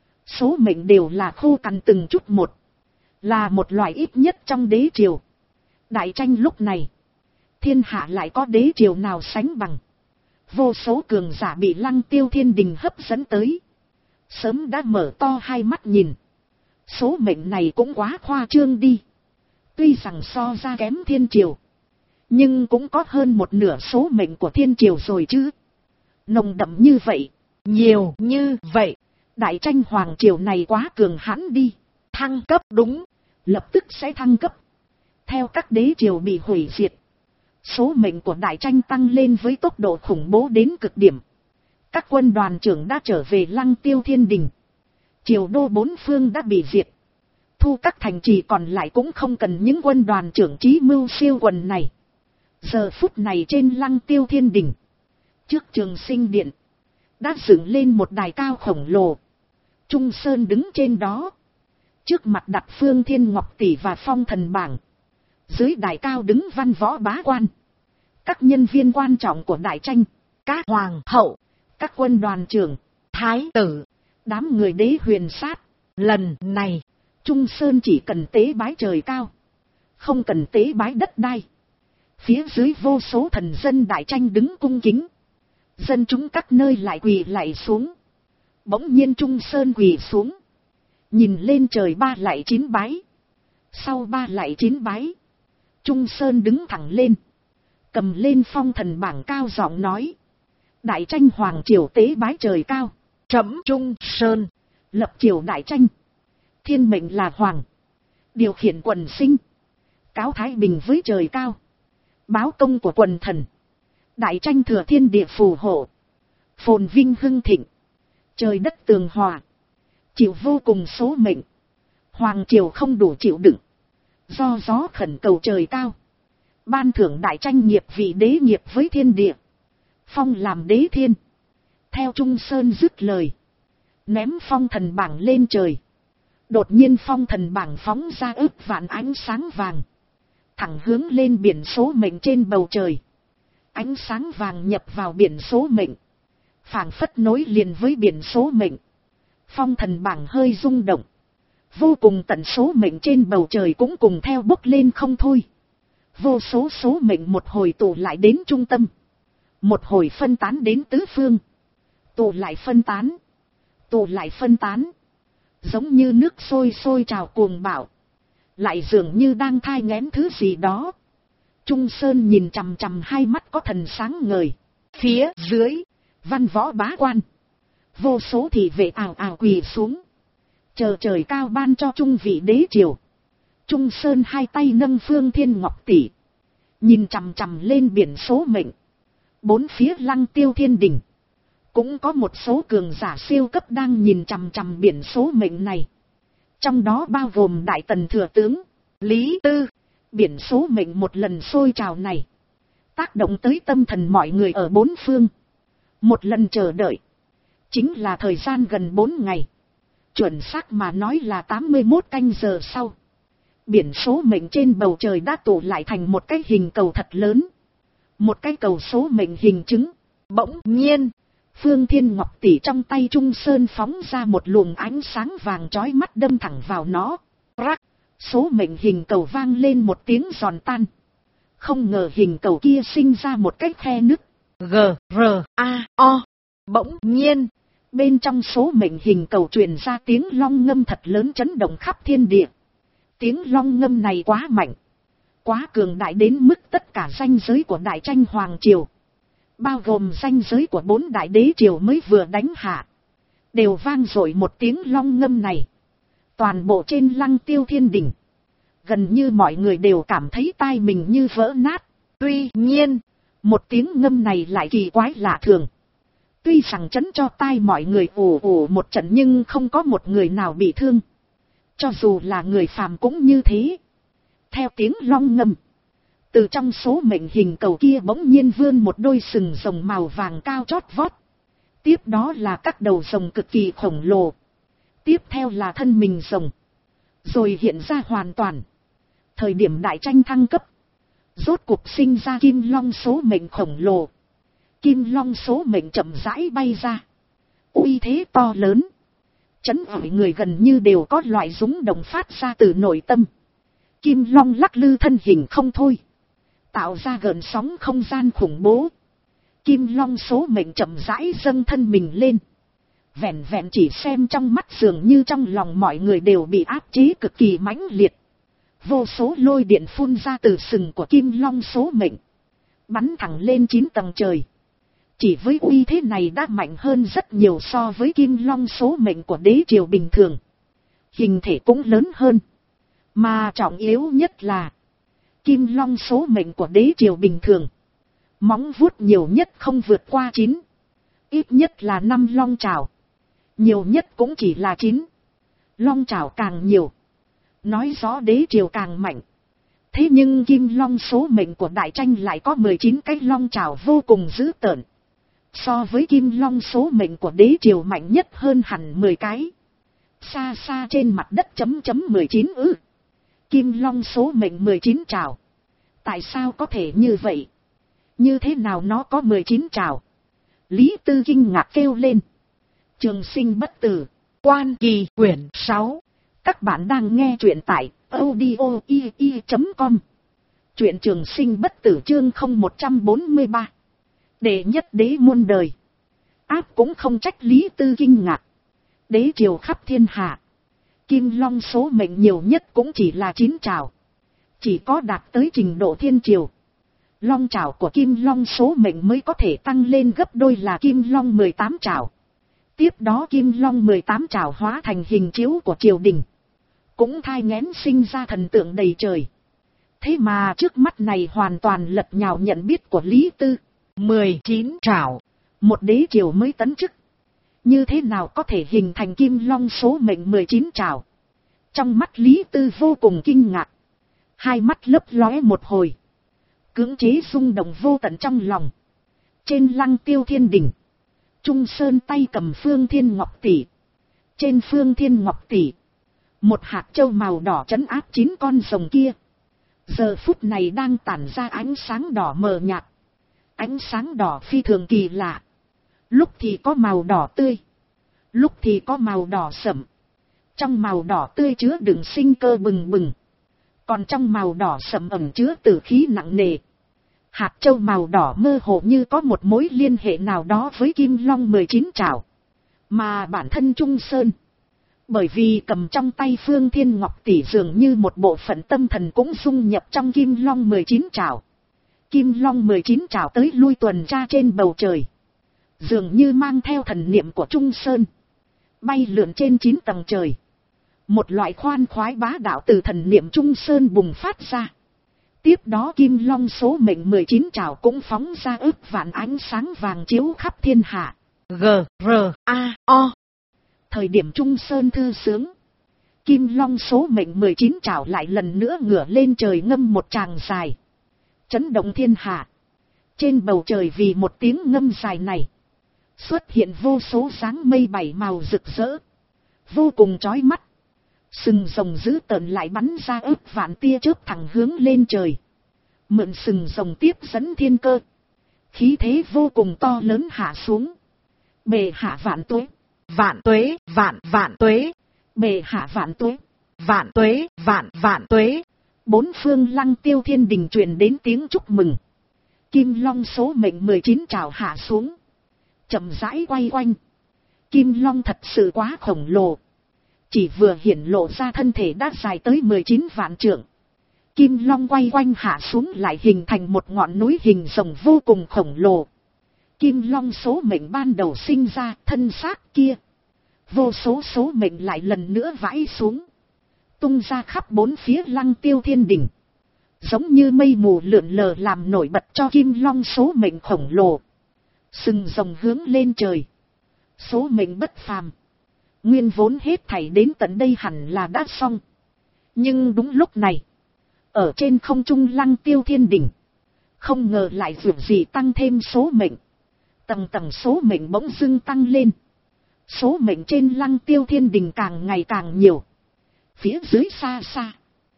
Số mệnh đều là khô cằn từng chút một. Là một loại ít nhất trong đế triều. Đại tranh lúc này. Thiên hạ lại có đế triều nào sánh bằng. Vô số cường giả bị Lăng Tiêu Thiên Đình hấp dẫn tới. Sớm đã mở to hai mắt nhìn. Số mệnh này cũng quá khoa trương đi. Tuy rằng so ra kém thiên triều. Nhưng cũng có hơn một nửa số mệnh của thiên triều rồi chứ. Nồng đậm như vậy. Nhiều như vậy. Đại tranh hoàng triều này quá cường hãn đi. Thăng cấp đúng. Lập tức sẽ thăng cấp. Theo các đế triều bị hủy diệt. Số mệnh của đại tranh tăng lên với tốc độ khủng bố đến cực điểm. Các quân đoàn trưởng đã trở về Lăng Tiêu Thiên Đình. Triều đô 4 phương đã bị diệt. Thu các thành trì còn lại cũng không cần những quân đoàn trưởng trí mưu siêu quần này. Giờ phút này trên Lăng Tiêu Thiên Đình. Trước Trường Sinh Điện. Đã dựng lên một đài cao khổng lồ. Trung Sơn đứng trên đó. Trước mặt đặt Phương Thiên Ngọc Tỷ và phong thần bảng. Dưới đài cao đứng văn võ bá quan. Các nhân viên quan trọng của đại tranh. Các hoàng hậu. Các quân đoàn trưởng. Thái tử. Đám người đế huyền sát. Lần này. Trung Sơn chỉ cần tế bái trời cao. Không cần tế bái đất đai. Phía dưới vô số thần dân đại tranh đứng cung kính. Dân chúng các nơi lại quỳ lạy xuống. Bỗng nhiên Trung Sơn quỳ xuống. Nhìn lên trời 3 lạy 9 bái. Sau 3 lạy 9 bái. Trung Sơn đứng thẳng lên. Cầm lên phong thần bảng cao giọng nói. Đại tranh hoàng triều tế bái trời cao. Trẫm Trung Sơn. Lập triều đại tranh. Thiên mệnh là hoàng. Điều khiển quần sinh. Cáo thái bình với trời cao. Báo công của quần thần. Đại tranh thừa thiên địa phù hộ. Phồn vinh hưng thịnh. Trời đất tường hòa. Chịu vô cùng số mệnh. Hoàng triều không đủ chịu đựng. Do gió khẩn cầu trời cao. Ban thưởng đại tranh nghiệp vị đế nghiệp với thiên địa. Phong làm đế thiên. Theo Trung Sơn dứt lời. Ném phong thần bảng lên trời. Đột nhiên phong thần bảng phóng ra ức vạn ánh sáng vàng. Thẳng hướng lên biển số mệnh trên bầu trời. Ánh sáng vàng nhập vào biển số mệnh. Phảng phất nối liền với biển số mệnh. Phong thần bảng hơi rung động. Vô cùng tận số mệnh trên bầu trời cũng cùng theo bốc lên không thôi. Vô số số mệnh một hồi tụ lại đến trung tâm. Một hồi phân tán đến tứ phương. Tụ lại phân tán. Tụ lại phân tán. Giống như nước sôi sôi trào cuồng bạo. Lại dường như đang thai nghén thứ gì đó. Trung Sơn nhìn chằm chằm hai mắt có thần sáng ngời. Phía dưới, văn võ bá quan. Vô số thị vệ ào ào quỳ xuống. Chờ trời cao ban cho trung vị đế triều. Trung Sơn hai tay nâng phương thiên ngọc tỷ. Nhìn chằm chằm lên biển số mệnh. Bốn phía lăng tiêu thiên đình. Cũng có một số cường giả siêu cấp đang nhìn chằm chằm biển số mệnh này. Trong đó bao gồm Đại Tần Thừa Tướng, Lý Tư. Biển số mệnh một lần sôi trào này. Tác động tới tâm thần mọi người ở bốn phương. Một lần chờ đợi. Chính là thời gian gần 4 ngày. Chuẩn xác mà nói là 81 canh giờ sau. Biển số mệnh trên bầu trời đã tụ lại thành một cái hình cầu thật lớn. Một cái cầu số mệnh hình trứng. Bỗng nhiên, Phương Thiên Ngọc tỷ trong tay Trung Sơn phóng ra một luồng ánh sáng vàng chói mắt đâm thẳng vào nó. Rắc, số mệnh hình cầu vang lên một tiếng giòn tan. Không ngờ hình cầu kia sinh ra một cái khe nứt. G-R-A-O. Bỗng nhiên, bên trong số mệnh hình cầu truyền ra tiếng long ngâm thật lớn chấn động khắp thiên địa. Tiếng long ngâm này quá mạnh. Quá cường đại đến mức tất cả ranh giới của đại tranh hoàng triều. Bao gồm ranh giới của 4 đại đế triều mới vừa đánh hạ. Đều vang dội một tiếng long ngâm này. Toàn bộ trên lăng tiêu thiên đỉnh. Gần như mọi người đều cảm thấy tai mình như vỡ nát. Tuy nhiên, một tiếng ngâm này lại kỳ quái lạ thường. Tuy rằng chấn cho tai mọi người ồ ồ một trận nhưng không có một người nào bị thương. Cho dù là người phàm cũng như thế. Theo tiếng long ngâm. Từ trong số mệnh hình cầu kia bỗng nhiên vươn một đôi sừng rồng màu vàng cao chót vót. Tiếp đó là các đầu rồng cực kỳ khổng lồ. Tiếp theo là thân mình rồng. Rồi hiện ra hoàn toàn. Thời điểm đại tranh thăng cấp. Rốt cuộc sinh ra kim long số mệnh khổng lồ. Kim long số mệnh chậm rãi bay ra. Uy thế to lớn. Chấn ỏi người gần như đều có loại rúng động phát ra từ nội tâm. Kim long lắc lư thân hình không thôi. Tạo ra gợn sóng không gian khủng bố. Kim long số mệnh chậm rãi dâng thân mình lên. Vẹn vẹn chỉ xem trong mắt dường như trong lòng mọi người đều bị áp chế cực kỳ mãnh liệt. Vô số lôi điện phun ra từ sừng của kim long số mệnh. Bắn thẳng lên 9 tầng trời. Chỉ với uy thế này đã mạnh hơn rất nhiều so với kim long số mệnh của đế triều bình thường. Hình thể cũng lớn hơn. Mà trọng yếu nhất là kim long số mệnh của đế triều bình thường. Móng vuốt nhiều nhất không vượt qua 9. Ít nhất là 5 long trảo. Nhiều nhất cũng chỉ là 9. Long trảo càng nhiều. Nói rõ đế triều càng mạnh. Thế nhưng kim long số mệnh của đại tranh lại có 19 cái long trảo vô cùng dữ tợn. So với kim long số mệnh của đế triều mạnh nhất hơn hẳn 10 cái. Xa xa trên mặt đất chấm 19 ư. Kim long số mệnh 19 trảo. Tại sao có thể như vậy? Như thế nào nó có 19 trảo? Lý Tư kinh ngạc kêu lên. Trường sinh bất tử. Quan Kỳ quyển 6. Các bạn đang nghe truyện tại audio.com. Truyện trường sinh bất tử chương 0143. Đệ nhất đế muôn đời. Áp cũng không trách Lý Tư kinh ngạc. Đế triều khắp thiên hạ. Kim long số mệnh nhiều nhất cũng chỉ là 9 trảo. Chỉ có đạt tới trình độ thiên triều. Long trảo của Kim Long số mệnh mới có thể tăng lên gấp đôi là Kim Long 18 trảo. Tiếp đó Kim Long 18 trảo hóa thành hình chiếu của triều đình. Cũng thai nghén sinh ra thần tượng đầy trời. Thế mà trước mắt này hoàn toàn lật nhào nhận biết của Lý Tư. 19 trảo, một đế triều mới tấn chức. Như thế nào có thể hình thành Kim Long số mệnh 19 trảo? Trong mắt Lý Tư vô cùng kinh ngạc. Hai mắt lấp lóe một hồi. Cưỡng chế rung động vô tận trong lòng. Trên Lăng Tiêu Thiên Đỉnh, Trung Sơn tay cầm Phương Thiên Ngọc Tỷ. Trên Phương Thiên Ngọc Tỷ, một hạt châu màu đỏ trấn áp 9 con rồng kia. Giờ phút này đang tản ra ánh sáng đỏ mờ nhạt. Ánh sáng đỏ phi thường kỳ lạ. Lúc thì có màu đỏ tươi, lúc thì có màu đỏ sẫm. Trong màu đỏ tươi chứa đựng sinh cơ bừng bừng. Còn trong màu đỏ sẫm ẩn chứa tử khí nặng nề. Hạt châu màu đỏ mơ hồ như có một mối liên hệ nào đó với Kim Long 19 trảo. Mà bản thân Trung Sơn, bởi vì cầm trong tay Phương Thiên Ngọc Tỷ dường như một bộ phận tâm thần cũng dung nhập trong Kim Long 19 trảo. Kim Long 19 trảo tới lui tuần tra trên bầu trời. Dường như mang theo thần niệm của Trung Sơn. Bay lượn trên 9 tầng trời. Một loại khoan khoái bá đạo từ thần niệm Trung Sơn bùng phát ra. Tiếp đó Kim Long số mệnh 19 trảo cũng phóng ra ức vạn ánh sáng vàng chiếu khắp thiên hạ. G-R-A-O. Thời điểm Trung Sơn thư sướng, Kim Long số mệnh 19 trảo lại lần nữa ngửa lên trời ngâm một tràng dài. Chấn động thiên hạ. Trên bầu trời vì một tiếng ngâm dài này, xuất hiện vô số dáng mây bảy màu rực rỡ. Vô cùng chói mắt. Sừng rồng dữ tợn lại bắn ra ức vạn tia chớp thẳng hướng lên trời. Mượn sừng rồng tiếp dẫn thiên cơ. Khí thế vô cùng to lớn hạ xuống. Bệ hạ vạn tuế. Vạn tuế, vạn tuế. Bệ hạ vạn tuế. Vạn tuế, vạn tuế. Bốn phương Lăng Tiêu Thiên Đình truyền đến tiếng chúc mừng. Kim Long số mệnh 19 trảo hạ xuống. Chậm rãi quay quanh. Kim Long thật sự quá khổng lồ. Chỉ vừa hiển lộ ra thân thể đã dài tới 19 vạn trượng. Kim Long quay quanh hạ xuống lại hình thành một ngọn núi hình rồng vô cùng khổng lồ. Kim Long số mệnh ban đầu sinh ra thân xác kia. Vô số số mệnh lại lần nữa vãi xuống. Tung ra khắp bốn phía Lăng Tiêu Thiên Đình. Giống như mây mù lượn lờ làm nổi bật cho Kim Long số mệnh khổng lồ. Sừng rồng hướng lên trời. Số mệnh bất phàm. Nguyên vốn hết thảy đến tận đây hẳn là đã xong. Nhưng đúng lúc này, ở trên không trung Lăng Tiêu Thiên Đình, không ngờ lại vượt gì tăng thêm số mệnh. Tầng tầng số mệnh bỗng dưng tăng lên. Số mệnh trên Lăng Tiêu Thiên Đình càng ngày càng nhiều. Phía dưới xa xa,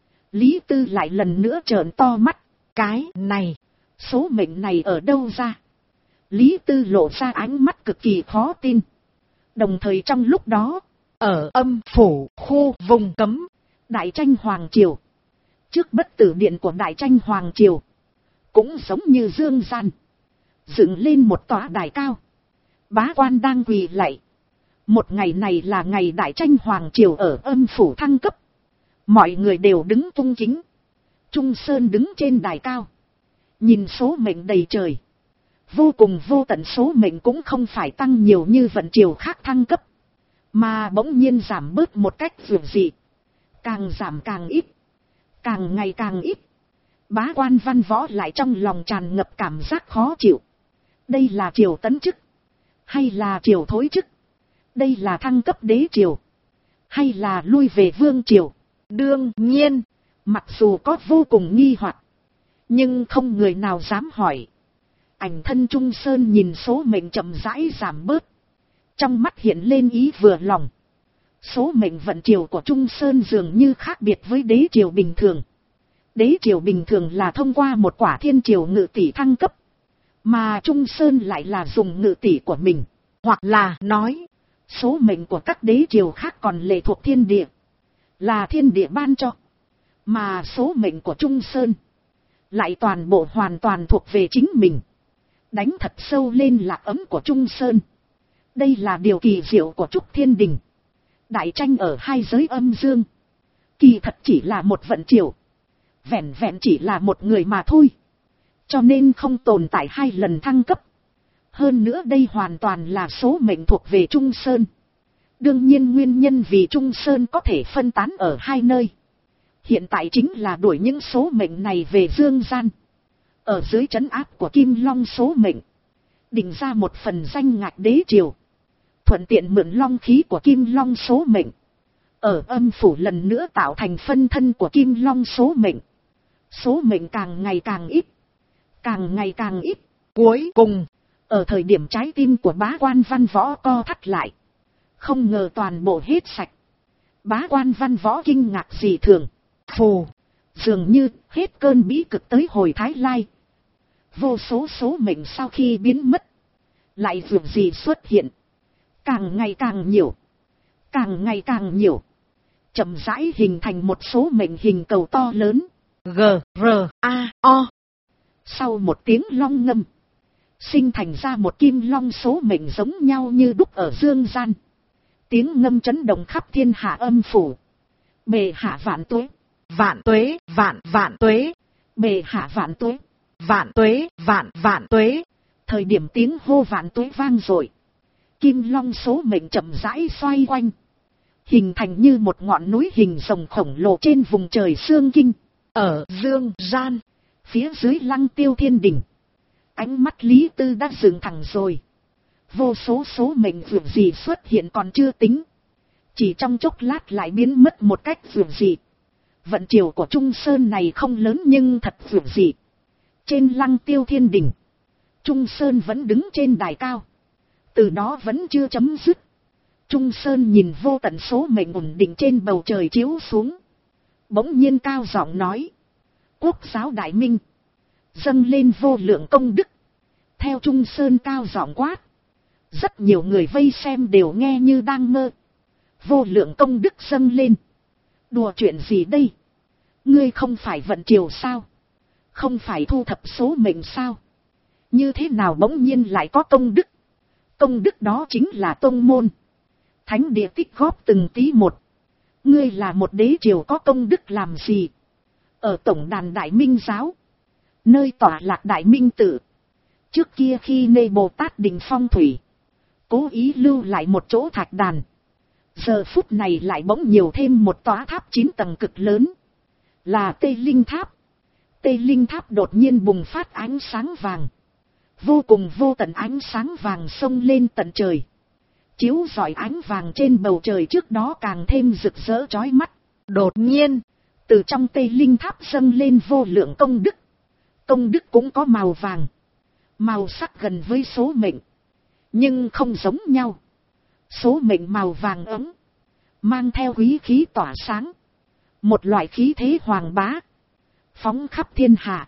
Lý Tư lại lần nữa trợn to mắt. Cái này, số mệnh này ở đâu ra? Lý Tư lộ ra ánh mắt cực kỳ khó tin. Đồng thời trong lúc đó, ở Âm Phủ khu vùng cấm, Đại Tranh Hoàng Triều, trước Bất Tử Điện của Đại Tranh Hoàng Triều, cũng giống như dương gian, dựng lên một tòa đài cao. Bá quan đang quỳ lạy. Một ngày này là ngày Đại Tranh Hoàng Triều ở Âm Phủ thăng cấp. Mọi người đều đứng cung kính. Trung Sơn đứng trên đài cao, nhìn số mệnh đầy trời. Vô cùng vô tận số mệnh cũng không phải tăng nhiều như vận triều khác thăng cấp, mà bỗng nhiên giảm bớt một cách vượt dị. Càng giảm càng ít, càng ngày càng ít. Bá quan văn võ lại trong lòng tràn ngập cảm giác khó chịu. Đây là triều tấn chức, hay là triều thối chức? Đây là thăng cấp đế triều, hay là lui về vương triều? Đương nhiên, mặc dù có vô cùng nghi hoặc, nhưng không người nào dám hỏi. Ảnh thân Trung Sơn nhìn số mệnh chậm rãi giảm bớt. Trong mắt hiện lên ý vừa lòng. Số mệnh vận triều của Trung Sơn dường như khác biệt với đế triều bình thường. Đế triều bình thường là thông qua một quả thiên triều ngự tỷ thăng cấp. Mà Trung Sơn lại là dùng ngự tỷ của mình. Hoặc là nói, số mệnh của các đế triều khác còn lệ thuộc thiên địa. Là thiên địa ban cho. Mà số mệnh của Trung Sơn lại toàn bộ hoàn toàn thuộc về chính mình. Đánh thật sâu lên lạc ấm của Trung Sơn. Đây là điều kỳ diệu của Trúc Thiên Đình. Đại tranh ở hai giới âm dương, kỳ thật chỉ là một vận triều. Vẹn vẹn chỉ là một người mà thôi. cho nên không tồn tại 2 lần thăng cấp. Hơn nữa đây hoàn toàn là số mệnh thuộc về Trung Sơn. Đương nhiên nguyên nhân vì Trung Sơn có thể phân tán ở 2 nơi. Hiện tại chính là đuổi những số mệnh này về dương gian. Ở dưới trấn áp của Kim Long số mệnh, định ra một phần danh ngạch đế triều. Thuận tiện mượn long khí của Kim Long số mệnh. Ở âm phủ lần nữa tạo thành phân thân của Kim Long số mệnh. Số mệnh càng ngày càng ít. Càng ngày càng ít. Cuối cùng, ở thời điểm trái tim của bá quan văn võ co thắt lại. Không ngờ toàn bộ hết sạch. Bá quan văn võ kinh ngạc dị thường. Phù, dường như hết cơn bĩ cực tới hồi Thái Lai. Vô số số mệnh sau khi biến mất, lại dường gì xuất hiện. Càng ngày càng nhiều. Càng ngày càng nhiều. Chậm rãi hình thành một số mệnh hình cầu to lớn. G-R-A-O. Sau một tiếng long ngâm, sinh thành ra một kim long số mệnh giống nhau như đúc ở dương gian. Tiếng ngâm chấn động khắp thiên hạ âm phủ. Bệ hạ vạn tuế. Vạn tuế, vạn tuế. Bệ hạ vạn tuế. Vạn tuế, vạn tuế. Thời điểm tiếng hô vạn tuế vang dội, kim long số mệnh chậm rãi xoay quanh, hình thành như một ngọn núi hình rồng khổng lồ trên vùng trời Xương Kinh. Ở dương gian, phía dưới Lăng Tiêu Thiên Đình, ánh mắt Lý Tư đã dựng thẳng rồi. Vô số số mệnh vượt gì xuất hiện còn chưa tính, chỉ trong chốc lát lại biến mất một cách vượt dị. Vận chiều của Trung Sơn này không lớn nhưng thật vượt dị. Trên Lăng Tiêu Thiên Đình, Trung Sơn vẫn đứng trên đài cao. Từ đó vẫn chưa chấm dứt. Trung Sơn nhìn vô tận số mệnh ổn định trên bầu trời chiếu xuống. Bỗng nhiên cao giọng nói. Quốc giáo đại minh, dâng lên vô lượng công đức. Theo Trung Sơn cao giọng quát, rất nhiều người vây xem đều nghe như đang mơ. Vô lượng công đức dâng lên. Đùa chuyện gì đây? Ngươi không phải vận chiều sao? Không phải thu thập số mệnh sao? Như thế nào bỗng nhiên lại có công đức? Công đức đó chính là tông môn, thánh địa tích góp từng tí một. Ngươi là một đế triều có công đức làm gì? Ở tổng đàn Đại Minh Giáo, nơi tọa lạc Đại Minh Tự, trước kia khi Nê Bồ Tát định phong thủy, cố ý lưu lại một chỗ thạch đàn. Giờ phút này lại bỗng nhiều thêm một tòa tháp 9 tầng cực lớn, là Tây Linh Tháp. Tây Linh Tháp đột nhiên bùng phát ánh sáng vàng. Vô cùng vô tận ánh sáng vàng xông lên tận trời, chiếu rọi ánh vàng trên bầu trời trước đó càng thêm rực rỡ chói mắt. Đột nhiên, từ trong Tây Linh Tháp dâng lên vô lượng công đức. Công đức cũng có màu vàng, màu sắc gần với số mệnh, nhưng không giống nhau. Số mệnh màu vàng ấm, mang theo quý khí tỏa sáng, một loại khí thế hoàng bá, phóng khắp thiên hạ.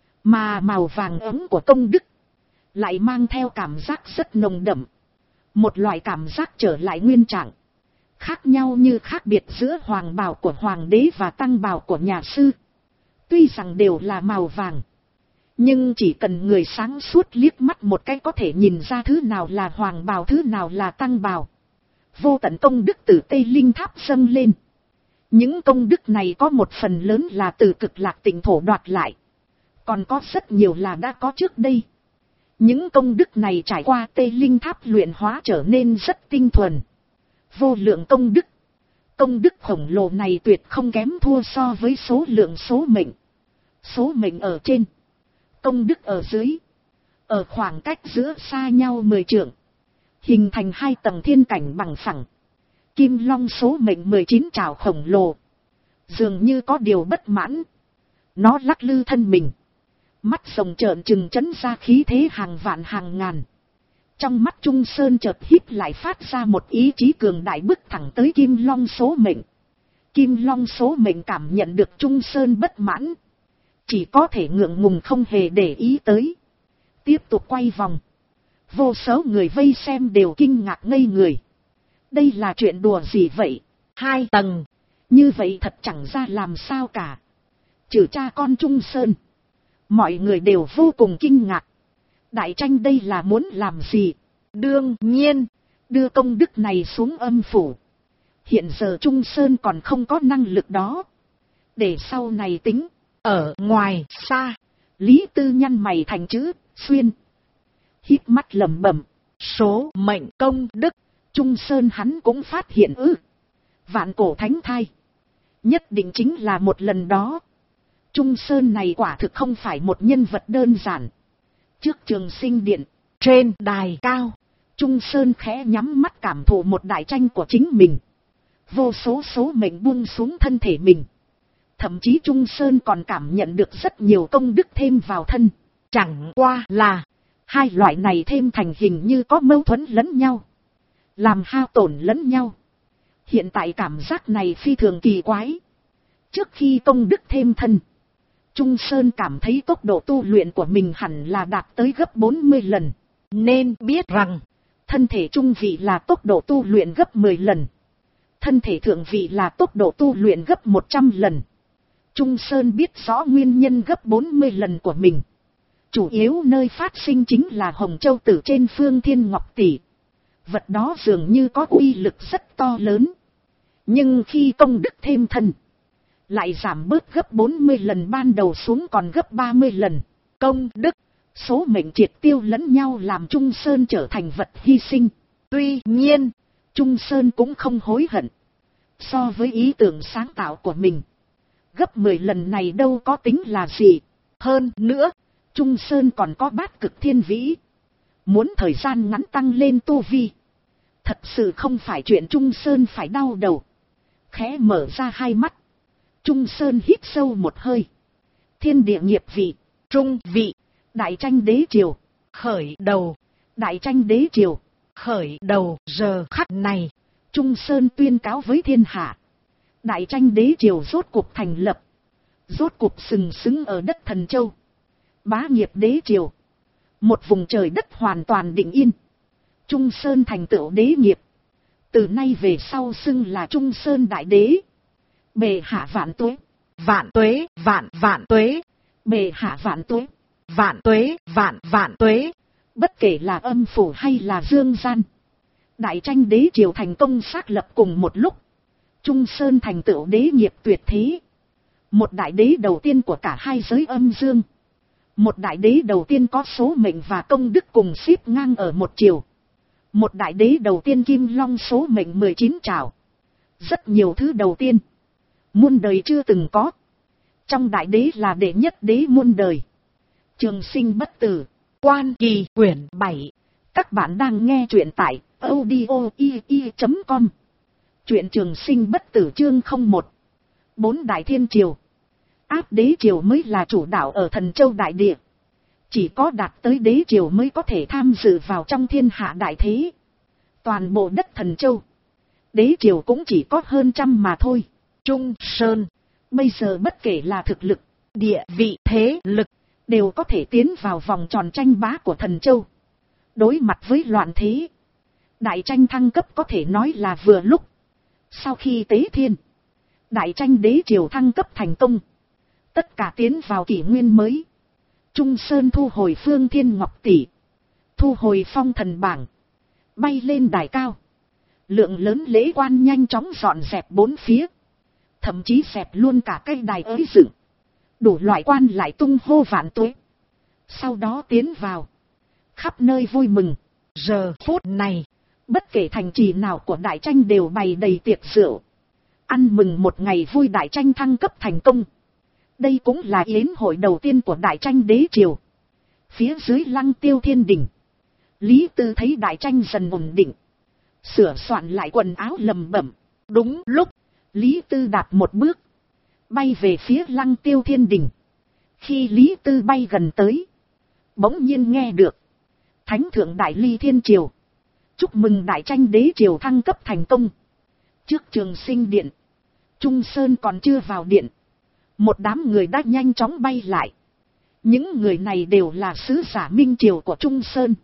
Mà màu vàng ấm của công đức lại mang theo cảm giác rất nồng đậm, một loại cảm giác trở lại nguyên trạng. Khác nhau như khác biệt giữa hoàng bào của hoàng đế và tăng bào của nhà sư. Tuy rằng đều là màu vàng, nhưng chỉ cần người sáng suốt liếc mắt một cái có thể nhìn ra thứ nào là hoàng bào, thứ nào là tăng bào. Vô tận công đức từ Tây Linh Tháp dâng lên. Những công đức này có một phần lớn là từ Cực Lạc Tịnh thổ đoạt lại, còn có rất nhiều là đã có trước đây. Những công đức này trải qua Tây Linh Tháp luyện hóa trở nên rất tinh thuần. Vô lượng công đức. Công đức khổng lồ này tuyệt không kém thua so với số lượng số mệnh. Số mệnh ở trên, công đức ở dưới. Ở khoảng cách giữa xa nhau 10 trượng, hình thành 2 tầng thiên cảnh bằng phẳng. Kim Long số mệnh 19 trảo khổng lồ, dường như có điều bất mãn. Nó lắc lư thân mình, mắt rồng trợn trừng chấn ra khí thế hàng vạn hàng ngàn. Trong mắt Trung Sơn chợt híp lại phát ra một ý chí cường đại bước thẳng tới Kim Long số mệnh. Kim Long số mệnh cảm nhận được Trung Sơn bất mãn, chỉ có thể ngượng ngùng không hề để ý tới. Tiếp tục quay vòng. Vô số người vây xem đều kinh ngạc ngây người. Đây là chuyện đùa gì vậy? 2 tầng. Như vậy thật chẳng ra làm sao cả. Trừ cha con Trung Sơn, mọi người đều vô cùng kinh ngạc. Đại tranh đây là muốn làm gì? Đương nhiên, đưa công đức này xuống âm phủ. Hiện giờ Trung Sơn còn không có năng lực đó. Để sau này tính. Ở ngoài xa, Lý Tư nhăn mày thành chữ xuyên, híp mắt lẩm bẩm, số mệnh công đức. Trung Sơn hắn cũng phát hiện vạn cổ thánh thai, nhất định chính là một lần đó. Trung Sơn này quả thực không phải một nhân vật đơn giản. Trước Trường Sinh Điện, trên đài cao, Trung Sơn khẽ nhắm mắt cảm thụ một đại tranh của chính mình. Vô số mệnh buông xuống thân thể mình. Thậm chí Trung Sơn còn cảm nhận được rất nhiều công đức thêm vào thân. Chẳng qua là hai loại này thêm thành hình như có mâu thuẫn lẫn nhau, làm hao tổn lẫn nhau. Hiện tại cảm giác này phi thường kỳ quái. Trước khi công đức thêm thân, Trung Sơn cảm thấy tốc độ tu luyện của mình hẳn là đạt tới gấp 40 lần. Nên biết rằng, thân thể trung vị là tốc độ tu luyện gấp 10 lần. Thân thể thượng vị là tốc độ tu luyện gấp 100 lần. Trung Sơn biết rõ nguyên nhân gấp 40 lần của mình. Chủ yếu nơi phát sinh chính là Hồng Châu Tử trên Phương Thiên Ngọc Tỷ. Vật đó dường như có uy lực rất to lớn. Nhưng khi công đức thêm thân, lại giảm bớt gấp 40 lần ban đầu xuống còn gấp 30 lần. Công đức, số mệnh triệt tiêu lẫn nhau làm Trung Sơn trở thành vật hy sinh. Tuy nhiên, Trung Sơn cũng không hối hận. So với ý tưởng sáng tạo của mình, gấp 10 lần này đâu có tính là gì. Hơn nữa, Trung Sơn còn có bát cực thiên vĩ. Muốn thời gian ngắn tăng lên tu vi, thật sự không phải chuyện Trung Sơn phải đau đầu. Khẽ mở ra hai mắt, Trung Sơn hít sâu một hơi. Thiên địa nghiệp vị, trung vị, đại tranh đế triều, khởi đầu. Đại tranh đế triều, khởi đầu. Giờ khắc này, Trung Sơn tuyên cáo với thiên hạ. Đại tranh đế triều rốt cuộc thành lập. Rốt cuộc sừng sững ở đất Thần Châu. Bá nghiệp đế triều, một vùng trời đất hoàn toàn định yên. Trung Sơn thành tựu đế nghiệp. Từ nay về sau xưng là Trung Sơn đại đế. Bệ hạ vạn tuế, vạn tuế, vạn tuế. Bệ hạ vạn tuế, vạn tuế, vạn tuế. Bất kể là âm phủ hay là dương gian, đại tranh đế triều thành công xác lập cùng một lúc. Trung Sơn thành tựu đế nghiệp tuyệt thế. Một đại đế đầu tiên của cả hai giới âm dương. Một đại đế đầu tiên có số mệnh và công đức cùng xếp ngang ở một chiều. Một đại đế đầu tiên kim long số mệnh 19 trảo. Rất nhiều thứ đầu tiên, muôn đời chưa từng có. Trong đại đế là đệ nhất đế muôn đời. Trường Sinh bất tử, Quan Kỳ quyển 7. Các bạn đang nghe truyện tại audio.com. Truyện Trường Sinh bất tử chương 01. 4 đại thiên triều. Áp đế triều mới là chủ đạo ở Thần Châu đại địa. Chỉ có đạt tới đế triều mới có thể tham dự vào trong thiên hạ đại thế. Toàn bộ đất Thần Châu, đế triều cũng chỉ có hơn trăm mà thôi. Trung Sơn, bây giờ bất kể là thực lực, địa vị, thế lực, đều có thể tiến vào vòng tròn tranh bá của Thần Châu. Đối mặt với loạn thế, đại tranh thăng cấp có thể nói là vừa lúc. Sau khi tế thiên, đại tranh đế triều thăng cấp thành công. Tất cả tiến vào kỷ nguyên mới. Trung Sơn thu hồi Phương Thiên Ngọc Tỷ, thu hồi phong thần bảng, bay lên đài cao. Lượng lớn lễ quan nhanh chóng dọn dẹp bốn phía. Thậm chí dẹp luôn cả cây đài ới dựng. Đủ loại quan lại tung hô vạn tuế. Sau đó tiến vào, khắp nơi vui mừng. Giờ phút này, bất kể thành trì nào của đại tranh đều bày đầy tiệc rượu. Ăn mừng một ngày vui đại tranh thăng cấp thành công. Đây cũng là yến hội đầu tiên của đại tranh đế triều. Phía dưới Lăng Tiêu Thiên Đình, Lý Tư thấy đại tranh dần ổn định, sửa soạn lại quần áo lầm bẩm. Đúng lúc, Lý Tư đạp một bước, bay về phía Lăng Tiêu Thiên Đình. Khi Lý Tư bay gần tới, bỗng nhiên nghe được Thánh thượng Đại Ly Thiên Triều chúc mừng đại tranh đế triều thăng cấp thành công. Trước Trường Sinh Điện, Trung Sơn còn chưa vào điện, một đám người đã nhanh chóng bay lại. Những người này đều là sứ giả Minh Triều của Trung Sơn,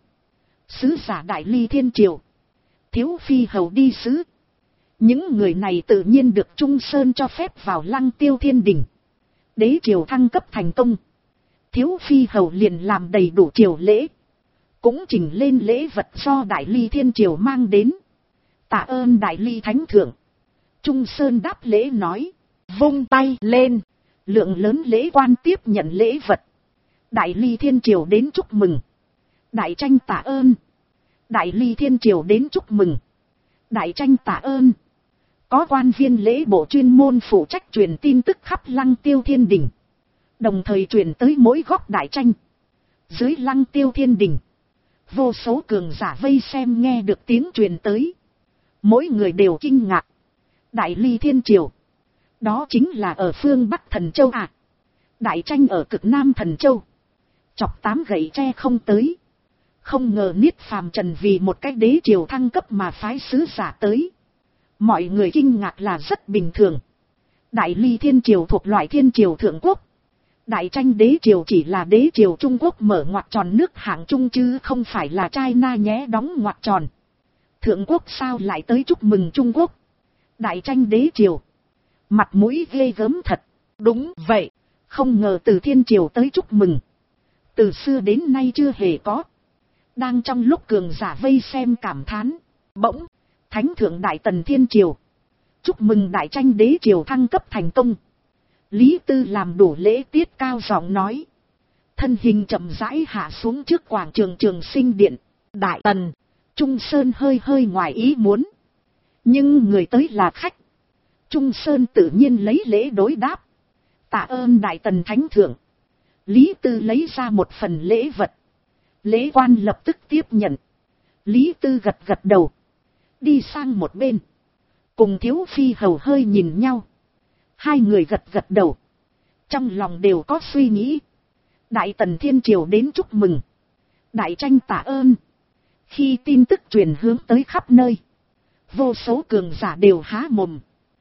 sứ giả Đại Ly Thiên Triều, thiếu phi hầu đi sứ. Những người này tự nhiên được Trung Sơn cho phép vào Lăng Tiêu Thiên Đình. Đế triều thăng cấp thành công, thiếu phi hầu liền làm đầy đủ triều lễ, cũng trình lên lễ vật do Đại Ly Thiên Triều mang đến. Tạ ơn Đại Ly Thánh Thượng. Trung Sơn đáp lễ nói, vung tay lên. Lượng lớn lễ quan tiếp nhận lễ vật. Đại Ly Thiên Triều đến chúc mừng. Đại Tranh tạ ơn. Đại Ly Thiên Triều đến chúc mừng. Đại Tranh tạ ơn. Có quan viên lễ bộ chuyên môn phụ trách truyền tin tức khắp Lăng Tiêu Thiên Đình, đồng thời truyền tới mỗi góc Đại Tranh. Dưới Lăng Tiêu Thiên Đình, vô số cường giả vây xem nghe được tiếng truyền tới. Mỗi người đều kinh ngạc. Đại Ly Thiên Triều, đó chính là ở phương Bắc Thần Châu à? Đại Tranh ở cực Nam Thần Châu, chọc 8 gậy tre không tới. Không ngờ Niết Phàm Trần vì một cái đế triều thăng cấp mà phái sứ giả tới. Mọi người kinh ngạc là rất bình thường. Đại Ly Thiên Triều thuộc loại thiên triều thượng quốc. Đại Tranh đế triều chỉ là đế triều Trung Quốc mở ngoặc tròn nước hạng trung chứ không phải là China nhé đóng ngoặc tròn. Thượng quốc sao lại tới chúc mừng Trung Quốc? Đại Tranh đế triều, mặt mũi ghê gớm thật. Đúng vậy, không ngờ từ thiên triều tới chúc mừng, từ xưa đến nay chưa hề có. Đang trong lúc cường giả vây xem cảm thán, bỗng Thánh thượng Đại Tần Thiên Triều chúc mừng Đại Tranh đế triều thăng cấp thành công. Lý Tư làm đủ lễ tiết cao giọng nói, thân hình chậm rãi hạ xuống trước quảng trường Trường Sinh Điện. Đại Tần, Trung Sơn hơi hơi ngoài ý muốn, nhưng người tới là khách. Trung Sơn tự nhiên lấy lễ đối đáp, tạ ơn Đại Tần Thánh thượng. Lý Tư lấy ra một phần lễ vật. Lễ quan lập tức tiếp nhận. Lý Tư gật gật đầu, đi sang một bên, cùng Thiếu Phi Hầu hơi nhìn nhau. Hai người gật gật đầu, trong lòng đều có suy nghĩ. Đại Tần Thiên Triều đến chúc mừng, Đại Tranh tạ ơn. Khi tin tức truyền hướng tới khắp nơi, vô số cường giả đều há mồm,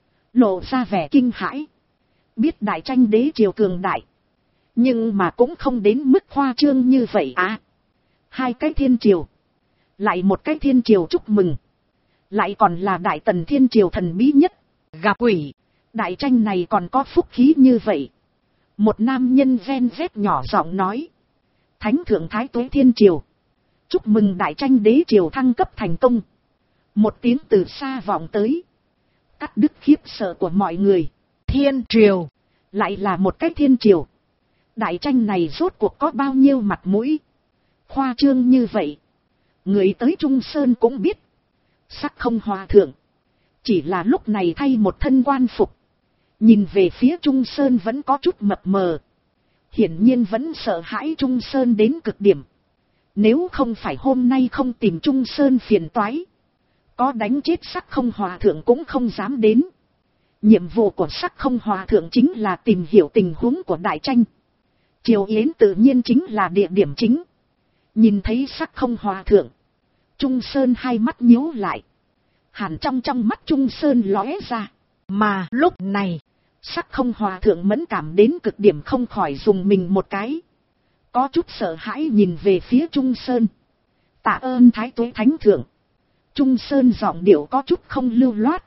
lộ ra vẻ kinh hãi. Biết Đại Tranh đế triều cường đại, nhưng mà cũng không đến mức khoa trương như vậy à. Hai cái thiên triều, lại một cái thiên triều chúc mừng, lại còn là Đại Tần Thiên Triều thần bí nhất. Gặp quỷ, Đại Tranh này còn có phúc khí như vậy. Một nam nhân ven vét nhỏ giọng nói, Thánh thượng Thái Tuế Thiên Triều chúc mừng Đại Tranh đế triều thăng cấp thành công. Một tiếng từ xa vọng tới, cắt đứt khiếp sợ của mọi người. Thiên Triều, lại là một cái thiên triều. Đại Tranh này rốt cuộc có bao nhiêu mặt mũi, khoa trương như vậy. Người tới Trung Sơn cũng biết, Sắc Không Hòa thượng chỉ là lúc này thay một thân quan phục, nhìn về phía Trung Sơn vẫn có chút mập mờ, hiển nhiên vẫn sợ hãi Trung Sơn đến cực điểm. Nếu không phải hôm nay không tìm Trung Sơn phiền toái, có đánh chết Sắc Không Hòa thượng cũng không dám đến. Nhiệm vụ của Sắc Không Hòa thượng chính là tìm hiểu tình huống của Đại Tranh. Triều Yến tự nhiên chính là địa điểm chính. Nhìn thấy Sắc Không Hòa thượng, Trung Sơn hai mắt nhíu lại, hàn trong mắt Trung Sơn lóe ra. Mà lúc này, Sắc Không Hòa thượng mẫn cảm đến cực điểm, không khỏi dùng mình một cái, có chút sợ hãi nhìn về phía Trung Sơn. Tạ ơn Thái Tuế Thánh thượng. Trung Sơn giọng điệu có chút không lưu loát.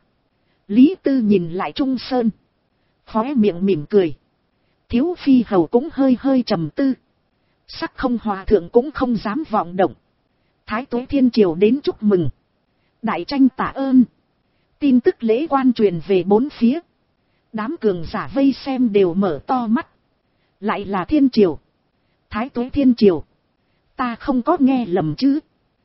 Lý Tư nhìn lại Trung Sơn, khóe miệng mỉm cười. Thiếu Phi Hầu cũng hơi hơi trầm tư. Sắc Không Hòa thượng cũng không dám vọng động. Thái Tuế Thiên Triều đến chúc mừng, Đại Tranh tạ ơn. Tin tức lễ quan truyền về bốn phía. Đám cường giả vây xem đều mở to mắt. Lại là Thiên Triều, Thái Tuế Thiên Triều, ta không có nghe lầm chứ?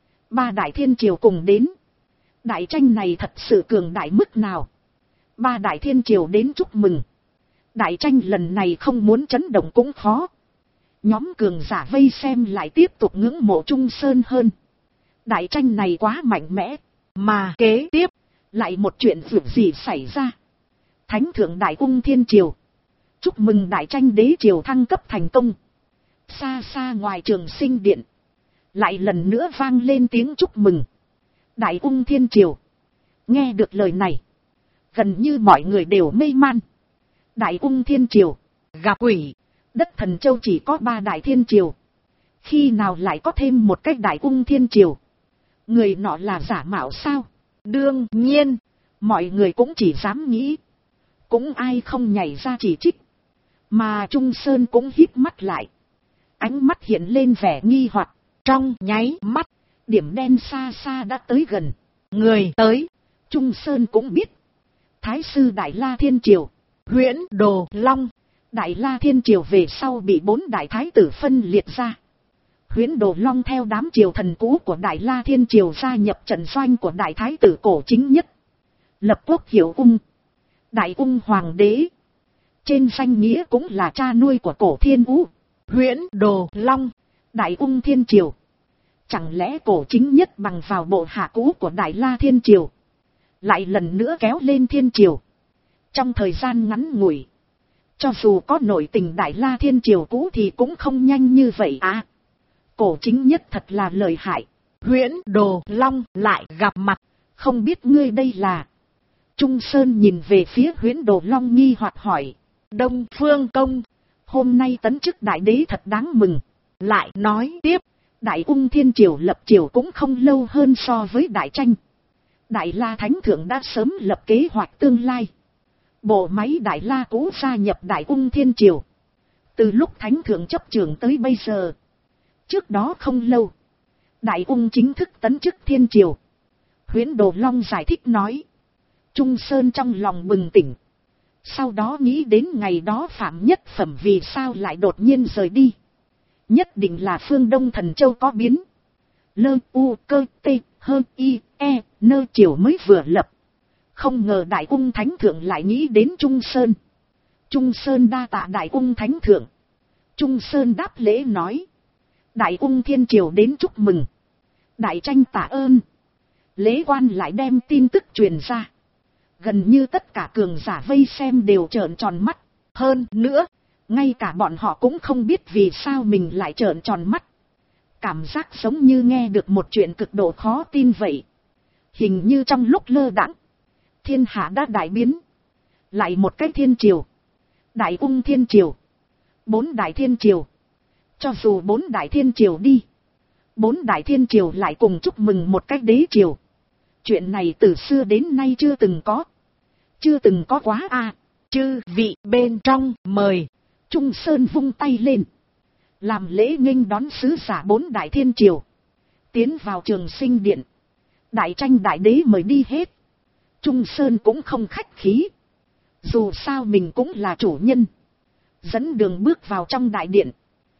Ba đại thiên triều cùng đến. Đại Tranh này thật sự cường đại mức nào? Ba đại thiên triều đến chúc mừng, Đại Tranh lần này không muốn chấn động cũng khó. Nhóm cường giả vây xem lại tiếp tục ngưỡng mộ Trung Sơn hơn. Đại Tranh này quá mạnh mẽ. Mà kế tiếp, lại một chuyện vượt gì xảy ra. Thánh thượng Đại Ung Thiên Triều chúc mừng Đại Tranh đế triều thăng cấp thành công. Xa xa ngoài Trường Sinh Điện, lại lần nữa vang lên tiếng chúc mừng, Đại Ung Thiên Triều. Nghe được lời này, gần như mọi người đều mê man. Đại Ung Thiên Triều, gặp quỷ, đất Thần Châu chỉ có 3 đại thiên triều, khi nào lại có thêm một cái Đại Ung Thiên Triều? Người nọ là giả mạo sao? Đương nhiên, mọi người cũng chỉ dám nghĩ, cũng ai không nhảy ra chỉ trích. Mà Trung Sơn cũng híp mắt lại, ánh mắt hiện lên vẻ nghi hoặc. Trong nháy mắt, điểm đen xa xa đã tới gần. Người tới, Trung Sơn cũng biết. Thái sư Đại La Thiên Triều, Huyễn Đồ Long, Đại La Thiên Triều về sau bị 4 đại thái tử phân liệt ra. Huyễn Đồ Long theo đám triều thần cũ của Đại La Thiên Triều gia nhập trận doanh của đại thái tử cổ chính nhất. Lập quốc hiệu ung. Đại ung hoàng đế. Trên danh nghĩa cũng là cha nuôi của cổ Thiên Vũ. Huyễn Đồ Long. Đại ung Thiên Triều. Chẳng lẽ cổ chính nhất bằng vào bộ hạ cũ của Đại La Thiên Triều. Lại lần nữa kéo lên Thiên Triều. Trong thời gian ngắn ngủi. Cho dù có nội tình Đại La Thiên Triều cũ thì cũng không nhanh như vậy à. Cổ chính nhất thật là lợi hại. Huyễn Đồ Long lại gặp mặt. Không biết ngươi đây là. Trung Sơn nhìn về phía Huyễn Đồ Long nghi hoặc hỏi. Đông Phương Công. Hôm nay tấn chức đại đế thật đáng mừng. Lại nói tiếp. Đại ung Thiên Triều lập triều cũng không lâu hơn so với Đại Tranh. Đại La Thánh Thượng đã sớm lập kế hoạch tương lai. Bộ máy Đại La cũ gia nhập Đại ung Thiên Triều. Từ lúc Thánh Thượng chấp trường tới bây giờ. Trước đó không lâu. Đại ung chính thức tấn chức Thiên Triều. Huyễn Đồ Long giải thích nói. Trung Sơn trong lòng bừng tỉnh. Sau đó nghĩ đến ngày đó Phạm Nhất Phẩm vì sao lại đột nhiên rời đi. Nhất định là phương Đông Thần Châu có biến. Lơ u cơ tê hơn y e nơ triều mới vừa lập. Không ngờ Đại ung Thánh Thượng lại nghĩ đến Trung Sơn. Trung Sơn đa tạ Đại ung Thánh Thượng. Trung Sơn đáp lễ nói. Đại ung Thiên Triều đến chúc mừng. Đại Tranh tạ ơn. Lễ quan lại đem tin tức truyền ra. Gần như tất cả cường giả vây xem đều trợn tròn mắt. Hơn nữa, ngay cả bọn họ cũng không biết vì sao mình lại trợn tròn mắt. Cảm giác giống như nghe được một chuyện cực độ khó tin vậy. Hình như trong lúc lơ đãng, thiên hạ đã đại biến. Lại một cái Thiên Triều. Đại ung Thiên Triều. 4 đại Thiên Triều. Cho dù 4 đại Thiên Triều đi. 4 đại Thiên Triều lại cùng chúc mừng một cái đế triều. Chuyện này từ xưa đến nay chưa từng có. Chưa từng có quá à. Chư vị bên trong mời. Trung Sơn vung tay lên. Làm lễ nghênh đón sứ giả 4 đại Thiên Triều. Tiến vào Trường Sinh Điện. Đại Tranh đại đế mời đi hết. Trung Sơn cũng không khách khí. Dù sao mình cũng là chủ nhân. Dẫn đường bước vào trong đại điện.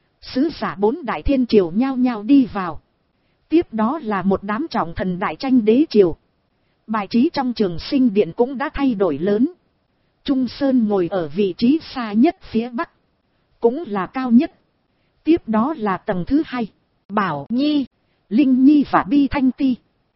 Sứ giả 4 đại Thiên Triều nhao nhao đi vào. Tiếp đó là một đám trọng thần Đại Tranh đế triều. Bài trí trong Trường Sinh Điện cũng đã thay đổi lớn. Trung Sơn ngồi ở vị trí xa nhất phía bắc. Cũng là cao nhất. Tiếp đó là tầng thứ 2. Bảo Nhi, Linh Nhi và Bi Thanh Ti.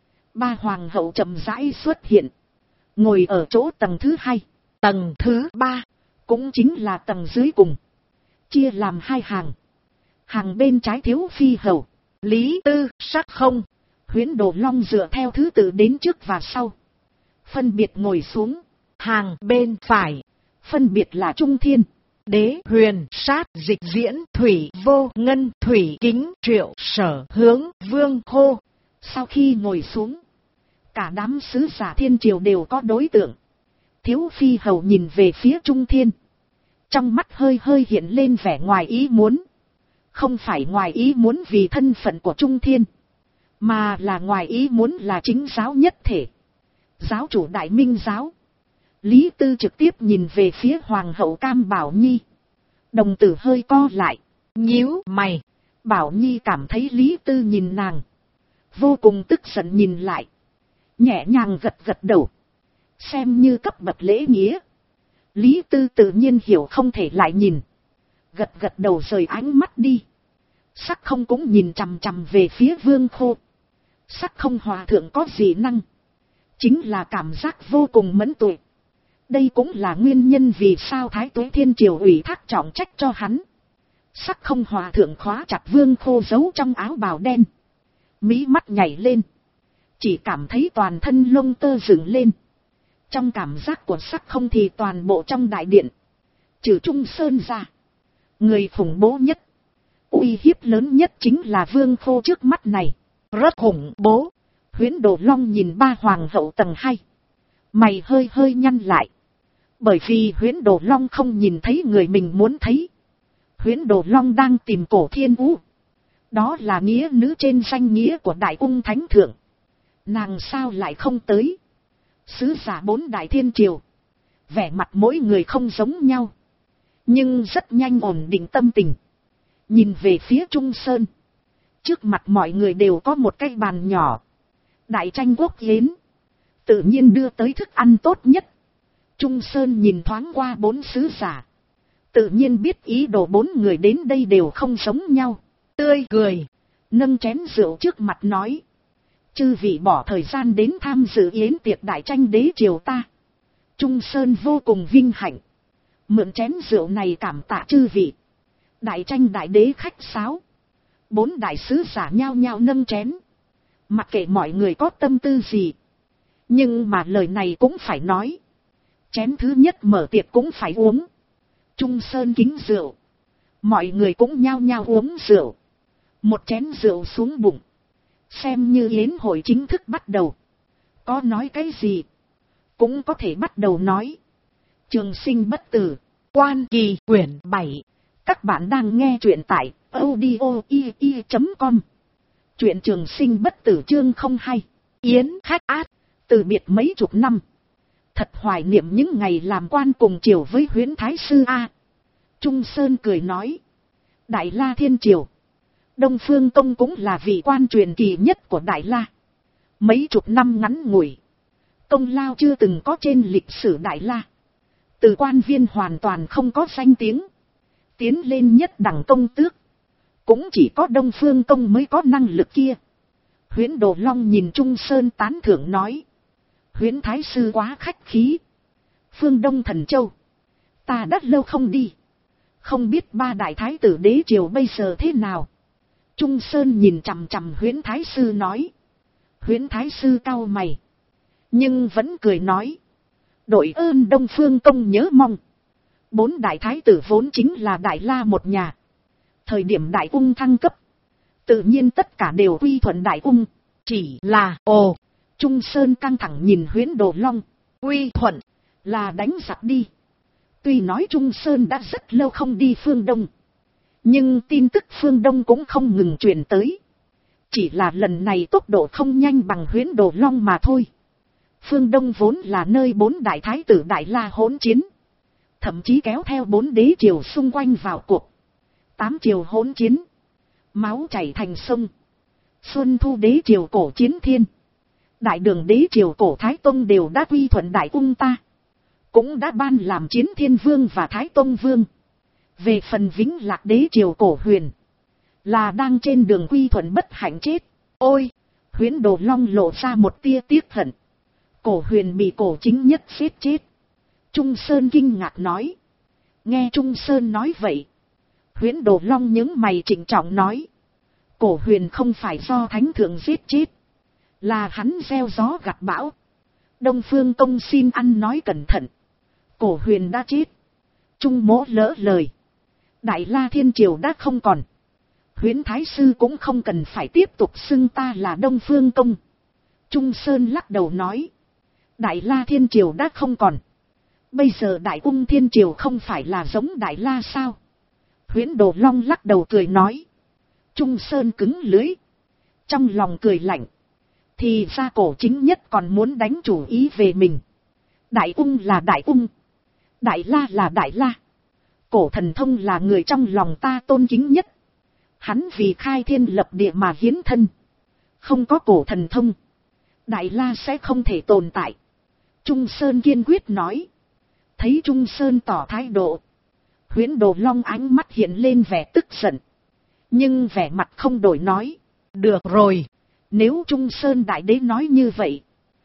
3 hoàng hậu chậm rãi xuất hiện. Ngồi ở chỗ tầng thứ 2. Tầng thứ 3. Cũng chính là tầng dưới cùng. Chia làm 2 hàng. Hàng bên trái Thiếu Phi hầu, Lý Tư, Sắc Không, Huyễn Đồ Long dựa theo thứ tự đến trước và sau. Phân biệt ngồi xuống. Hàng bên phải. Phân biệt là Trung Thiên, Đế Huyền, Sát Dịch Diễn, Thủy Vô Ngân, Thủy Kính, Triệu Sở Hướng, Vương Hô. Sau khi ngồi xuống, cả đám sứ giả Thiên Triều đều có đối tượng. Thiếu Phi hầu nhìn về phía Trung Thiên. Trong mắt hơi hơi hiện lên vẻ ngoài ý muốn. Không phải ngoài ý muốn vì thân phận của Trung Thiên. Mà là ngoài ý muốn là chính giáo nhất thể. Giáo chủ Đại Minh giáo. Lý Tư trực tiếp nhìn về phía Hoàng hậu Cam Bảo Nhi. Đồng tử hơi co lại. Nhíu mày. Bảo Nhi cảm thấy Lý Tư nhìn nàng. Vô cùng tức giận nhìn lại. Nhẹ nhàng gật gật đầu. Xem như cấp bậc lễ nghĩa. Lý Tư tự nhiên hiểu không thể lại nhìn. Gật gật đầu rời ánh mắt đi. Sắc Không cũng nhìn chằm chằm về phía Vương Khô. Sắc Không hòa thượng có gì năng. Chính là cảm giác vô cùng mẫn tuệ. Đây cũng là nguyên nhân vì sao Thái Tuế Thiên Triều ủy thác trọng trách cho hắn. Sắc Không hòa thượng khóa chặt Vương Khô giấu trong áo bào đen. Mí mắt nhảy lên. Chỉ cảm thấy toàn thân lông tơ dựng lên. Trong cảm giác của Sắc Không thì toàn bộ trong đại điện. Trừ Trung Sơn ra. Người khủng bố nhất. Uy hiếp lớn nhất chính là Vương Khô trước mắt này. Rất khủng bố. Huyễn Đồ Long nhìn 3 hoàng hậu tầng 2. Mày hơi hơi nhăn lại. Bởi vì Huyễn Đồ Long không nhìn thấy người mình muốn thấy. Huyễn Đồ Long đang tìm Cổ Thiên Vũ. Đó là nghĩa nữ trên danh nghĩa của Đại ung Thánh Thượng. Nàng sao lại không tới? Sứ giả 4 đại Thiên Triều. Vẻ mặt mỗi người không giống nhau. Nhưng rất nhanh ổn định tâm tình. Nhìn về phía Trung Sơn. Trước mặt mọi người đều có một cái bàn nhỏ. Đại tranh quốc yến. Tự nhiên đưa tới thức ăn tốt nhất. Trung Sơn nhìn thoáng qua 4 sứ giả. Tự nhiên biết ý đồ 4 người đến đây đều không giống nhau. Tươi cười. Nâng chén rượu trước mặt nói. Chư vị bỏ thời gian đến tham dự yến tiệc đại tranh đế triều ta. Trung Sơn vô cùng vinh hạnh. Mượn chén rượu này cảm tạ chư vị. Đại tranh đại đế khách sáo. 4 đại sứ giả nhao nhao nâng chén. Mặc kệ mọi người có tâm tư gì. Nhưng mà lời này cũng phải nói. Chén thứ nhất mở tiệc cũng phải uống. Trung Sơn kính rượu. Mọi người cũng nhao nhao uống rượu. Một chén rượu xuống bụng. Xem như yến hội chính thức bắt đầu. Có nói cái gì cũng có thể bắt đầu nói. Trường sinh bất tử. Quan Kỳ quyển 7. Các bạn đang nghe truyện tại audio.com. Truyện Trường sinh bất tử chương 02. Yến khách át. Từ biệt mấy chục năm. Thật hoài niệm những ngày làm quan cùng triều với Huyễn Thái Sư A. Trung Sơn cười nói. Đại La Thiên Triều. Đông Phương Công cũng là vị quan truyền kỳ nhất của Đại La. Mấy chục năm ngắn ngủi. Công lao chưa từng có trên lịch sử Đại La. Từ quan viên hoàn toàn không có danh tiếng. Tiến lên nhất đẳng công tước. Cũng chỉ có Đông Phương Công mới có năng lực kia. Huyễn Đồ Long nhìn Trung Sơn tán thưởng nói. Huyễn Thái Sư quá khách khí. Phương Đông Thần Châu. Ta đã lâu không đi. Không biết 3 đại thái tử đế triều bây giờ thế nào. Trung Sơn nhìn chằm chằm Huyễn Thái Sư nói. Huyễn Thái Sư cau mày. Nhưng vẫn cười nói. Đội ơn Đông Phương Công nhớ mong. 4 đại thái tử vốn chính là Đại La một nhà. Thời điểm Đại Ung thăng cấp. Tự nhiên tất cả đều quy thuận Đại Ung. Chỉ là Trung Sơn căng thẳng nhìn Huyễn Đồ Long. Quy thuận là đánh giặc đi. Tuy nói Trung Sơn đã rất lâu không đi phương Đông. Nhưng tin tức phương Đông cũng không ngừng truyền tới. Chỉ là lần này tốc độ không nhanh bằng Huyễn Đồ Long mà thôi. Phương Đông vốn là nơi 4 đại thái tử Đại La hỗn chiến. Thậm chí kéo theo 4 đế triều xung quanh vào cuộc. 8 triều hỗn chiến. Máu chảy thành sông. Xuân Thu đế triều cổ Chiến Thiên. Đại Đường đế triều cổ Thái Tông đều đã quy thuận Đại Ung ta. Cũng đã ban làm Chiến Thiên Vương và Thái Tông Vương. Về phần Vĩnh Lạc đế triều cổ Huyền. Là đang trên đường quy thuận bất hạnh chết. Ôi! Huyễn Đồ Long lộ ra một tia tiếc hận. Cổ Huyền bị cổ chính nhất giết chết. Trung Sơn kinh ngạc nói. Nghe Trung Sơn nói vậy. Huyễn Đồ Long nhướng mày trịnh trọng nói. Cổ Huyền không phải do thánh thượng giết chết. Là hắn gieo gió gặt bão. Đông Phương Công xin ăn nói cẩn thận. Cổ Huyền đã chết. Trung Mỗ lỡ lời. Đại La Thiên Triều đã không còn. Huyễn Thái Sư cũng không cần phải tiếp tục xưng ta là Đông Phương Công. Trung Sơn lắc đầu nói. Đại La Thiên Triều đã không còn. Bây giờ Đại Ung Thiên Triều không phải là giống Đại La sao? Huyễn Đồ Long lắc đầu cười nói. Trung Sơn cứng lưỡi. Trong lòng cười lạnh. Thì ra cổ chính nhất còn muốn đánh chủ ý về mình. Đại Ung là Đại Ung. Đại La là Đại La. Cổ thần thông là người trong lòng ta tôn kính nhất. Hắn vì khai thiên lập địa mà hiến thân. Không có cổ thần thông. Đại La sẽ không thể tồn tại. Trung Sơn kiên quyết nói. Thấy Trung Sơn tỏ thái độ. Huyễn Đồ Long ánh mắt hiện lên vẻ tức giận. Nhưng vẻ mặt không đổi nói. Được rồi. Nếu Trung Sơn đại đế nói như vậy.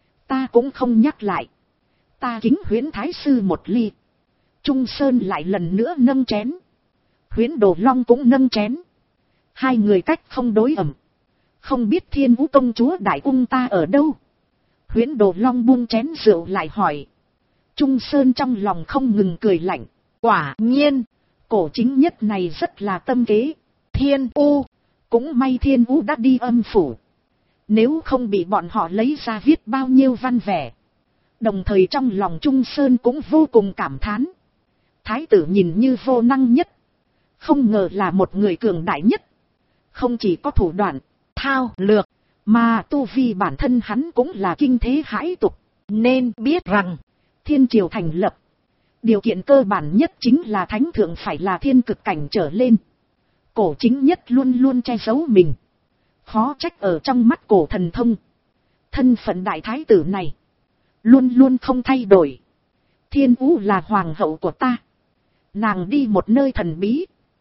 Ta cũng không nhắc lại. Ta kính Huyễn Thái Sư một ly. Trung Sơn lại lần nữa nâng chén. Huyễn Đồ Long cũng nâng chén. Hai người cách không đối ẩm. Không biết Thiên Vũ công chúa Đại Ung ta ở đâu. Huyễn Đồ Long buông chén rượu lại hỏi. Trung Sơn trong lòng không ngừng cười lạnh. Quả nhiên, cổ chính nhất này rất là tâm kế. Thiên U, cũng may Thiên U đã đi âm phủ. Nếu không bị bọn họ lấy ra viết bao nhiêu văn vẻ. Đồng thời trong lòng Trung Sơn cũng vô cùng cảm thán. Thái tử nhìn như vô năng nhất. Không ngờ là một người cường đại nhất. Không chỉ có thủ đoạn, thao lược, mà tu vi bản thân hắn cũng là kinh thế hãi tục. Nên biết rằng, Thiên Triều thành lập. Điều kiện cơ bản nhất chính là thánh thượng phải là thiên cực cảnh trở lên. Cổ chính nhất luôn luôn che giấu mình. Khó trách ở trong mắt cổ thần thông. Thân phận đại thái tử này luôn luôn không thay đổi. Thiên Vũ là hoàng hậu của ta. Nàng đi một nơi thần bí.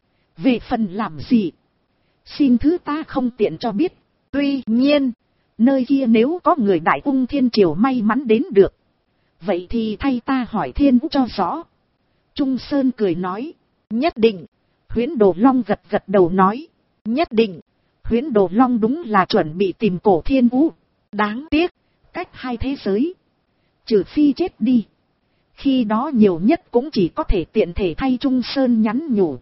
Về phần làm gì, xin thứ ta không tiện cho biết. Tuy nhiên, nơi kia nếu có người đại ung thiên triều may mắn đến được, vậy thì thay ta hỏi Thiên Vũ cho rõ. Trung Sơn cười nói, nhất định. Huyễn Đồ Long gật gật đầu nói, nhất định. Huyễn Đồ Long đúng là chuẩn bị tìm cổ Thiên Vũ. Đáng tiếc, cách hai thế giới, trừ phi chết đi, khi đó nhiều nhất cũng chỉ có thể tiện thể thay Trung Sơn nhắn nhủ,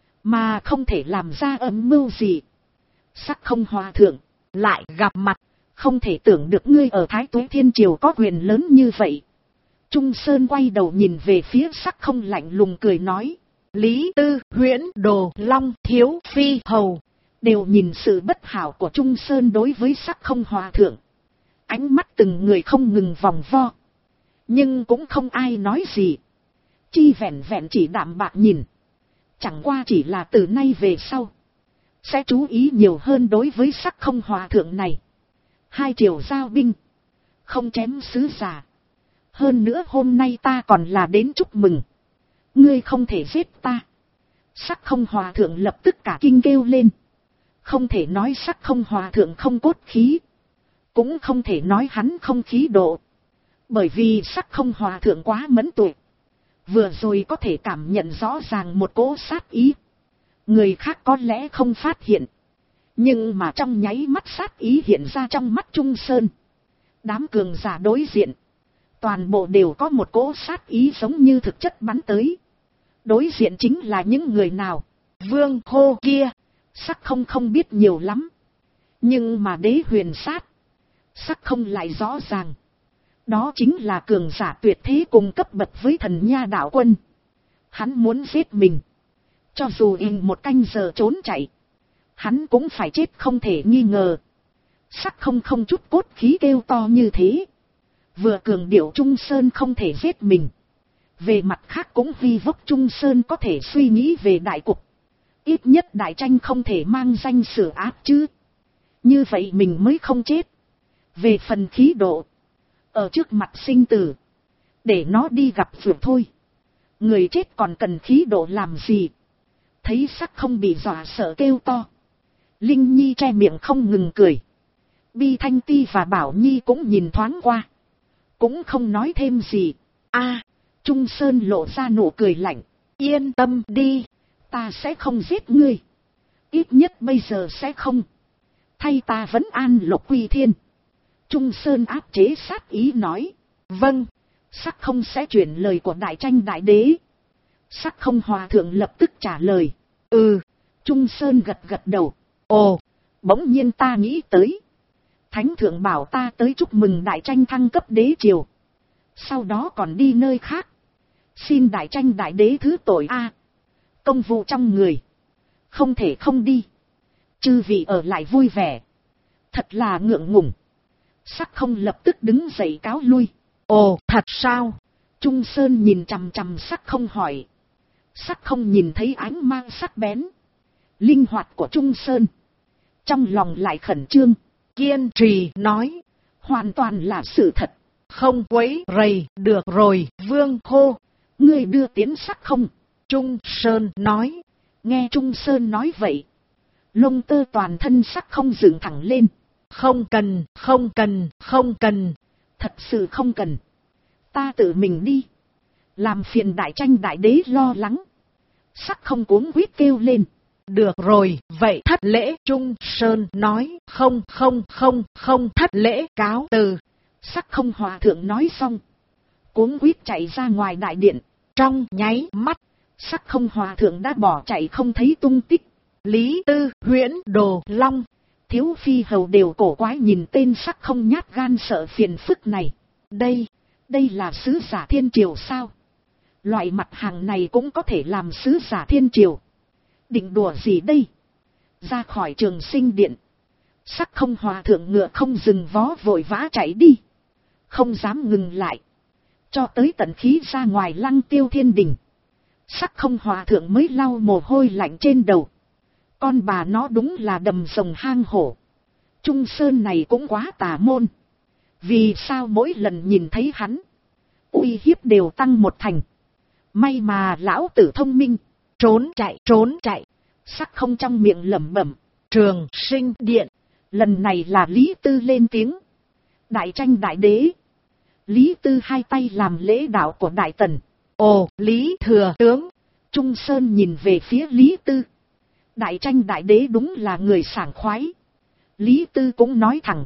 mà không thể làm ra âm mưu gì. Sắc Không Hòa thượng, lại gặp mặt, không thể tưởng được ngươi ở Thái Tuế Thiên Triều có quyền lớn như vậy. Trung Sơn quay đầu nhìn về phía Sắc Không lạnh lùng cười nói, Lý Tư, Huyễn Đồ Long, Thiếu Phi Hầu đều nhìn sự bất hảo của Trung Sơn đối với Sắc Không Hòa thượng. Ánh mắt từng người không ngừng vòng vo, nhưng cũng không ai nói gì. Chi vẹn vẹn chỉ đạm bạc nhìn. Chẳng qua chỉ là từ nay về sau sẽ chú ý nhiều hơn đối với Sắc Không Hòa thượng này. Hai triều giao binh, không chém sứ giả. Hơn nữa hôm nay ta còn là đến chúc mừng. Ngươi không thể giết ta. Sắc Không Hòa thượng lập tức cả kinh kêu lên. Không thể nói Sắc Không Hòa thượng không cốt khí, cũng không thể nói hắn không khí độ. Bởi vì Sắc Không Hòa thượng quá mẫn tuệ. Vừa rồi có thể cảm nhận rõ ràng một cỗ sát ý. Người khác có lẽ không phát hiện, nhưng mà trong nháy mắt sát ý hiện ra trong mắt Trung Sơn. Đám cường giả đối diện, toàn bộ đều có một cỗ sát ý giống như thực chất bắn tới. Đối diện chính là những người nào? Vương hô kia. Sắc Không không biết nhiều lắm, nhưng mà Đế Huyền Sát, Sắc Không lại rõ ràng. Đó chính là cường giả tuyệt thế cùng cấp bậc với Thần Nha đạo quân. Hắn muốn giết mình, cho dù in một canh giờ trốn chạy, hắn cũng phải chết không thể nghi ngờ. Sắc Không không chút cốt khí kêu to như thế, vừa cường điệu Trung Sơn không thể giết mình, về mặt khác cũng vi vốc Trung Sơn có thể suy nghĩ về đại cục. Ít nhất đại tranh không thể mang danh sửa ác chứ, như vậy mình mới không chết. Về phần khí độ, ở trước mặt sinh tử, để nó đi gặp vượt thôi. Người chết còn cần khí độ làm gì? Thấy Sắc Không bị dọa sợ kêu to, Linh Nhi che miệng không ngừng cười. Bi Thanh Ti và Bảo Nhi cũng nhìn thoáng qua, cũng không nói thêm gì. Trung Sơn lộ ra nụ cười lạnh. Yên tâm đi, ta sẽ không giết ngươi. Ít nhất bây giờ sẽ không. Thay ta vẫn an Lục Quy Thiên. Trung Sơn áp chế sát ý nói. Vâng, Sắc Không sẽ chuyển lời của đại tranh đại đế. Sắc Không Hòa thượng lập tức trả lời. Trung Sơn gật gật đầu. Ồ, bỗng nhiên ta nghĩ tới. Thánh thượng bảo ta tới chúc mừng đại tranh thăng cấp đế triều, sau đó còn đi nơi khác. Xin đại tranh đại đế thứ tội công vụ trong người, không thể không đi. Chư vị ở lại vui vẻ, thật là ngượng ngùng. Sắc Không lập tức đứng dậy cáo lui. Ồ, thật sao? Trung Sơn nhìn chằm chằm Sắc Không hỏi. Sắc Không nhìn thấy ánh mang sắc bén, linh hoạt của Trung Sơn, trong lòng lại khẩn trương, kiên trì nói. Hoàn toàn là sự thật, không quấy rầy. Được rồi, Vương hô, ngươi đưa tiến Sắc Không. Trung Sơn nói. Nghe Trung Sơn nói vậy, lông tơ toàn thân Sắc Không dựng thẳng lên. Không cần, không cần, không cần. Thật sự không cần. Ta tự mình đi, làm phiền đại tranh đại đế lo lắng. Sắc Không cuống quýt kêu lên. Được rồi, vậy thất lễ. Trung Sơn nói. Không không không không thất lễ, cáo từ. Sắc Không Hòa thượng nói xong, cuống quýt chạy ra ngoài đại điện. Trong nháy mắt, Sắc Không Hòa thượng đã bỏ chạy không thấy tung tích. Lý Tư, Huyễn Đồ Long, Thiếu Phi Hầu đều cổ quái nhìn tên Sắc Không nhát gan sợ phiền phức này. Đây là sứ giả thiên triều sao? Loại mặt hàng này cũng có thể làm sứ giả thiên triều? Định đùa gì đây? Ra khỏi Trường Sinh điện, Sắc Không Hòa thượng ngựa không dừng vó vội vã chạy đi, không dám ngừng lại. Cho tới tận khí ra ngoài Lăng Tiêu Thiên Đình. Sắc Không hòa thượng mới lau mồ hôi lạnh trên đầu. Con bà nó đúng là đầm rồng hang hổ. Trung Sơn này cũng quá tà môn. Vì sao mỗi lần nhìn thấy hắn, uy hiếp đều tăng một thành. May mà lão tử thông minh. Trốn chạy. Sắc Không trong miệng lẩm bẩm. Trường Sinh Điện. Lần này là Lý Tư lên tiếng. Đại tranh đại đế. Lý Tư hai tay làm lễ đạo của Đại Tần. Ồ, Lý thừa tướng. Trung Sơn nhìn về phía Lý Tư. Đại tranh đại đế đúng là người sảng khoái. Lý Tư cũng nói thẳng.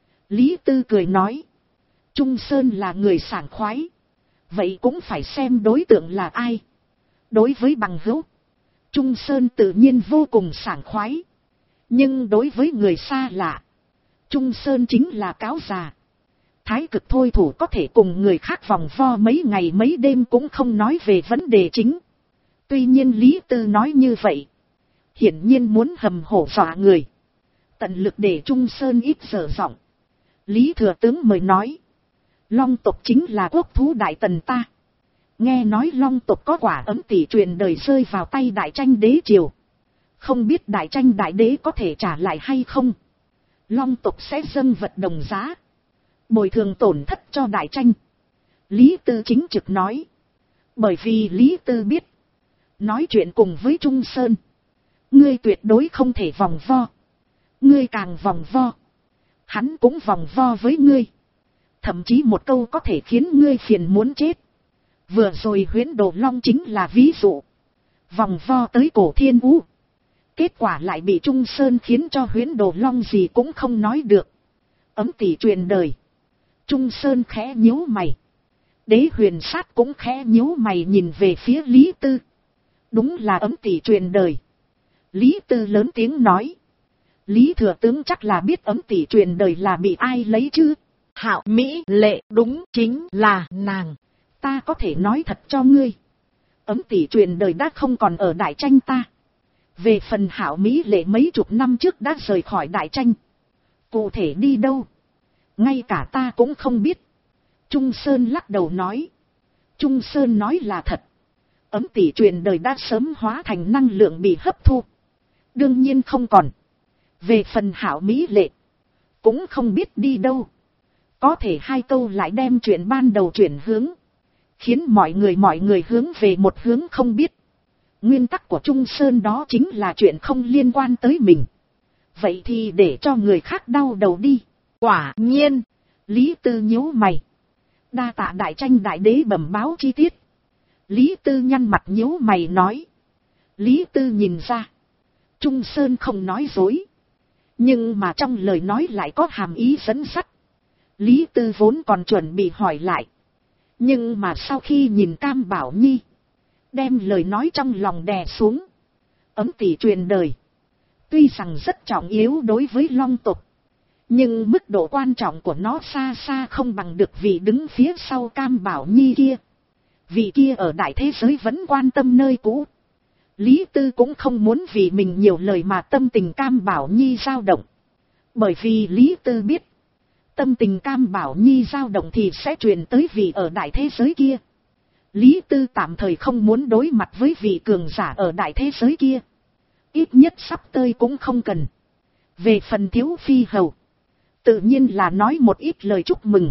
Lý Tư cười nói. Trung Sơn là người sảng khoái. Vậy cũng phải xem đối tượng là ai. Đối với bằng hữu, Trung Sơn tự nhiên vô cùng sảng khoái. Nhưng đối với người xa lạ, Trung Sơn chính là cáo già. Thái cực thôi thủ có thể cùng người khác vòng vo mấy ngày mấy đêm cũng không nói về vấn đề chính. Tuy nhiên Lý Tư nói như vậy, hiển nhiên muốn hầm hổ dọa người. Tận lực để Trung Sơn ít dở giọng. Lý thừa tướng mời nói. Long tộc chính là quốc thú Đại Tần ta. Nghe nói Long tộc có quả ấm tỷ truyền đời rơi vào tay Đại tranh đế triều. Không biết Đại tranh đại đế có thể trả lại hay không. Long tộc sẽ dâng vật đồng giá, bồi thường tổn thất cho Đại tranh. Lý Tư chính trực nói. Bởi vì Lý Tư biết, nói chuyện cùng với Trung Sơn, ngươi tuyệt đối không thể vòng vo. Ngươi càng vòng vo, hắn cũng vòng vo với ngươi. Thậm chí một câu có thể khiến ngươi phiền muốn chết. Vừa rồi Huyễn Đồ Long chính là ví dụ. Vòng vo tới Cổ Thiên Vũ, kết quả lại bị Trung Sơn khiến cho Huyễn Đồ Long gì cũng không nói được. Ấm tỷ truyền đời. Trung Sơn khẽ nhíu mày. Đế Huyền Sát cũng khẽ nhíu mày nhìn về phía Lý Tư. Đúng là ấm tỷ truyền đời. Lý Tư lớn tiếng nói. Lý thừa tướng chắc là biết ấm tỷ truyền đời là bị ai lấy chứ. Hạo Mỹ Lệ đúng chính là nàng. Ta có thể nói thật cho ngươi. Ấm tỷ truyền đời đã không còn ở Đại tranh ta. Về phần Hạo Mỹ Lệ mấy chục năm trước đã rời khỏi Đại tranh. Cụ thể đi đâu, ngay cả ta cũng không biết. Trung Sơn lắc đầu nói. Trung Sơn nói là thật. Ấm tỷ truyền đời đã sớm hóa thành năng lượng bị hấp thu. Đương nhiên không còn. Về phần Hạo Mỹ Lệ, cũng không biết đi đâu. Có thể hai câu lại đem chuyện ban đầu chuyển hướng, khiến mọi người hướng về một hướng không biết. Nguyên tắc của Trung Sơn đó chính là chuyện không liên quan tới mình. Vậy thì để cho người khác đau đầu đi. Quả nhiên. Lý Tư nhíu mày. Đa tạ Đại tranh đại đế bẩm báo chi tiết. Lý Tư nhăn mặt nhíu mày nói. Lý Tư nhìn ra, Trung Sơn không nói dối, nhưng mà trong lời nói lại có hàm ý dẫn dắt. Lý Tư vốn còn chuẩn bị hỏi lại, nhưng mà sau khi nhìn Cam Bảo Nhi, đem lời nói trong lòng đè xuống. Ấm tỷ truyền đời, tuy rằng rất trọng yếu đối với Long tộc, nhưng mức độ quan trọng của nó xa xa không bằng được vị đứng phía sau Cam Bảo Nhi kia. Vị kia ở đại thế giới vẫn quan tâm nơi cũ. Lý Tư cũng không muốn vì mình nhiều lời mà tâm tình Cam Bảo Nhi dao động. Bởi vì Lý Tư biết, tâm tình Cam Bảo Nhi dao động thì sẽ truyền tới vị ở đại thế giới kia. Lý Tư tạm thời không muốn đối mặt với vị cường giả ở đại thế giới kia. Ít nhất sắp tới cũng không cần. Về phần Thiếu Phi Hầu, tự nhiên là nói một ít lời chúc mừng.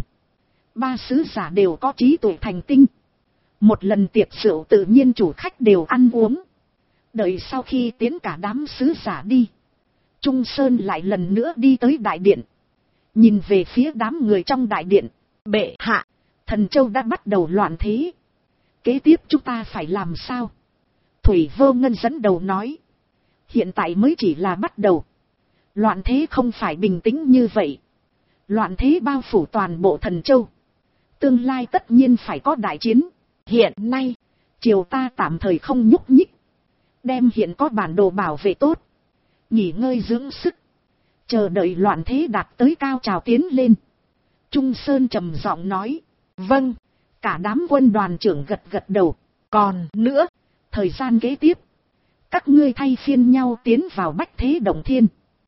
Ba sứ giả đều có trí tuệ thành tinh. Một lần tiệc rượu tự nhiên chủ khách đều ăn uống. Đợi sau khi tiến cả đám sứ giả đi, Trung Sơn lại lần nữa đi tới đại điện. Nhìn về phía đám người trong đại điện. Bệ hạ, Thần Châu đã bắt đầu loạn thế. Kế tiếp chúng ta phải làm sao? Thủy Vô Ngân dẫn đầu nói. Hiện tại mới chỉ là bắt đầu. Loạn thế không phải bình tĩnh như vậy. Loạn thế bao phủ toàn bộ Thần Châu. Tương lai tất nhiên phải có đại chiến. Hiện nay, triều ta tạm thời không nhúc nhích. Đem hiện có bản đồ bảo vệ tốt. Nghỉ ngơi dưỡng sức. Chờ đợi loạn thế đạt tới cao trào tiến lên. Trung Sơn trầm giọng nói. Vâng. Cả đám quân đoàn trưởng gật gật đầu. Còn nữa, thời gian kế tiếp, các ngươi thay phiên nhau tiến vào bách thế động thiên.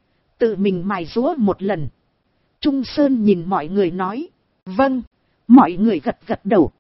Tự mình mài rũa một lần. Trung Sơn nhìn mọi người nói. Vâng. Mọi người gật gật đầu.